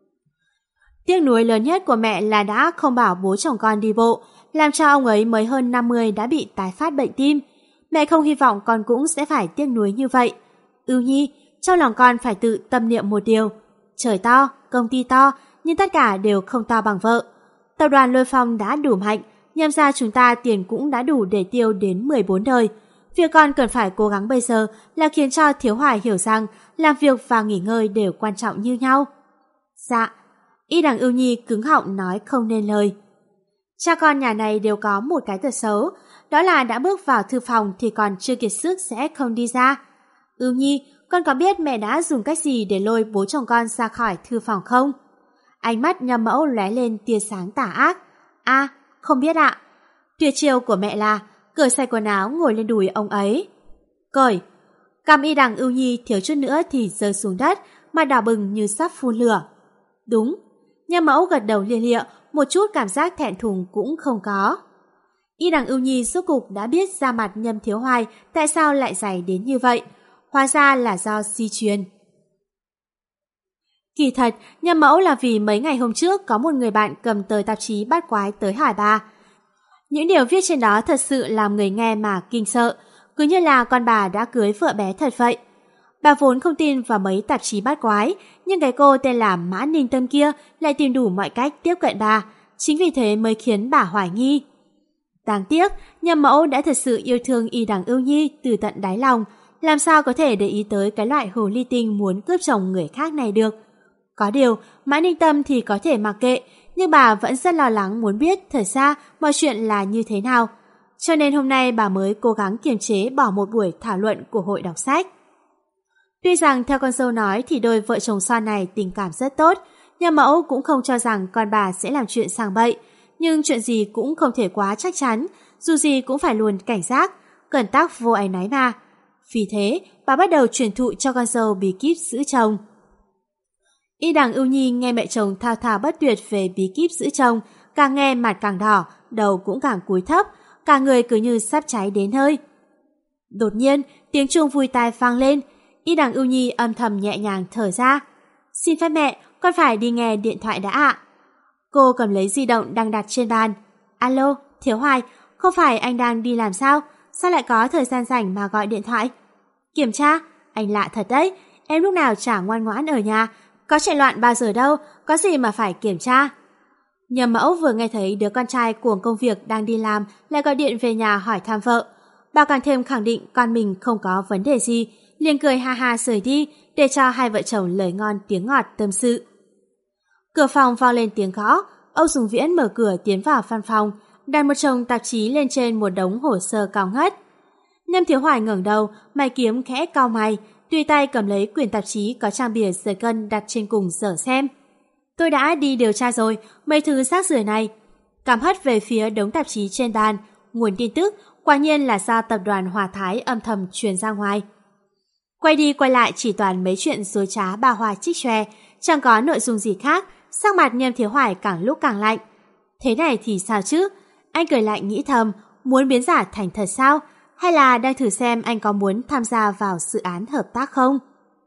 Tiếc nuối lớn nhất của mẹ là đã không bảo bố chồng con đi bộ, làm cho ông ấy mới hơn 50 đã bị tái phát bệnh tim. Mẹ không hy vọng con cũng sẽ phải tiếc nuối như vậy. Ưu Nhi, trong lòng con phải tự tâm niệm một điều. Trời to, công ty to, nhưng tất cả đều không to bằng vợ. Tập đoàn Lôi Phong đã đủ mạnh, nhâm ra chúng ta tiền cũng đã đủ để tiêu đến 14 đời. Việc con cần phải cố gắng bây giờ là khiến cho Thiếu Hoài hiểu rằng làm việc và nghỉ ngơi đều quan trọng như nhau. Dạ. Y Đằng Ưu Nhi cứng họng nói không nên lời. Cha con nhà này đều có một cái tật xấu, đó là đã bước vào thư phòng thì còn chưa kiệt sức sẽ không đi ra. Ưu Nhi, con có biết mẹ đã dùng cách gì để lôi bố chồng con ra khỏi thư phòng không? Ánh mắt Nhâm Mẫu lóe lên tia sáng tà ác. À, không biết ạ. Tuyệt chiêu của mẹ là cởi sạch quần áo ngồi lên đùi ông ấy. Cởi. Cằm Y Đằng Ưu Nhi thiếu chút nữa thì rơi xuống đất, mặt đỏ bừng như sắp phun lửa. Đúng. Nhâm Mẫu gật đầu lia lịa, một chút cảm giác thẹn thùng cũng không có. Y Đằng Ưu Nhi rốt cục đã biết da mặt Nhâm Thiếu Hoài tại sao lại dày đến như vậy. Hóa ra là do di truyền. Kỳ thật, Nhâm Mẫu là vì mấy ngày hôm trước có một người bạn cầm tờ tạp chí bát quái tới hỏi bà. Những điều viết trên đó thật sự làm người nghe mà kinh sợ, cứ như là con bà đã cưới vợ bé thật vậy. Bà vốn không tin vào mấy tạp chí bát quái, nhưng cái cô tên là Mã Ninh Tâm kia lại tìm đủ mọi cách tiếp cận bà, chính vì thế mới khiến bà hoài nghi. Đáng tiếc, Nhâm Mẫu đã thật sự yêu thương Y Đằng Ưu Nhi từ tận đáy lòng, làm sao có thể để ý tới cái loại hồ ly tinh muốn cướp chồng người khác này được. Có điều, Mã Ninh Tâm thì có thể mặc kệ, nhưng bà vẫn rất lo lắng muốn biết thật ra mọi chuyện là như thế nào. Cho nên hôm nay bà mới cố gắng kiềm chế bỏ một buổi thảo luận của hội đọc sách. Tuy rằng theo con dâu nói thì đôi vợ chồng son này tình cảm rất tốt, Nhâm Mẫu cũng không cho rằng con bà sẽ làm chuyện sàng bậy, nhưng chuyện gì cũng không thể quá chắc chắn, dù gì cũng phải luôn cảnh giác, cẩn tắc vô áy náy mà. Vì thế, bà bắt đầu truyền thụ cho con dâu bí kíp giữ chồng. Y Đằng Ưu Nhi nghe mẹ chồng thao thao bất tuyệt về bí kíp giữ chồng, càng nghe mặt càng đỏ, đầu cũng càng cúi thấp, cả người cứ như sắp cháy đến hơi. Đột nhiên, tiếng chuông vui tai vang lên, Y Đằng Ưu Nhi âm thầm nhẹ nhàng thở ra. Xin phép mẹ, con phải đi nghe điện thoại đã ạ. Cô cầm lấy di động đang đặt trên bàn. Alo, Thiếu Hoài, không phải anh đang đi làm sao? Sao lại có thời gian rảnh mà gọi điện thoại? Kiểm tra, anh lạ thật đấy, em lúc nào chả ngoan ngoãn ở nhà, có chạy loạn bao giờ đâu, có gì mà phải kiểm tra. Nhâm Mẫu vừa nghe thấy đứa con trai cuồng công việc đang đi làm lại gọi điện về nhà hỏi thăm vợ. Bà càng thêm khẳng định con mình không có vấn đề gì, liền cười ha ha rời đi để cho hai vợ chồng lời ngon tiếng ngọt tâm sự. Cửa phòng vang lên tiếng gõ, Âu Dùng Viễn mở cửa tiến vào văn phòng, đặt một chồng tạp chí lên trên một đống hồ sơ cao ngất. Nhâm Thiếu Hoài ngẩng đầu, mày kiếm khẽ cau mày, tùy tay cầm lấy quyển tạp chí có trang bìa giật gân đặt trên cùng dở xem. Tôi đã đi điều tra rồi, mấy thứ rác rưởi này. Cảm hất về phía đống tạp chí trên bàn, nguồn tin tức quả nhiên là do tập đoàn Hòa Thái âm thầm truyền ra ngoài. Quay đi quay lại chỉ toàn mấy chuyện dối trá ba hoa trích chòe, chẳng có nội dung gì khác, sắc mặt Nhâm Thiếu Hoài càng lúc càng lạnh. Thế này thì sao chứ? Anh cười lạnh nghĩ thầm, muốn biến giả thành thật sao? Hay là đang thử xem anh có muốn tham gia vào dự án hợp tác không?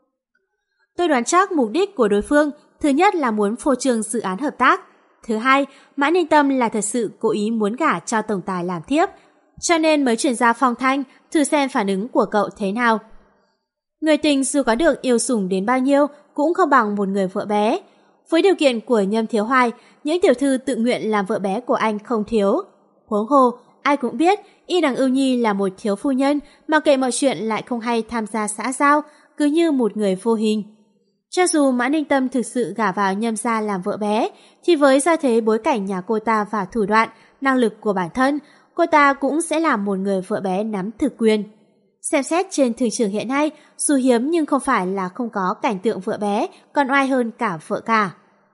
Tôi đoán chắc mục đích của đối phương, thứ nhất là muốn phô trương dự án hợp tác. Thứ hai, Mã Ninh Tâm là thật sự cố ý muốn gả cho tổng tài làm thiếp, cho nên mới chuyển ra phong thanh, thử xem phản ứng của cậu thế nào. Người tình dù có được yêu sủng đến bao nhiêu cũng không bằng một người vợ bé. Với điều kiện của Nhâm Thiếu Hoài, những tiểu thư tự nguyện làm vợ bé của anh không thiếu. Huống hồ, ai cũng biết Y Đằng Ưu Nhi là một thiếu phu nhân, mà kệ mọi chuyện lại không hay tham gia xã giao, cứ như một người vô hình. Cho dù Mã Ninh Tâm thực sự gả vào Nhâm gia làm vợ bé, thì với gia thế bối cảnh nhà cô ta và thủ đoạn, năng lực của bản thân, cô ta cũng sẽ là một người vợ bé nắm thực quyền. Xem xét trên thương trường hiện nay, dù hiếm nhưng không phải là không có cảnh tượng vợ bé còn oai hơn cả vợ cả.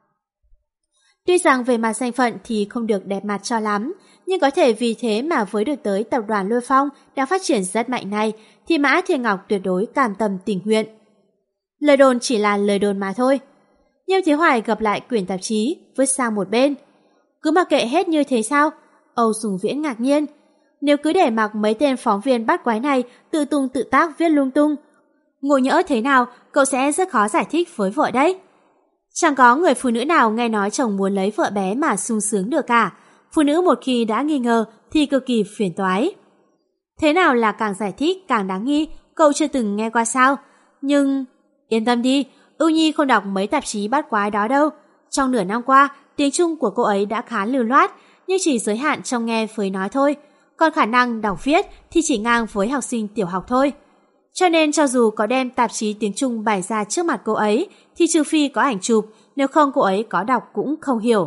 Tuy rằng về mặt danh phận thì không được đẹp mặt cho lắm, nhưng có thể vì thế mà với được tới tập đoàn Lôi Phong đang phát triển rất mạnh này, thì Mã Thiên Ngọc tuyệt đối cam tâm tình nguyện. Lời đồn chỉ là lời đồn mà thôi. Nhâm Thiếu Hoài gập lại quyển tạp chí, vứt sang một bên. Cứ mặc kệ hết như thế sao? Âu Sùng Viễn ngạc nhiên. Nếu cứ để mặc mấy tên phóng viên bắt quái này tự tung tự tác viết lung tung, ngộ nhỡ thế nào cậu sẽ rất khó giải thích với vợ đấy. Chẳng có người phụ nữ nào nghe nói chồng muốn lấy vợ bé mà sung sướng được cả. Phụ nữ một khi đã nghi ngờ thì cực kỳ phiền toái. Thế nào là càng giải thích càng đáng nghi, cậu chưa từng nghe qua sao? Nhưng yên tâm đi, Ưu Nhi không đọc mấy tạp chí bắt quái đó đâu. Trong nửa năm qua, tiếng Trung của cô ấy đã khá lưu loát, nhưng chỉ giới hạn trong nghe với nói thôi. Còn khả năng đọc viết thì chỉ ngang với học sinh tiểu học thôi. Cho nên cho dù có đem tạp chí tiếng Trung bày ra trước mặt cô ấy, thì trừ phi có ảnh chụp, nếu không cô ấy có đọc cũng không hiểu.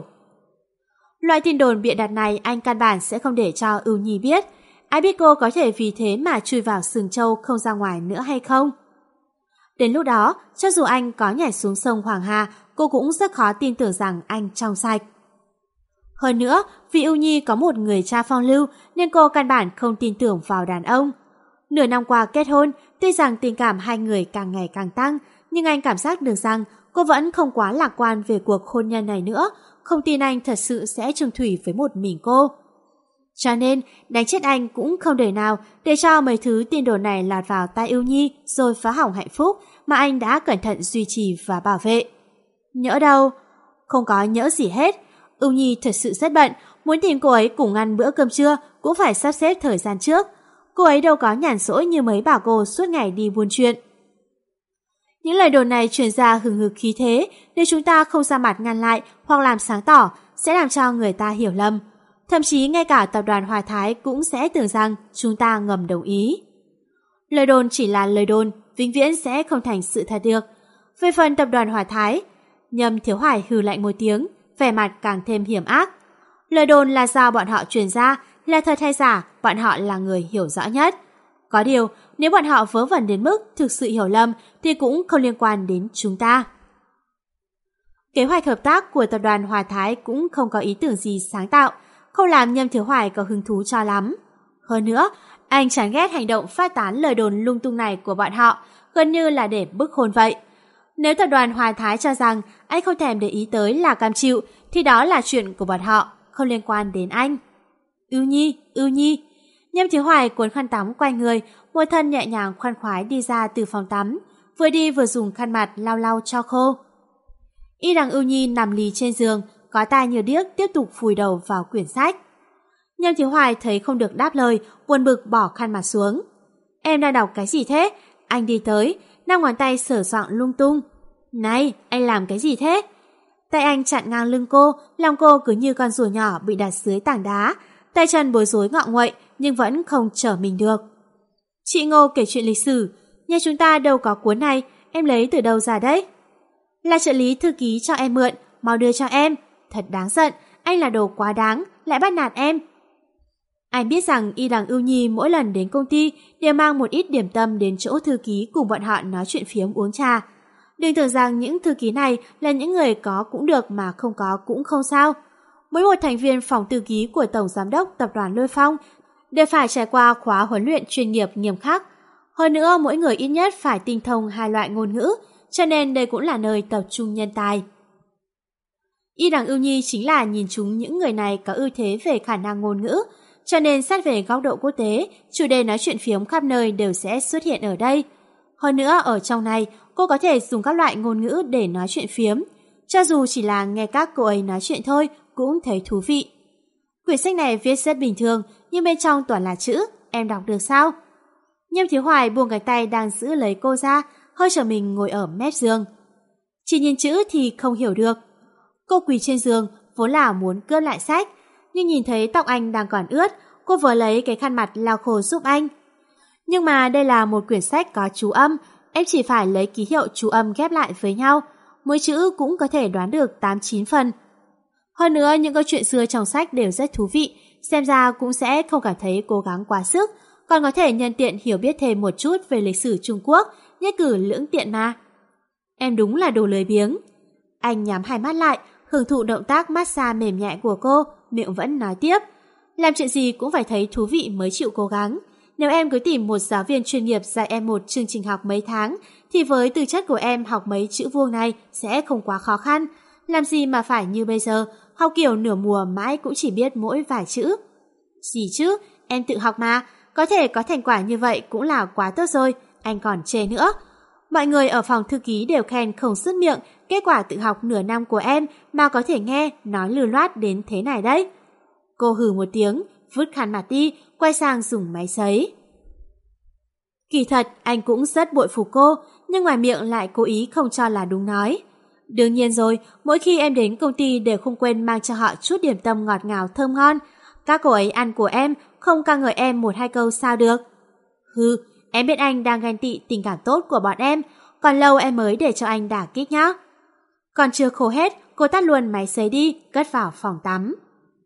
Loại tin đồn bịa đặt này anh căn bản sẽ không để cho Ưu Nhi biết. Ai biết cô có thể vì thế mà chui vào sừng trâu không ra ngoài nữa hay không? Đến lúc đó, cho dù anh có nhảy xuống sông Hoàng Hà, cô cũng rất khó tin tưởng rằng anh trong sạch. Hơn nữa, vì Ưu Nhi có một người cha phong lưu nên cô căn bản không tin tưởng vào đàn ông. Nửa năm qua kết hôn, tuy rằng tình cảm hai người càng ngày càng tăng, nhưng anh cảm giác được rằng cô vẫn không quá lạc quan về cuộc hôn nhân này nữa, không tin anh thật sự sẽ chung thủy với một mình cô. Cho nên, đánh chết anh cũng không đời nào để cho mấy thứ tin đồn này lọt vào tai Ưu Nhi rồi phá hỏng hạnh phúc mà anh đã cẩn thận duy trì và bảo vệ. Nhỡ đâu? Không có nhỡ gì hết. Ưu Nhi thật sự rất bận, muốn tìm cô ấy cùng ăn bữa cơm trưa cũng phải sắp xếp thời gian trước. Cô ấy đâu có nhàn rỗi như mấy bà cô suốt ngày đi buôn chuyện. Những lời đồn này truyền ra hừng hực khí thế, nếu chúng ta không ra mặt ngăn lại hoặc làm sáng tỏ sẽ làm cho người ta hiểu lầm. Thậm chí ngay cả tập đoàn Hòa Thái cũng sẽ tưởng rằng chúng ta ngầm đồng ý. Lời đồn chỉ là lời đồn, vĩnh viễn sẽ không thành sự thật được. Về phần tập đoàn Hòa Thái, Nhâm Thiếu Hoài hừ lạnh một tiếng, vẻ mặt càng thêm hiểm ác. Lời đồn là do bọn họ truyền ra, là thật hay giả, bọn họ là người hiểu rõ nhất. Có điều, nếu bọn họ vớ vẩn đến mức thực sự hiểu lầm thì cũng không liên quan đến chúng ta. Kế hoạch hợp tác của tập đoàn Hòa Thái cũng không có ý tưởng gì sáng tạo, không làm Nhâm Thiếu Hoài có hứng thú cho lắm. Hơn nữa, anh chán ghét hành động phát tán lời đồn lung tung này của bọn họ, gần như là để bức hôn vậy. Nếu tập đoàn Hòa Thái cho rằng anh không thèm để ý tới là cam chịu, thì đó là chuyện của bọn họ, không liên quan đến anh. Ưu Nhi. Nhâm Thiếu Hoài cuốn khăn tắm quay người, một thân nhẹ nhàng khoan khoái đi ra từ phòng tắm, vừa đi vừa dùng khăn mặt lau lau cho khô. Y Đằng Ưu Nhi nằm lì trên giường, có tai như điếc tiếp tục vùi đầu vào quyển sách. Nhâm Thiếu Hoài thấy không được đáp lời, buồn bực bỏ khăn mặt xuống. Em đang đọc cái gì thế? Anh đi tới, 5 ngón tay sờ soạng lung tung. Này, anh làm cái gì thế? Tay anh chặn ngang lưng cô, lòng cô cứ như con rùa nhỏ bị đặt dưới tảng đá, tay chân bối rối ngọ nguậy nhưng vẫn không trở mình được. Chị Ngô kể chuyện lịch sử, nhà chúng ta đâu có cuốn này, em lấy từ đâu ra đấy? Là trợ lý thư ký cho em mượn, mau đưa cho em. Thật đáng giận, anh là đồ quá đáng, lại bắt nạt em. Anh biết rằng Y Đằng Ưu Nhi mỗi lần đến công ty đều mang một ít điểm tâm đến chỗ thư ký cùng bọn họ nói chuyện phiếm uống trà. Đừng tưởng rằng những thư ký này là những người có cũng được mà không có cũng không sao. Mỗi một thành viên phòng thư ký của Tổng Giám đốc Tập đoàn Lôi Phong đều phải trải qua khóa huấn luyện chuyên nghiệp nghiêm khắc. Hơn nữa mỗi người ít nhất phải tinh thông 2 loại ngôn ngữ, cho nên đây cũng là nơi tập trung nhân tài. Y Đằng Ưu Nhi chính là nhìn chúng những người này có ưu thế về khả năng ngôn ngữ, cho nên xét về góc độ quốc tế, chủ đề nói chuyện phiếm khắp nơi đều sẽ xuất hiện ở đây. Hơn nữa ở trong này, cô có thể dùng các loại ngôn ngữ để nói chuyện phiếm. Cho dù chỉ là nghe các cô ấy nói chuyện thôi, cũng thấy thú vị. Quyển sách này viết rất bình thường, nhưng bên trong toàn là chữ, em đọc được sao? Nhâm Thiếu Hoài buông cái tay đang giữ lấy cô ra, hơi trở mình ngồi ở mép giường. Chỉ nhìn chữ thì không hiểu được. Cô quỳ trên giường, vốn là muốn cướp lại sách, nhưng nhìn thấy tóc anh đang còn ướt, cô vừa lấy cái khăn mặt lau khô giúp anh. Nhưng mà đây là một quyển sách có chú âm, em chỉ phải lấy ký hiệu chú âm ghép lại với nhau, mỗi chữ cũng có thể đoán được 8-9 phần. Hơn nữa, những câu chuyện xưa trong sách đều rất thú vị, xem ra cũng sẽ không cảm thấy cố gắng quá sức, còn có thể nhân tiện hiểu biết thêm một chút về lịch sử Trung Quốc, nhất cử lưỡng tiện mà. Em đúng là đồ lười biếng. Anh nhắm hai mắt lại, hưởng thụ động tác massage mềm nhẹ của cô, miệng vẫn nói tiếp. Làm chuyện gì cũng phải thấy thú vị mới chịu cố gắng. Nếu em cứ tìm một giáo viên chuyên nghiệp dạy em một chương trình học mấy tháng, thì với tư chất của em học mấy chữ vuông này sẽ không quá khó khăn. Làm gì mà phải như bây giờ, học kiểu nửa mùa mãi cũng chỉ biết mỗi vài chữ. Gì chứ, em tự học mà, có thể có thành quả như vậy cũng là quá tốt rồi, anh còn chê nữa. Mọi người ở phòng thư ký đều khen không dứt miệng kết quả tự học nửa năm của em mà có thể nghe nói lưu loát đến thế này đấy. Cô hừ một tiếng, vứt khăn mặt đi, quay sang dùng máy sấy. Kỳ thật, anh cũng rất bội phục cô, nhưng ngoài miệng lại cố ý không cho là đúng nói. Đương nhiên rồi, mỗi khi em đến công ty đều không quên mang cho họ chút điểm tâm ngọt ngào thơm ngon. Các cô ấy ăn của em, không ca ngợi em một hai câu sao được. Hừ, em biết anh đang ghen tị tình cảm tốt của bọn em, còn lâu em mới để cho anh đả kích nhá. Còn chưa khô hết, cô tắt luôn máy sấy đi, cất vào phòng tắm.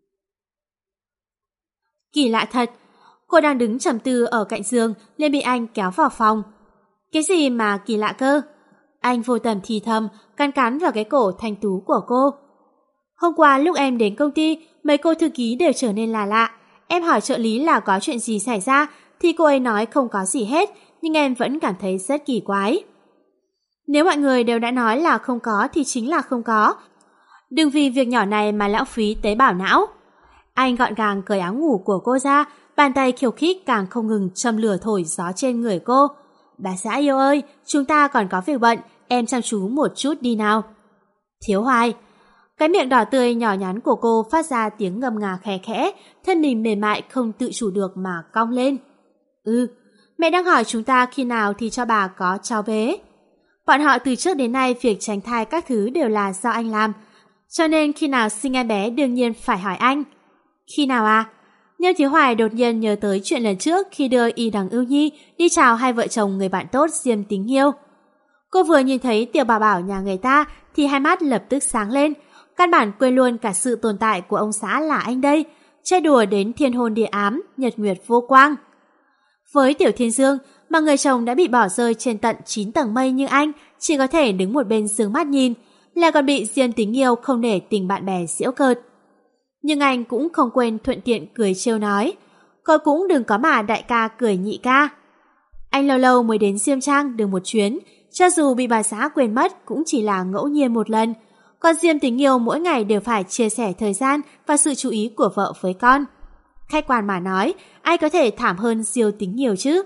Kỳ lạ thật, cô đang đứng trầm tư ở cạnh giường, liền bị anh kéo vào phòng. Cái gì mà kỳ lạ cơ? Anh vô tầm thì thầm, cắn cắn vào cái cổ thanh tú của cô. Hôm qua lúc em đến công ty, mấy cô thư ký đều trở nên là lạ. Em hỏi trợ lý là có chuyện gì xảy ra, thì cô ấy nói không có gì hết, nhưng em vẫn cảm thấy rất kỳ quái. Nếu mọi người đều đã nói là không có thì chính là không có. Đừng vì việc nhỏ này mà lãng phí tế bào não. Anh gọn gàng cởi áo ngủ của cô ra, bàn tay khiêu khích càng không ngừng châm lửa thổi gió trên người cô. Bà xã yêu ơi, chúng ta còn có việc bận, em chăm chú một chút đi nào. Thiếu Hoài. Cái miệng đỏ tươi nhỏ nhắn của cô phát ra tiếng ngâm ngà khẽ khẽ, thân mình mềm mại không tự chủ được mà cong lên. Mẹ đang hỏi chúng ta khi nào thì cho bà có cháu bé. Bọn họ từ trước đến nay việc tránh thai các thứ đều là do anh làm, cho nên khi nào sinh em bé đương nhiên phải hỏi anh. Khi nào à? Nhưng Thiếu Hoài đột nhiên nhớ tới chuyện lần trước khi đưa Y Đằng Ưu Nhi đi chào hai vợ chồng người bạn tốt Diêm Tính Nghiêu. Cô vừa nhìn thấy Tiểu Bảo Bảo nhà người ta thì hai mắt lập tức sáng lên, căn bản quên luôn cả sự tồn tại của ông xã là anh đây, chơi đùa đến thiên hôn địa ám, nhật nguyệt vô quang. Với Tiểu Thiên Dương, mà người chồng đã bị bỏ rơi trên tận 9 tầng mây như anh, chỉ có thể đứng một bên sướng mắt nhìn, lại còn bị Diêm Tính Nghiêu không nể tình bạn bè giễu cợt. Nhưng anh cũng không quên thuận tiện cười trêu nói, cô cũng đừng có mà đại ca cười nhị ca. Anh lâu lâu mới đến Diêm Trang được một chuyến, cho dù bị bà xã quên mất cũng chỉ là ngẫu nhiên một lần, còn Diêm Tính Nghiêu mỗi ngày đều phải chia sẻ thời gian và sự chú ý của vợ với con. Khách quan mà nói, ai có thể thảm hơn Diêu Tính Nghiêu chứ?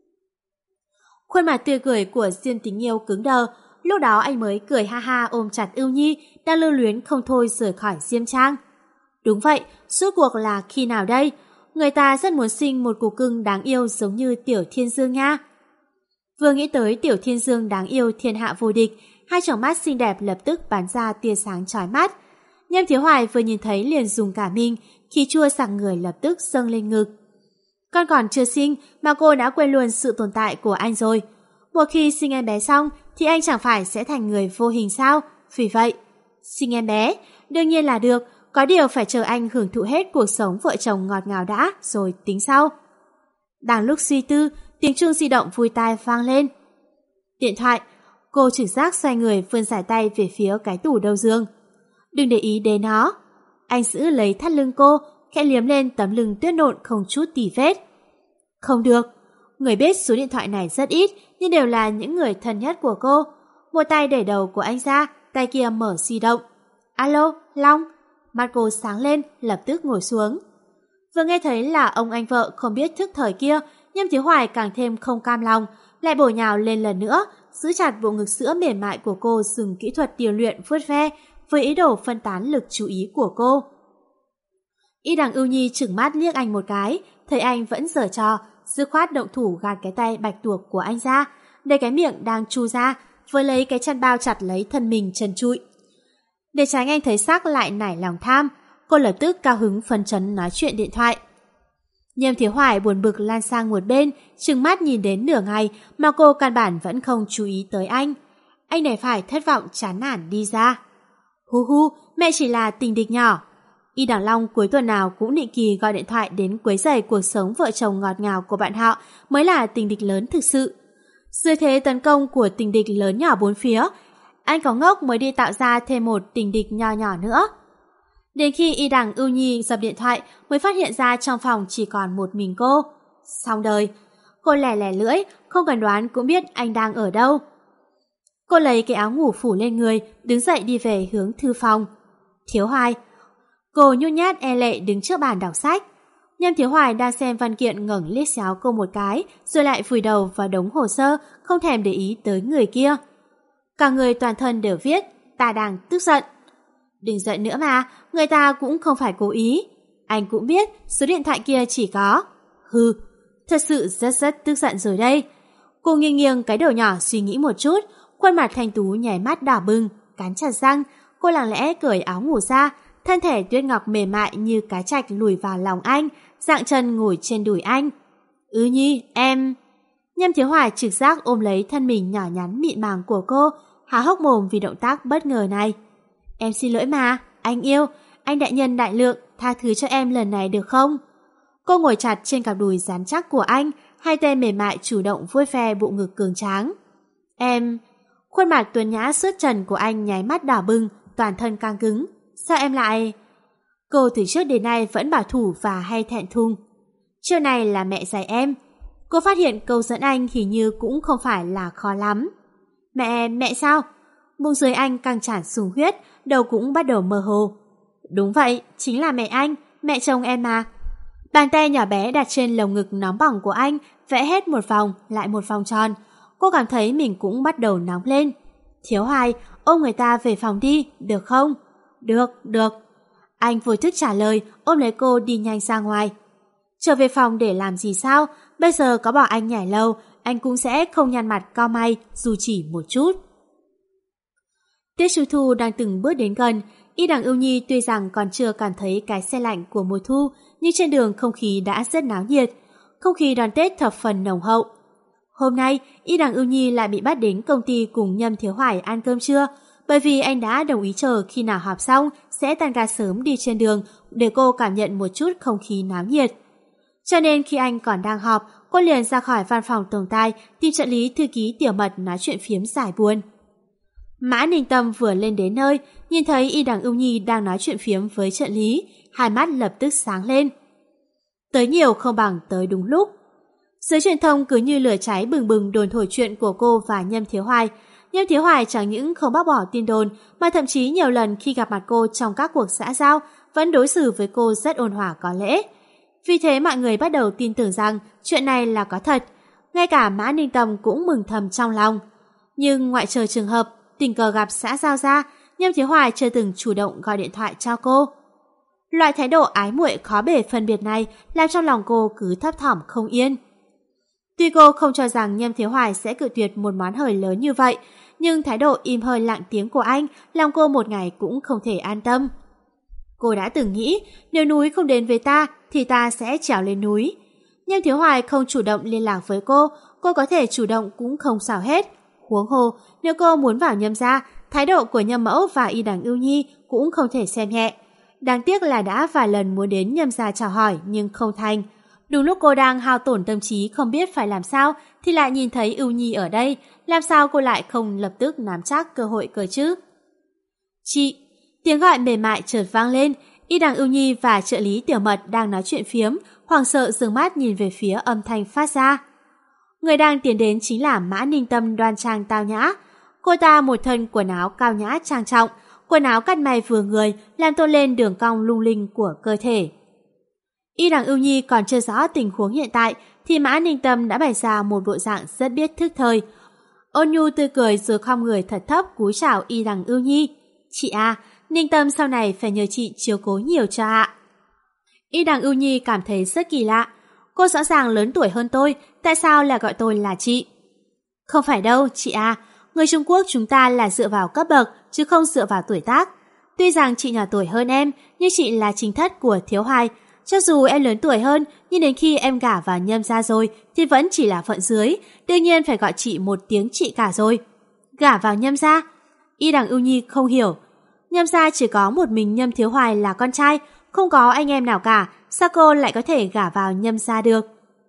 Khuôn mặt tươi cười của Diêm Tính Nghiêu cứng đờ, lúc đó anh mới cười ha ha ôm chặt Ưu Nhi đang lưu luyến không thôi rời khỏi Diêm Trang. Đúng vậy, rốt cuộc là khi nào đây? Người ta rất muốn sinh một củ cưng đáng yêu giống như Tiểu Thiên Dương nha. Vừa nghĩ tới Tiểu Thiên Dương đáng yêu thiên hạ vô địch, hai tròng mắt xinh đẹp lập tức bắn ra tia sáng chói mắt. Nhâm Thiếu Hoài vừa nhìn thấy liền dùng cả mình, khí chua sặc người lập tức dâng lên ngực. Con còn chưa sinh mà cô đã quên luôn sự tồn tại của anh rồi. Một khi sinh em bé xong thì anh chẳng phải sẽ thành người vô hình sao? Vì vậy, sinh em bé, đương nhiên là được, có điều phải chờ anh hưởng thụ hết cuộc sống vợ chồng ngọt ngào đã rồi tính sau. Đang lúc suy tư, tiếng chuông di động vui tai vang lên. Điện thoại, cô trực giác xoay người vươn giải tay về phía cái tủ đầu giường. Đừng để ý đến nó. Anh giữ lấy thắt lưng cô, khẽ liếm lên tấm lưng tuyết nộn không chút tì vết. Không được, người biết số điện thoại này rất ít, nhưng đều là những người thân nhất của cô. Một tay đẩy đầu của anh ra, tay kia mở di động. Alo, Long. Mắt cô sáng lên, lập tức ngồi xuống. Vừa nghe thấy là ông anh vợ không biết thức thời kia, Nhâm Thiếu Hoài càng thêm không cam lòng, lại bổ nhào lên lần nữa, giữ chặt bộ ngực sữa mềm mại của cô, dùng kỹ thuật điều luyện vuốt ve với ý đồ phân tán lực chú ý của cô. Y Đằng Ưu Nhi trừng mắt liếc anh một cái, thấy anh vẫn giở trò, dứt khoát động thủ gạt cái tay bạch tuộc của anh ra, để cái miệng đang chu ra, với lấy cái chăn bao chặt lấy thân mình trần trụi. Để tránh anh thấy sắc lại nảy lòng tham, cô lập tức cao hứng phấn chấn nói chuyện điện thoại. Nhâm Thiếu Hoài buồn bực lan sang một bên, trừng mắt nhìn đến nửa ngày mà cô căn bản vẫn không chú ý tới anh. Anh này phải thất vọng chán nản đi ra. Hu hu, mẹ chỉ là tình địch nhỏ. Y Đằng Long cuối tuần nào cũng định kỳ gọi điện thoại đến quấy rầy cuộc sống vợ chồng ngọt ngào của bạn họ mới là tình địch lớn thực sự. Dưới thế tấn công của tình địch lớn nhỏ bốn phía, anh có ngốc mới đi tạo ra thêm một tình địch nho nhỏ nữa. Đến khi Y Đằng Ưu Nhi dập điện thoại mới phát hiện ra trong phòng chỉ còn một mình cô. Xong đời. Cô lẻ lẻ lưỡi, không cần đoán cũng biết anh đang ở đâu. Cô lấy cái áo ngủ phủ lên người, đứng dậy đi về hướng thư phòng. Thiếu Hoài. Cô nhút nhát e lệ đứng trước bàn đọc sách. Nhâm Thiếu Hoài đang xem văn kiện ngẩng liếc xéo cô một cái, rồi lại vùi đầu vào đống hồ sơ, không thèm để ý tới người kia. Cả người toàn thân đều viết, ta đang tức giận. Đừng giận nữa mà, người ta cũng không phải cố ý. Anh cũng biết số điện thoại kia chỉ có. Hừ, thật sự rất tức giận rồi đây. Cô nghiêng nghiêng cái đầu nhỏ suy nghĩ một chút, khuôn mặt thanh tú nháy mắt đỏ bừng, cắn chặt răng. Cô lặng lẽ cởi áo ngủ ra, thân thể tuyết ngọc mềm mại như cá trạch lùi vào lòng anh, dạng chân ngồi trên đùi anh. Nhi, em... Nhâm Thiếu Hoài trực giác ôm lấy thân mình nhỏ nhắn mịn màng của cô, há hốc mồm vì động tác bất ngờ này. Em xin lỗi mà, anh yêu, anh đại nhân đại lượng, tha thứ cho em lần này được không? Cô ngồi chặt trên cặp đùi rắn chắc của anh, hai tay mềm mại chủ động vuốt ve bụng ngực cường tráng. Em... Khuôn mặt tuấn nhã xuất trần của anh nháy mắt đỏ bừng, toàn thân căng cứng. Sao em lại... Cô từ trước đến nay vẫn bảo thủ và hay thẹn thùng. Chiều này là mẹ dạy em. Cô phát hiện câu dẫn anh hình như cũng không phải là khó lắm. Mẹ sao? Bụng dưới anh căng tràn sùng huyết, đầu cũng bắt đầu mơ hồ. Đúng vậy, chính là mẹ anh, mẹ chồng em mà. Bàn tay nhỏ bé đặt trên lồng ngực nóng bỏng của anh, vẽ hết một vòng, lại một vòng tròn. Cô cảm thấy mình cũng bắt đầu nóng lên. Thiếu Hoài, ôm người ta về phòng đi, được không? Được. Anh vô thức trả lời, ôm lấy cô đi nhanh ra ngoài. Trở về phòng để làm gì sao? Bây giờ có bỏ anh nhảy lầu, anh cũng sẽ không nhăn mặt cau mày dù chỉ một chút. Tiết Trung Thu đang từng bước đến gần. Y Đằng Ưu Nhi tuy rằng còn chưa cảm thấy cái xe lạnh của mùa thu, nhưng trên đường không khí đã rất náo nhiệt. Không khí đón Tết thập phần nồng hậu. Hôm nay, Y Đằng Ưu Nhi lại bị bắt đến công ty cùng Nhâm Thiếu Hoài ăn cơm trưa, bởi vì anh đã đồng ý chờ khi nào họp xong sẽ tan ca sớm đi trên đường để cô cảm nhận một chút không khí náo nhiệt. Cho nên khi anh còn đang họp, cô liền ra khỏi văn phòng tổng tài tìm trợ lý thư ký Tiểu Mật nói chuyện phiếm giải buồn. Mã Ninh Tâm vừa lên đến nơi, nhìn thấy Y Đằng Ưu Nhi đang nói chuyện phiếm với trợ lý, hai mắt lập tức sáng lên. Tới nhiều không bằng tới đúng lúc. Giới truyền thông cứ như lửa cháy bừng bừng đồn thổi chuyện của cô và Nhâm Thiếu Hoài. Nhâm Thiếu Hoài chẳng những không bác bỏ tin đồn, mà thậm chí nhiều lần khi gặp mặt cô trong các cuộc xã giao, vẫn đối xử với cô rất ôn hòa có lễ. Vì thế mọi người bắt đầu tin tưởng rằng chuyện này là có thật. Ngay cả Mã Ninh Tâm cũng mừng thầm trong lòng. Nhưng ngoại trừ trường hợp tình cờ gặp xã giao ra, Nhâm Thiếu Hoài chưa từng chủ động gọi điện thoại cho cô. Loại thái độ ái muội khó bề phân biệt này làm trong lòng cô cứ thấp thỏm không yên. Tuy cô không cho rằng Nhâm Thiếu Hoài sẽ cự tuyệt một món hời lớn như vậy, nhưng thái độ im hơi lặng tiếng của anh làm cô một ngày cũng không thể an tâm. Cô đã từng nghĩ nếu núi không đến với ta thì ta sẽ trèo lên núi. Nhâm Thiếu Hoài không chủ động liên lạc với cô có thể chủ động cũng không sao hết. Huống hồ, nếu cô muốn vào Nhâm gia, thái độ của Nhâm Mẫu và Y Đằng Ưu Nhi cũng không thể xem nhẹ. Đáng tiếc là đã vài lần muốn đến Nhâm gia chào hỏi nhưng không thành. Đúng lúc cô đang hao tổn tâm trí không biết phải làm sao thì lại nhìn thấy Ưu Nhi ở đây, làm sao cô lại không lập tức nắm chắc cơ hội cơ chứ? Chị! Tiếng gọi mềm mại chợt vang lên. Y Đằng Ưu Nhi và trợ lý Tiểu Mật đang nói chuyện phiếm, hoảng sợ dừng mắt nhìn về phía âm thanh phát ra. Người đang tiến đến chính là Mã Ninh Tâm đoan trang tao nhã. Cô ta một thân quần áo cao nhã trang trọng, quần áo cắt may vừa người làm tôn lên đường cong lung linh của cơ thể. Y Đằng Ưu Nhi còn chưa rõ tình huống hiện tại thì Mã Ninh Tâm đã bày ra một bộ dạng rất biết thức thời. Ôn nhu tươi cười rồi khom người thật thấp cúi chào Y Đằng Ưu Nhi. Chị à, Ninh Tâm sau này phải nhờ chị chiếu cố nhiều cho ạ. Y Đằng Ưu Nhi cảm thấy rất kỳ lạ. Cô rõ ràng lớn tuổi hơn tôi, tại sao lại gọi tôi là chị? Không phải đâu, chị à. Người Trung Quốc chúng ta là dựa vào cấp bậc, chứ không dựa vào tuổi tác. Tuy rằng chị nhỏ tuổi hơn em, nhưng chị là chính thất của Thiếu Hoài. Cho dù em lớn tuổi hơn, nhưng đến khi em gả vào Nhâm gia rồi thì vẫn chỉ là phận dưới, đương nhiên phải gọi chị một tiếng chị cả rồi. Gả vào Nhâm gia? Y Đằng Ưu Nhi không hiểu. Nhâm gia chỉ có một mình Nhâm Thiếu Hoài là con trai, không có anh em nào cả, sao cô lại có thể gả vào Nhâm gia được?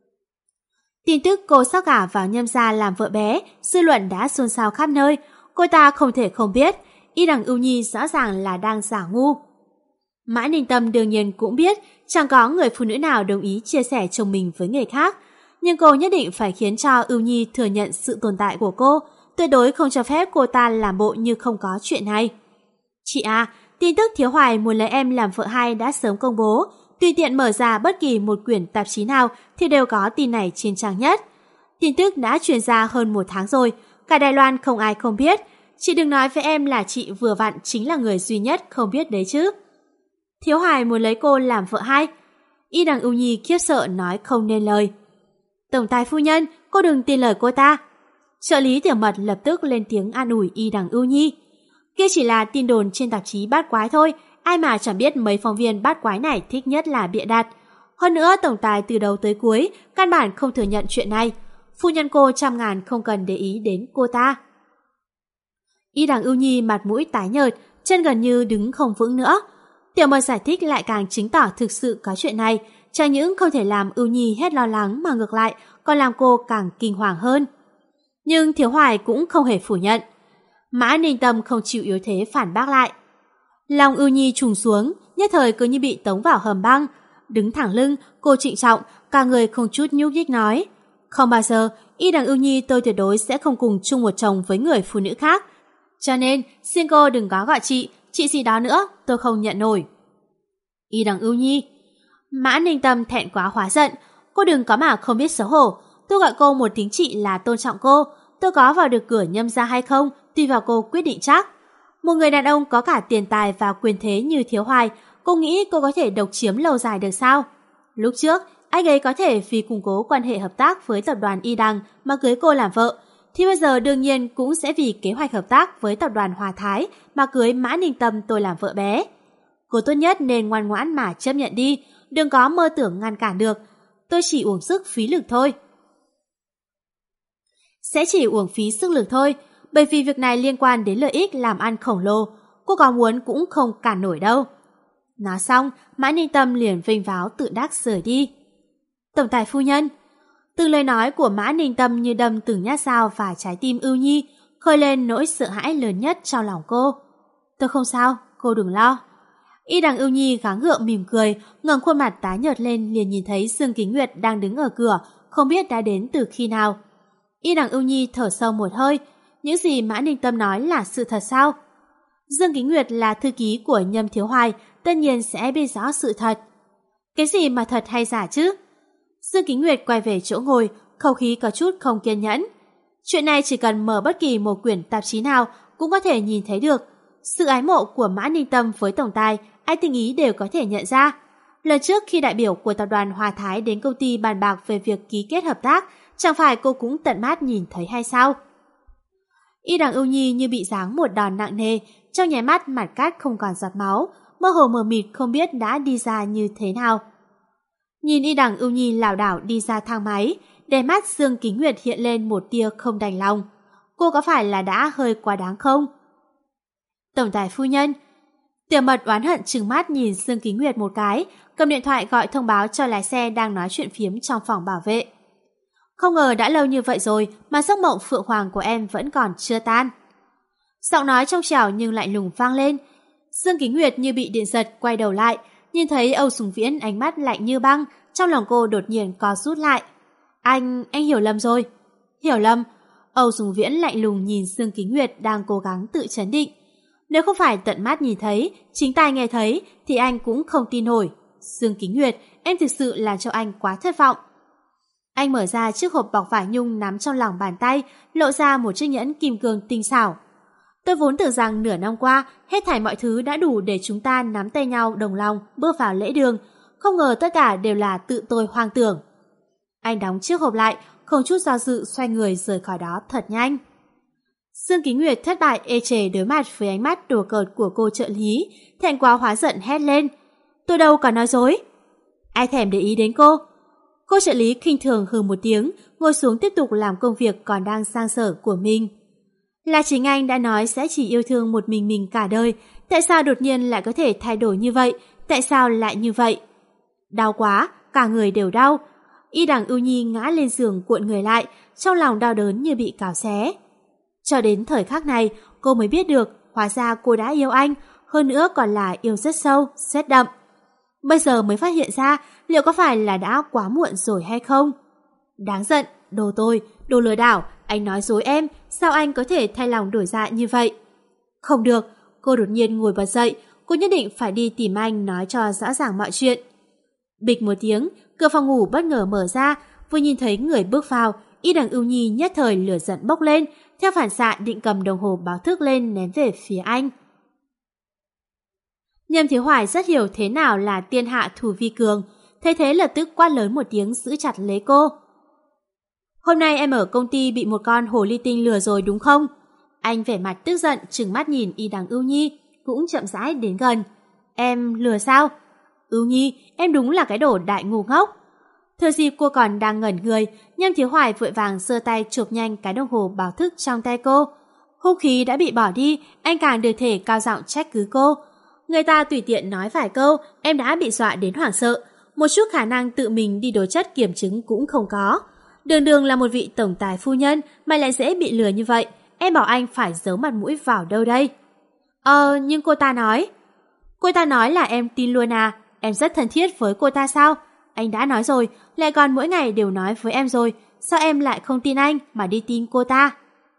Tin tức cô sắp gả vào Nhâm gia làm vợ bé, dư luận đã xôn xao khắp nơi. Cô ta không thể không biết, Y Đằng Ưu Nhi rõ ràng là đang giả ngu. Mã Ninh Tâm đương nhiên cũng biết chẳng có người phụ nữ nào đồng ý chia sẻ chồng mình với người khác, nhưng cô nhất định phải khiến cho Ưu Nhi thừa nhận sự tồn tại của cô, tuyệt đối không cho phép cô ta làm bộ như không có chuyện này. Chị à, tin tức Thiếu Hoài muốn lấy em làm vợ hai đã sớm công bố, tùy tiện mở ra bất kỳ một quyển tạp chí nào thì đều có tin này trên trang nhất. Tin tức đã truyền ra hơn 1 tháng rồi, cả Đài Loan không ai không biết. Chị đừng nói với em là chị vừa vặn chính là người duy nhất không biết đấy chứ. Thiếu Hoài muốn lấy cô làm vợ hai. Y Đằng Ưu Nhi khiếp sợ nói không nên lời. Tổng tài phu nhân, cô đừng tin lời cô ta. Trợ lý Tiểu Mật lập tức lên tiếng an ủi Y Đằng Ưu Nhi. Kia chỉ là tin đồn trên tạp chí Bát Quái thôi, ai mà chẳng biết mấy phóng viên Bát Quái này thích nhất là bịa đặt. Hơn nữa tổng tài từ đầu tới cuối căn bản không thừa nhận chuyện này. Phu nhân cô trăm ngàn không cần để ý đến cô ta. Y Đằng Ưu Nhi mặt mũi tái nhợt, chân gần như đứng không vững nữa. Tiểu Mật giải thích lại càng chứng tỏ thực sự có chuyện này, chẳng những không thể làm Ưu Nhi hết lo lắng mà ngược lại còn làm cô càng kinh hoàng hơn. Nhưng Thiếu Hoài cũng không hề phủ nhận. Mã Ninh Tâm không chịu yếu thế phản bác lại. Lòng Ưu Nhi trùng xuống, nhất thời cứ như bị tống vào hầm băng. Đứng thẳng lưng, cô trịnh trọng, cả người không chút nhúc nhích nói. Không bao giờ, Y Đằng Ưu Nhi tôi tuyệt đối sẽ không cùng chung một chồng với người phụ nữ khác. Cho nên, xin cô đừng có gọi chị gì đó nữa, tôi không nhận nổi. Y Đằng Ưu Nhi. Mã Ninh Tâm thẹn quá hóa giận. Cô đừng có mà không biết xấu hổ. Tôi gọi cô một tiếng chị là tôn trọng cô. Tôi có vào được cửa Nhâm gia hay không, tùy vào cô quyết định chắc. Một người đàn ông có cả tiền tài và quyền thế như Thiếu Hoài, cô nghĩ cô có thể độc chiếm lâu dài được sao? Lúc trước, anh ấy có thể vì củng cố quan hệ hợp tác với tập đoàn Y Đằng mà cưới cô làm vợ, thì bây giờ đương nhiên cũng sẽ vì kế hoạch hợp tác với tập đoàn Hòa Thái mà cưới Mã Ninh Tâm tôi làm vợ bé. Cô tốt nhất nên ngoan ngoãn mà chấp nhận đi, đừng có mơ tưởng ngăn cản được. Tôi chỉ uổng sức phí lực thôi. Sẽ chỉ uổng phí sức lực thôi, bởi vì việc này liên quan đến lợi ích làm ăn khổng lồ, cô có muốn cũng không cản nổi đâu. Nói xong, Mã Ninh Tâm liền vênh váo tự đắc rời đi. Tổng tài phu nhân. Từng lời nói của Mã Ninh Tâm như đâm từng nhát dao vào trái tim Ưu Nhi, khơi lên nỗi sợ hãi lớn nhất trong lòng cô. Tôi không sao, cô đừng lo. Y Đằng Ưu Nhi gắng gượng mỉm cười, ngẩng khuôn mặt tái nhợt lên liền nhìn thấy Dương Kính Nguyệt đang đứng ở cửa, không biết đã đến từ khi nào. Y Đằng Ưu Nhi thở sâu một hơi, những gì Mã Ninh Tâm nói là sự thật sao? Dương Kính Nguyệt là thư ký của Nhâm Thiếu Hoài, tất nhiên sẽ biết rõ sự thật. Cái gì mà thật hay giả chứ? Dương Kính Nguyệt quay về chỗ ngồi, khẩu khí có chút không kiên nhẫn. Chuyện này chỉ cần mở bất kỳ một quyển tạp chí nào cũng có thể nhìn thấy được. Sự ái mộ của Mã Ninh Tâm với tổng tài, ai tinh ý đều có thể nhận ra. Lần trước khi đại biểu của tập đoàn Hòa Thái đến công ty bàn bạc về việc ký kết hợp tác, chẳng phải cô cũng tận mắt nhìn thấy hay sao? Y Đằng Ưu Nhi như bị giáng một đòn nặng nề, trong nháy mắt mặt cát không còn giọt máu, mơ hồ mờ mịt không biết đã đi ra như thế nào. Nhìn Y Đằng Ưu Nhi lảo đảo đi ra thang máy, đáy mắt Dương Kính Nguyệt hiện lên một tia không đành lòng. Cô có phải là đã hơi quá đáng không? Tổng tài phu nhân. Tiểu Mật oán hận trừng mắt nhìn Dương Kính Nguyệt một cái, cầm điện thoại gọi thông báo cho lái xe đang nói chuyện phiếm trong phòng bảo vệ. Không ngờ đã lâu như vậy rồi mà giấc mộng phượng hoàng của em vẫn còn chưa tan. Giọng nói trong trẻo nhưng lạnh lùng vang lên. Dương Kính Nguyệt như bị điện giật quay đầu lại, nhìn thấy Âu Sùng Viễn ánh mắt lạnh như băng, trong lòng cô đột nhiên co rút lại. Anh hiểu lầm rồi. Hiểu lầm? Âu Sùng Viễn lạnh lùng nhìn Dương Kính Nguyệt đang cố gắng tự trấn định. Nếu không phải tận mắt nhìn thấy, chính tai nghe thấy thì anh cũng không tin nổi. Dương Kính Nguyệt, em thực sự làm cho anh quá thất vọng. Anh mở ra chiếc hộp bọc vải nhung nắm trong lòng bàn tay, lộ ra một chiếc nhẫn kim cương tinh xảo. Tôi vốn tưởng rằng nửa năm qua, hết thảy mọi thứ đã đủ để chúng ta nắm tay nhau đồng lòng bước vào lễ đường. Không ngờ tất cả đều là tự tôi hoang tưởng. Anh đóng chiếc hộp lại, không chút do dự xoay người rời khỏi đó thật nhanh. Dương Kính Nguyệt thất bại ê chề đối mặt với ánh mắt đùa cợt của cô trợ lý, thẹn quá hóa giận hét lên. Tôi đâu có nói dối. Ai thèm để ý đến cô. Cô trợ lý khinh thường hừ một tiếng, ngồi xuống tiếp tục làm công việc còn đang sang sở của mình. Là chính anh đã nói sẽ chỉ yêu thương một mình cả đời, tại sao đột nhiên lại có thể thay đổi như vậy, tại sao lại như vậy? Đau quá, cả người đều đau. Y Đằng Ưu Nhi ngã lên giường cuộn người lại, trong lòng đau đớn như bị cào xé. Cho đến thời khắc này, cô mới biết được hóa ra cô đã yêu anh, hơn nữa còn là yêu rất sâu, rất đậm. Bây giờ mới phát hiện ra liệu có phải là đã quá muộn rồi hay không? Đáng giận, đồ tôi, đồ lừa đảo, anh nói dối em, sao anh có thể thay lòng đổi dạ như vậy? Không được, cô đột nhiên ngồi bật dậy, cô nhất định phải đi tìm anh nói cho rõ ràng mọi chuyện. Bịch một tiếng, cửa phòng ngủ bất ngờ mở ra, vừa nhìn thấy người bước vào, Y Đằng Ưu Nhi nhất thời lửa giận bốc lên, theo phản xạ định cầm đồng hồ báo thức lên ném về phía anh. Nhâm Thiếu Hoài rất hiểu thế nào là tiên hạ thủ vi cường, thấy thế lập tức quát lớn một tiếng giữ chặt lấy cô. Hôm nay em ở công ty bị một con hồ ly tinh lừa rồi đúng không? Anh vẻ mặt tức giận trừng mắt nhìn Y Đằng Ưu Nhi, cũng chậm rãi đến gần. Em lừa sao? Ưu Nhi, em đúng là cái đồ đại ngu ngốc. Thừa dịp cô còn đang ngẩn người, Nhâm Thiếu Hoài vội vàng giơ tay chụp nhanh cái đồng hồ báo thức trong tay cô. Hung khí đã bị bỏ đi, anh càng được thể cao giọng trách cứ cô. Người ta tùy tiện nói vài câu, em đã bị dọa đến hoảng sợ. Một chút khả năng tự mình đi đối chất kiểm chứng cũng không có. Đường đường là một vị tổng tài phu nhân mà lại dễ bị lừa như vậy. Em bảo anh phải giấu mặt mũi vào đâu đây? Nhưng cô ta nói. Cô ta nói là em tin luôn à? Em rất thân thiết với cô ta sao? Anh đã nói rồi, lại còn mỗi ngày đều nói với em rồi. Sao em lại không tin anh mà đi tin cô ta?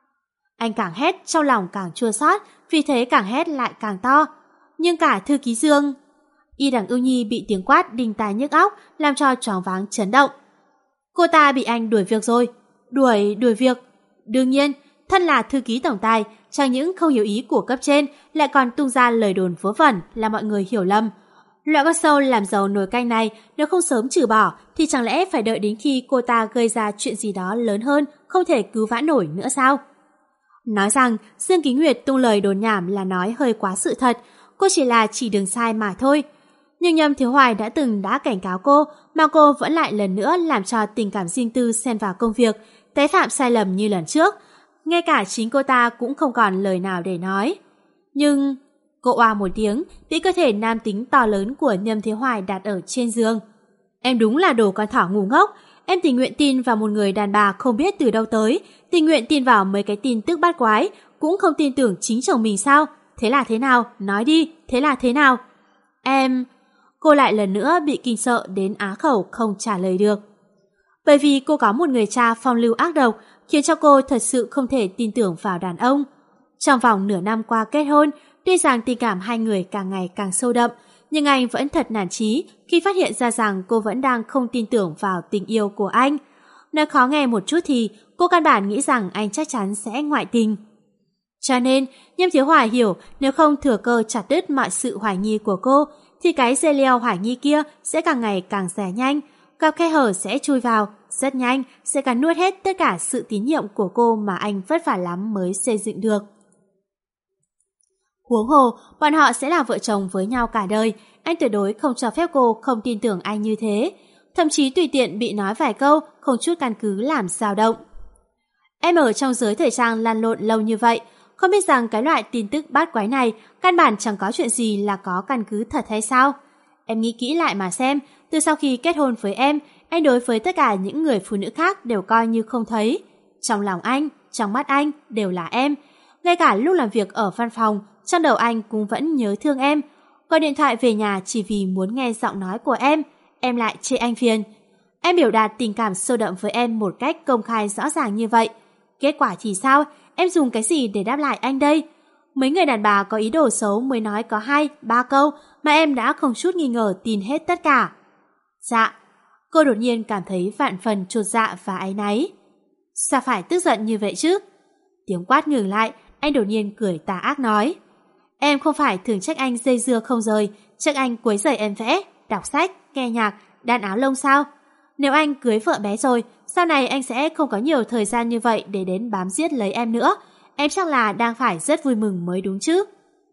Anh càng hét trong lòng càng chua xót, vì thế càng hét lại càng to. Nhưng cả thư ký Dương... Y Đằng Ưu Nhi bị tiếng quát đinh tai nhức óc, làm cho choáng váng chấn động. Cô ta bị anh đuổi việc rồi. Đuổi việc? Đương nhiên, thân là thư ký tổng tài, chẳng những không hiểu ý của cấp trên, lại còn tung ra lời đồn vớ vẩn là mọi người hiểu lầm. Loại con sâu làm giàu nồi canh này nếu không sớm trừ bỏ thì chẳng lẽ phải đợi đến khi cô ta gây ra chuyện gì đó lớn hơn, không thể cứu vãn nổi nữa sao? Nói rằng Dương Kính Nguyệt tung lời đồn nhảm là nói hơi quá sự thật, cô chỉ là chỉ đường sai mà thôi. Nhưng Nhâm Thiếu Hoài đã cảnh cáo cô, mà cô vẫn lại lần nữa làm cho tình cảm riêng tư xen vào công việc, tái phạm sai lầm như lần trước. Ngay cả chính cô ta cũng không còn lời nào để nói. Nhưng... Cô oa một tiếng, bị cơ thể nam tính to lớn của Nhâm Thiếu Hoài đặt ở trên giường. Em đúng là đồ con thỏ ngu ngốc. Em tình nguyện tin vào một người đàn bà không biết từ đâu tới, tình nguyện tin vào mấy cái tin tức bát quái, cũng không tin tưởng chính chồng mình sao? Thế là thế nào? Nói đi, thế là thế nào? Em... Cô lại lần nữa bị kinh sợ đến á khẩu không trả lời được. Bởi vì cô có một người cha phong lưu ác độc, khiến cho cô thật sự không thể tin tưởng vào đàn ông. Trong vòng nửa năm qua kết hôn, tuy rằng tình cảm hai người càng ngày càng sâu đậm, nhưng anh vẫn thật nản chí khi phát hiện ra rằng cô vẫn đang không tin tưởng vào tình yêu của anh. Nói khó nghe một chút thì cô căn bản nghĩ rằng anh chắc chắn sẽ ngoại tình. Cho nên, Nhâm Thiếu Hoài hiểu nếu không thừa cơ chặt đứt mọi sự hoài nghi của cô, thì cái dây leo hoài nghi kia sẽ càng ngày càng xẻ nhanh, gặp khe hở sẽ chui vào, rất nhanh sẽ cắn nuốt hết tất cả sự tín nhiệm của cô mà anh vất vả lắm mới xây dựng được. Huống hồ, bọn họ sẽ là vợ chồng với nhau cả đời, anh tuyệt đối không cho phép cô không tin tưởng anh như thế. Thậm chí tùy tiện bị nói vài câu, không chút căn cứ làm dao động. Em ở trong giới thời trang lăn lộn lâu như vậy, không biết rằng cái loại tin tức bát quái này căn bản chẳng có chuyện gì là có căn cứ thật hay sao? Em nghĩ kỹ lại mà xem, từ sau khi kết hôn với em, anh đối với tất cả những người phụ nữ khác đều coi như không thấy. Trong lòng anh, trong mắt anh đều là em. Ngay cả lúc làm việc ở văn phòng, trong đầu anh cũng vẫn nhớ thương em. Gọi điện thoại về nhà chỉ vì muốn nghe giọng nói của em lại chê anh phiền. Em biểu đạt tình cảm sâu đậm với em một cách công khai rõ ràng như vậy. Kết quả thì sao? Em dùng cái gì để đáp lại anh đây? Mấy người đàn bà có ý đồ xấu mới nói có 2-3 câu mà em đã không chút nghi ngờ tin hết tất cả. Dạ. Cô đột nhiên cảm thấy vạn phần chột dạ và áy náy. Sao phải tức giận như vậy chứ? Tiếng quát ngừng lại, anh đột nhiên cười tà ác nói. Em không phải thường trách anh dây dưa không rời, trách anh quấy rầy em vẽ, đọc sách, nghe nhạc, đan áo lông sao? Nếu anh cưới vợ bé rồi, sau này anh sẽ không có nhiều thời gian như vậy để đến bám giết lấy em nữa. em chắc là đang phải rất vui mừng mới đúng chứ.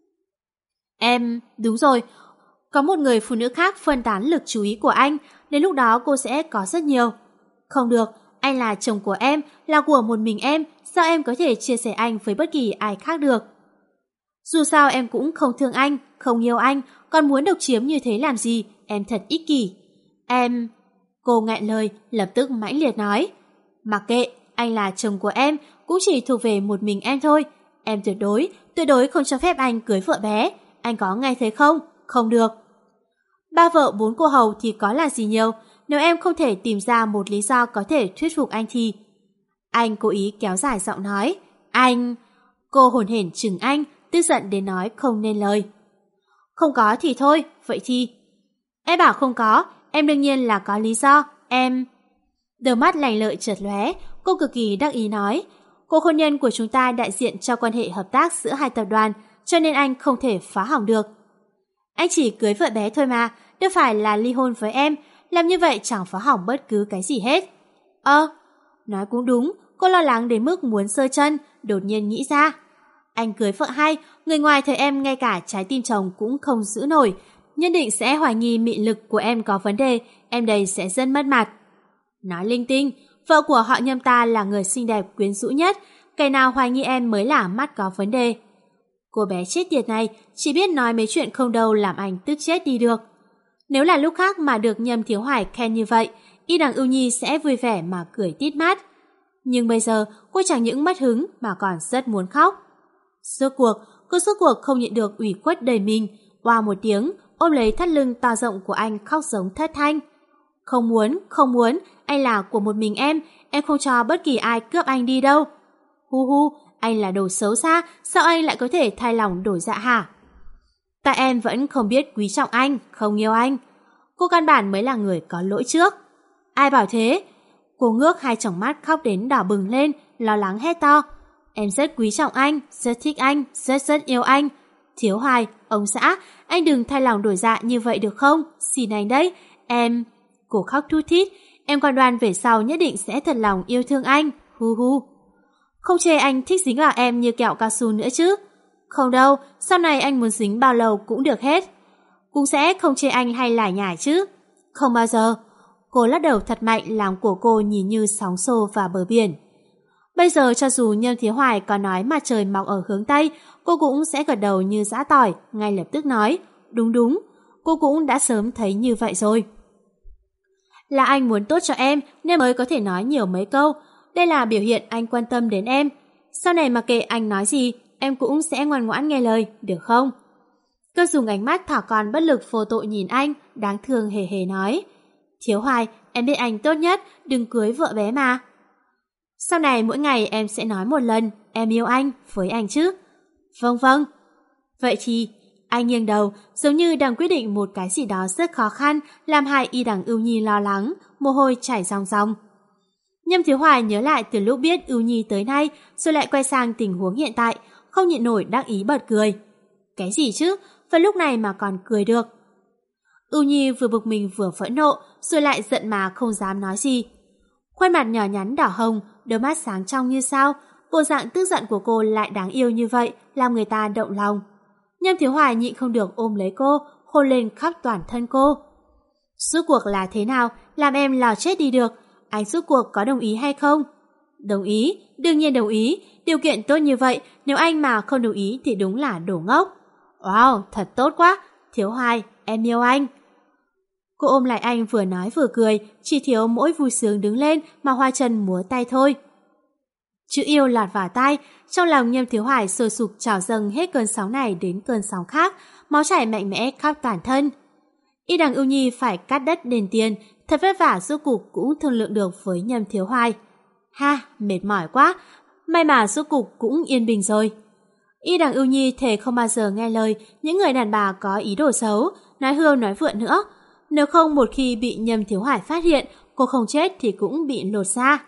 Đúng rồi, có một người phụ nữ khác phân tán lực chú ý của anh, đến lúc đó cô sẽ có rất nhiều. Không được, anh là chồng của em, là của một mình em, sao em có thể chia sẻ anh với bất kỳ ai khác được? Dù sao em cũng không thương anh, không yêu anh, còn muốn độc chiếm như thế làm gì, em thật ích kỷ. Cô ngại lời, lập tức mãnh liệt nói. Mặc kệ, anh là chồng của em, cũng chỉ thuộc về một mình em thôi. Em tuyệt đối không cho phép anh cưới vợ bé. Anh có nghe thấy không? Không được. 3 vợ 4 cô hầu thì có là gì nhiều, nếu em không thể tìm ra một lý do có thể thuyết phục anh thì... Anh cố ý kéo dài giọng nói. Cô hồn hển chừng anh, tức giận đến nói không nên lời. Không có thì thôi, vậy thì... Em bảo không có, em đương nhiên là có lý do, Đôi mắt lành lợi chợt lóe, cô cực kỳ đắc ý nói. Cuộc hôn nhân của chúng ta đại diện cho quan hệ hợp tác giữa hai tập đoàn, cho nên anh không thể phá hỏng được. Anh chỉ cưới vợ bé thôi mà, đâu phải là ly hôn với em, làm như vậy chẳng phá hỏng bất cứ cái gì hết. Nói cũng đúng, cô lo lắng đến mức muốn giơ chân, đột nhiên nghĩ ra. Anh cưới vợ hai, người ngoài thấy em ngay cả trái tim chồng cũng không giữ nổi, nhất định sẽ hoài nghi mị lực của em có vấn đề, em đây sẽ rất mất mặt. Nói linh tinh, vợ của họ Nhâm ta là người xinh đẹp quyến rũ nhất, kẻ nào hoài nghi em mới là mắt có vấn đề. Cô bé chết tiệt này chỉ biết nói mấy chuyện không đâu làm anh tức chết đi được. Nếu là lúc khác mà được Nhâm Thiếu Hoài khen như vậy, Y Đằng Ưu Nhi sẽ vui vẻ mà cười tít mắt. Nhưng bây giờ cô chẳng những mất hứng mà còn rất muốn khóc. Rốt cuộc không nhịn được ủy khuất đầy mình, oa một tiếng, ôm lấy thắt lưng to rộng của anh khóc giống thất thanh. Không muốn, anh là của một mình em không cho bất kỳ ai cướp anh đi đâu. Hu, anh là đồ xấu xa, sao anh lại có thể thay lòng đổi dạ hả? Tại em vẫn không biết quý trọng anh, không yêu anh. Cô căn bản mới là người có lỗi trước. Ai bảo thế? Cô ngước hai tròng mắt khóc đến đỏ bừng lên, lo lắng hét to. Em rất quý trọng anh, rất thích anh, rất yêu anh. Thiếu Hoài, ông xã, anh đừng thay lòng đổi dạ như vậy được không? Xin anh đấy, Cô khóc thút thít, em còn đoan về sau nhất định sẽ thật lòng yêu thương anh. Hu. Không chê anh thích dính vào em như kẹo cao su nữa chứ? Không đâu, sau này anh muốn dính bao lâu cũng được hết. Cũng sẽ không chê anh hay lải nhải chứ? Không bao giờ. Cô lắc đầu thật mạnh làm của cô nhìn như sóng xô vào bờ biển. Bây giờ cho dù Nhâm Thiếu Hoài có nói mặt trời mọc ở hướng Tây, cô cũng sẽ gật đầu như giã tỏi, ngay lập tức nói. Đúng, cô cũng đã sớm thấy như vậy rồi. Là anh muốn tốt cho em nên mới có thể nói nhiều mấy câu. Đây là biểu hiện anh quan tâm đến em. Sau này mặc kệ anh nói gì, em cũng sẽ ngoan ngoãn nghe lời, được không? Cô dùng ánh mắt thỏ con bất lực vô tội nhìn anh, đáng thương hề hề nói. Thiếu Hoài, em biết anh tốt nhất, đừng cưới vợ bé mà. Sau này mỗi ngày em sẽ nói một lần, em yêu anh, với anh chứ? Vâng. Vậy thì... Anh nghiêng đầu, giống như đang quyết định một cái gì đó rất khó khăn, làm hại Y Đằng Ưu Nhi lo lắng, mồ hôi chảy ròng ròng. Nhâm Thiếu Hoài nhớ lại từ lúc biết Ưu Nhi tới nay, rồi lại quay sang tình huống hiện tại, không nhịn nổi đắc ý bật cười. Cái gì chứ, vào lúc này mà còn cười được. Ưu Nhi vừa bực mình vừa phẫn nộ, rồi lại giận mà không dám nói gì. Khuôn mặt nhỏ nhắn đỏ hồng, đôi mắt sáng trong như sao, bộ dạng tức giận của cô lại đáng yêu như vậy, làm người ta động lòng. Nhâm Thiếu Hoài nhịn không được ôm lấy cô, hôn lên khắp toàn thân cô. Rốt cuộc là thế nào, làm em lo chết đi được, anh rốt cuộc có đồng ý hay không? Đồng ý, đương nhiên đồng ý, điều kiện tốt như vậy, nếu anh mà không đồng ý thì đúng là đồ ngốc. Wow, thật tốt quá, Thiếu Hoài, em yêu anh. Cô ôm lại anh vừa nói vừa cười, chỉ thiếu mỗi vui sướng đứng lên mà hoa chân múa tay thôi. Chữ yêu lọt vào tai, trong lòng Nhâm Thiếu Hoài sôi sục trào dâng hết cơn sóng này đến cơn sóng khác, máu chảy mạnh mẽ khắp toàn thân. Y Đằng Ưu Nhi phải cắt đất đền tiền, thật vất vả rốt cục cũng thương lượng được với Nhâm Thiếu Hoài. Ha, mệt mỏi quá, may mà rốt cục cũng yên bình rồi. Y Đằng Ưu Nhi thề không bao giờ nghe lời những người đàn bà có ý đồ xấu, nói hưu nói vượn nữa. Nếu không một khi bị Nhâm Thiếu Hoài phát hiện, cô không chết thì cũng bị lột da.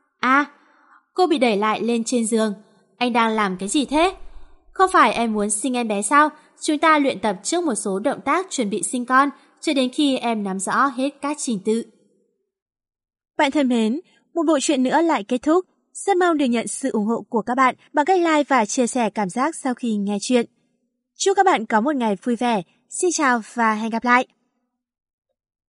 Cô bị đẩy lại lên trên giường. Anh đang làm cái gì thế? Không phải em muốn sinh em bé sao? Chúng ta luyện tập trước một số động tác chuẩn bị sinh con, cho đến khi em nắm rõ hết các trình tự. Bạn thân mến, một bộ truyện nữa lại kết thúc. Rất mong được nhận sự ủng hộ của các bạn bằng cách like và chia sẻ cảm giác sau khi nghe chuyện. Chúc các bạn có một ngày vui vẻ. Xin chào và hẹn gặp lại!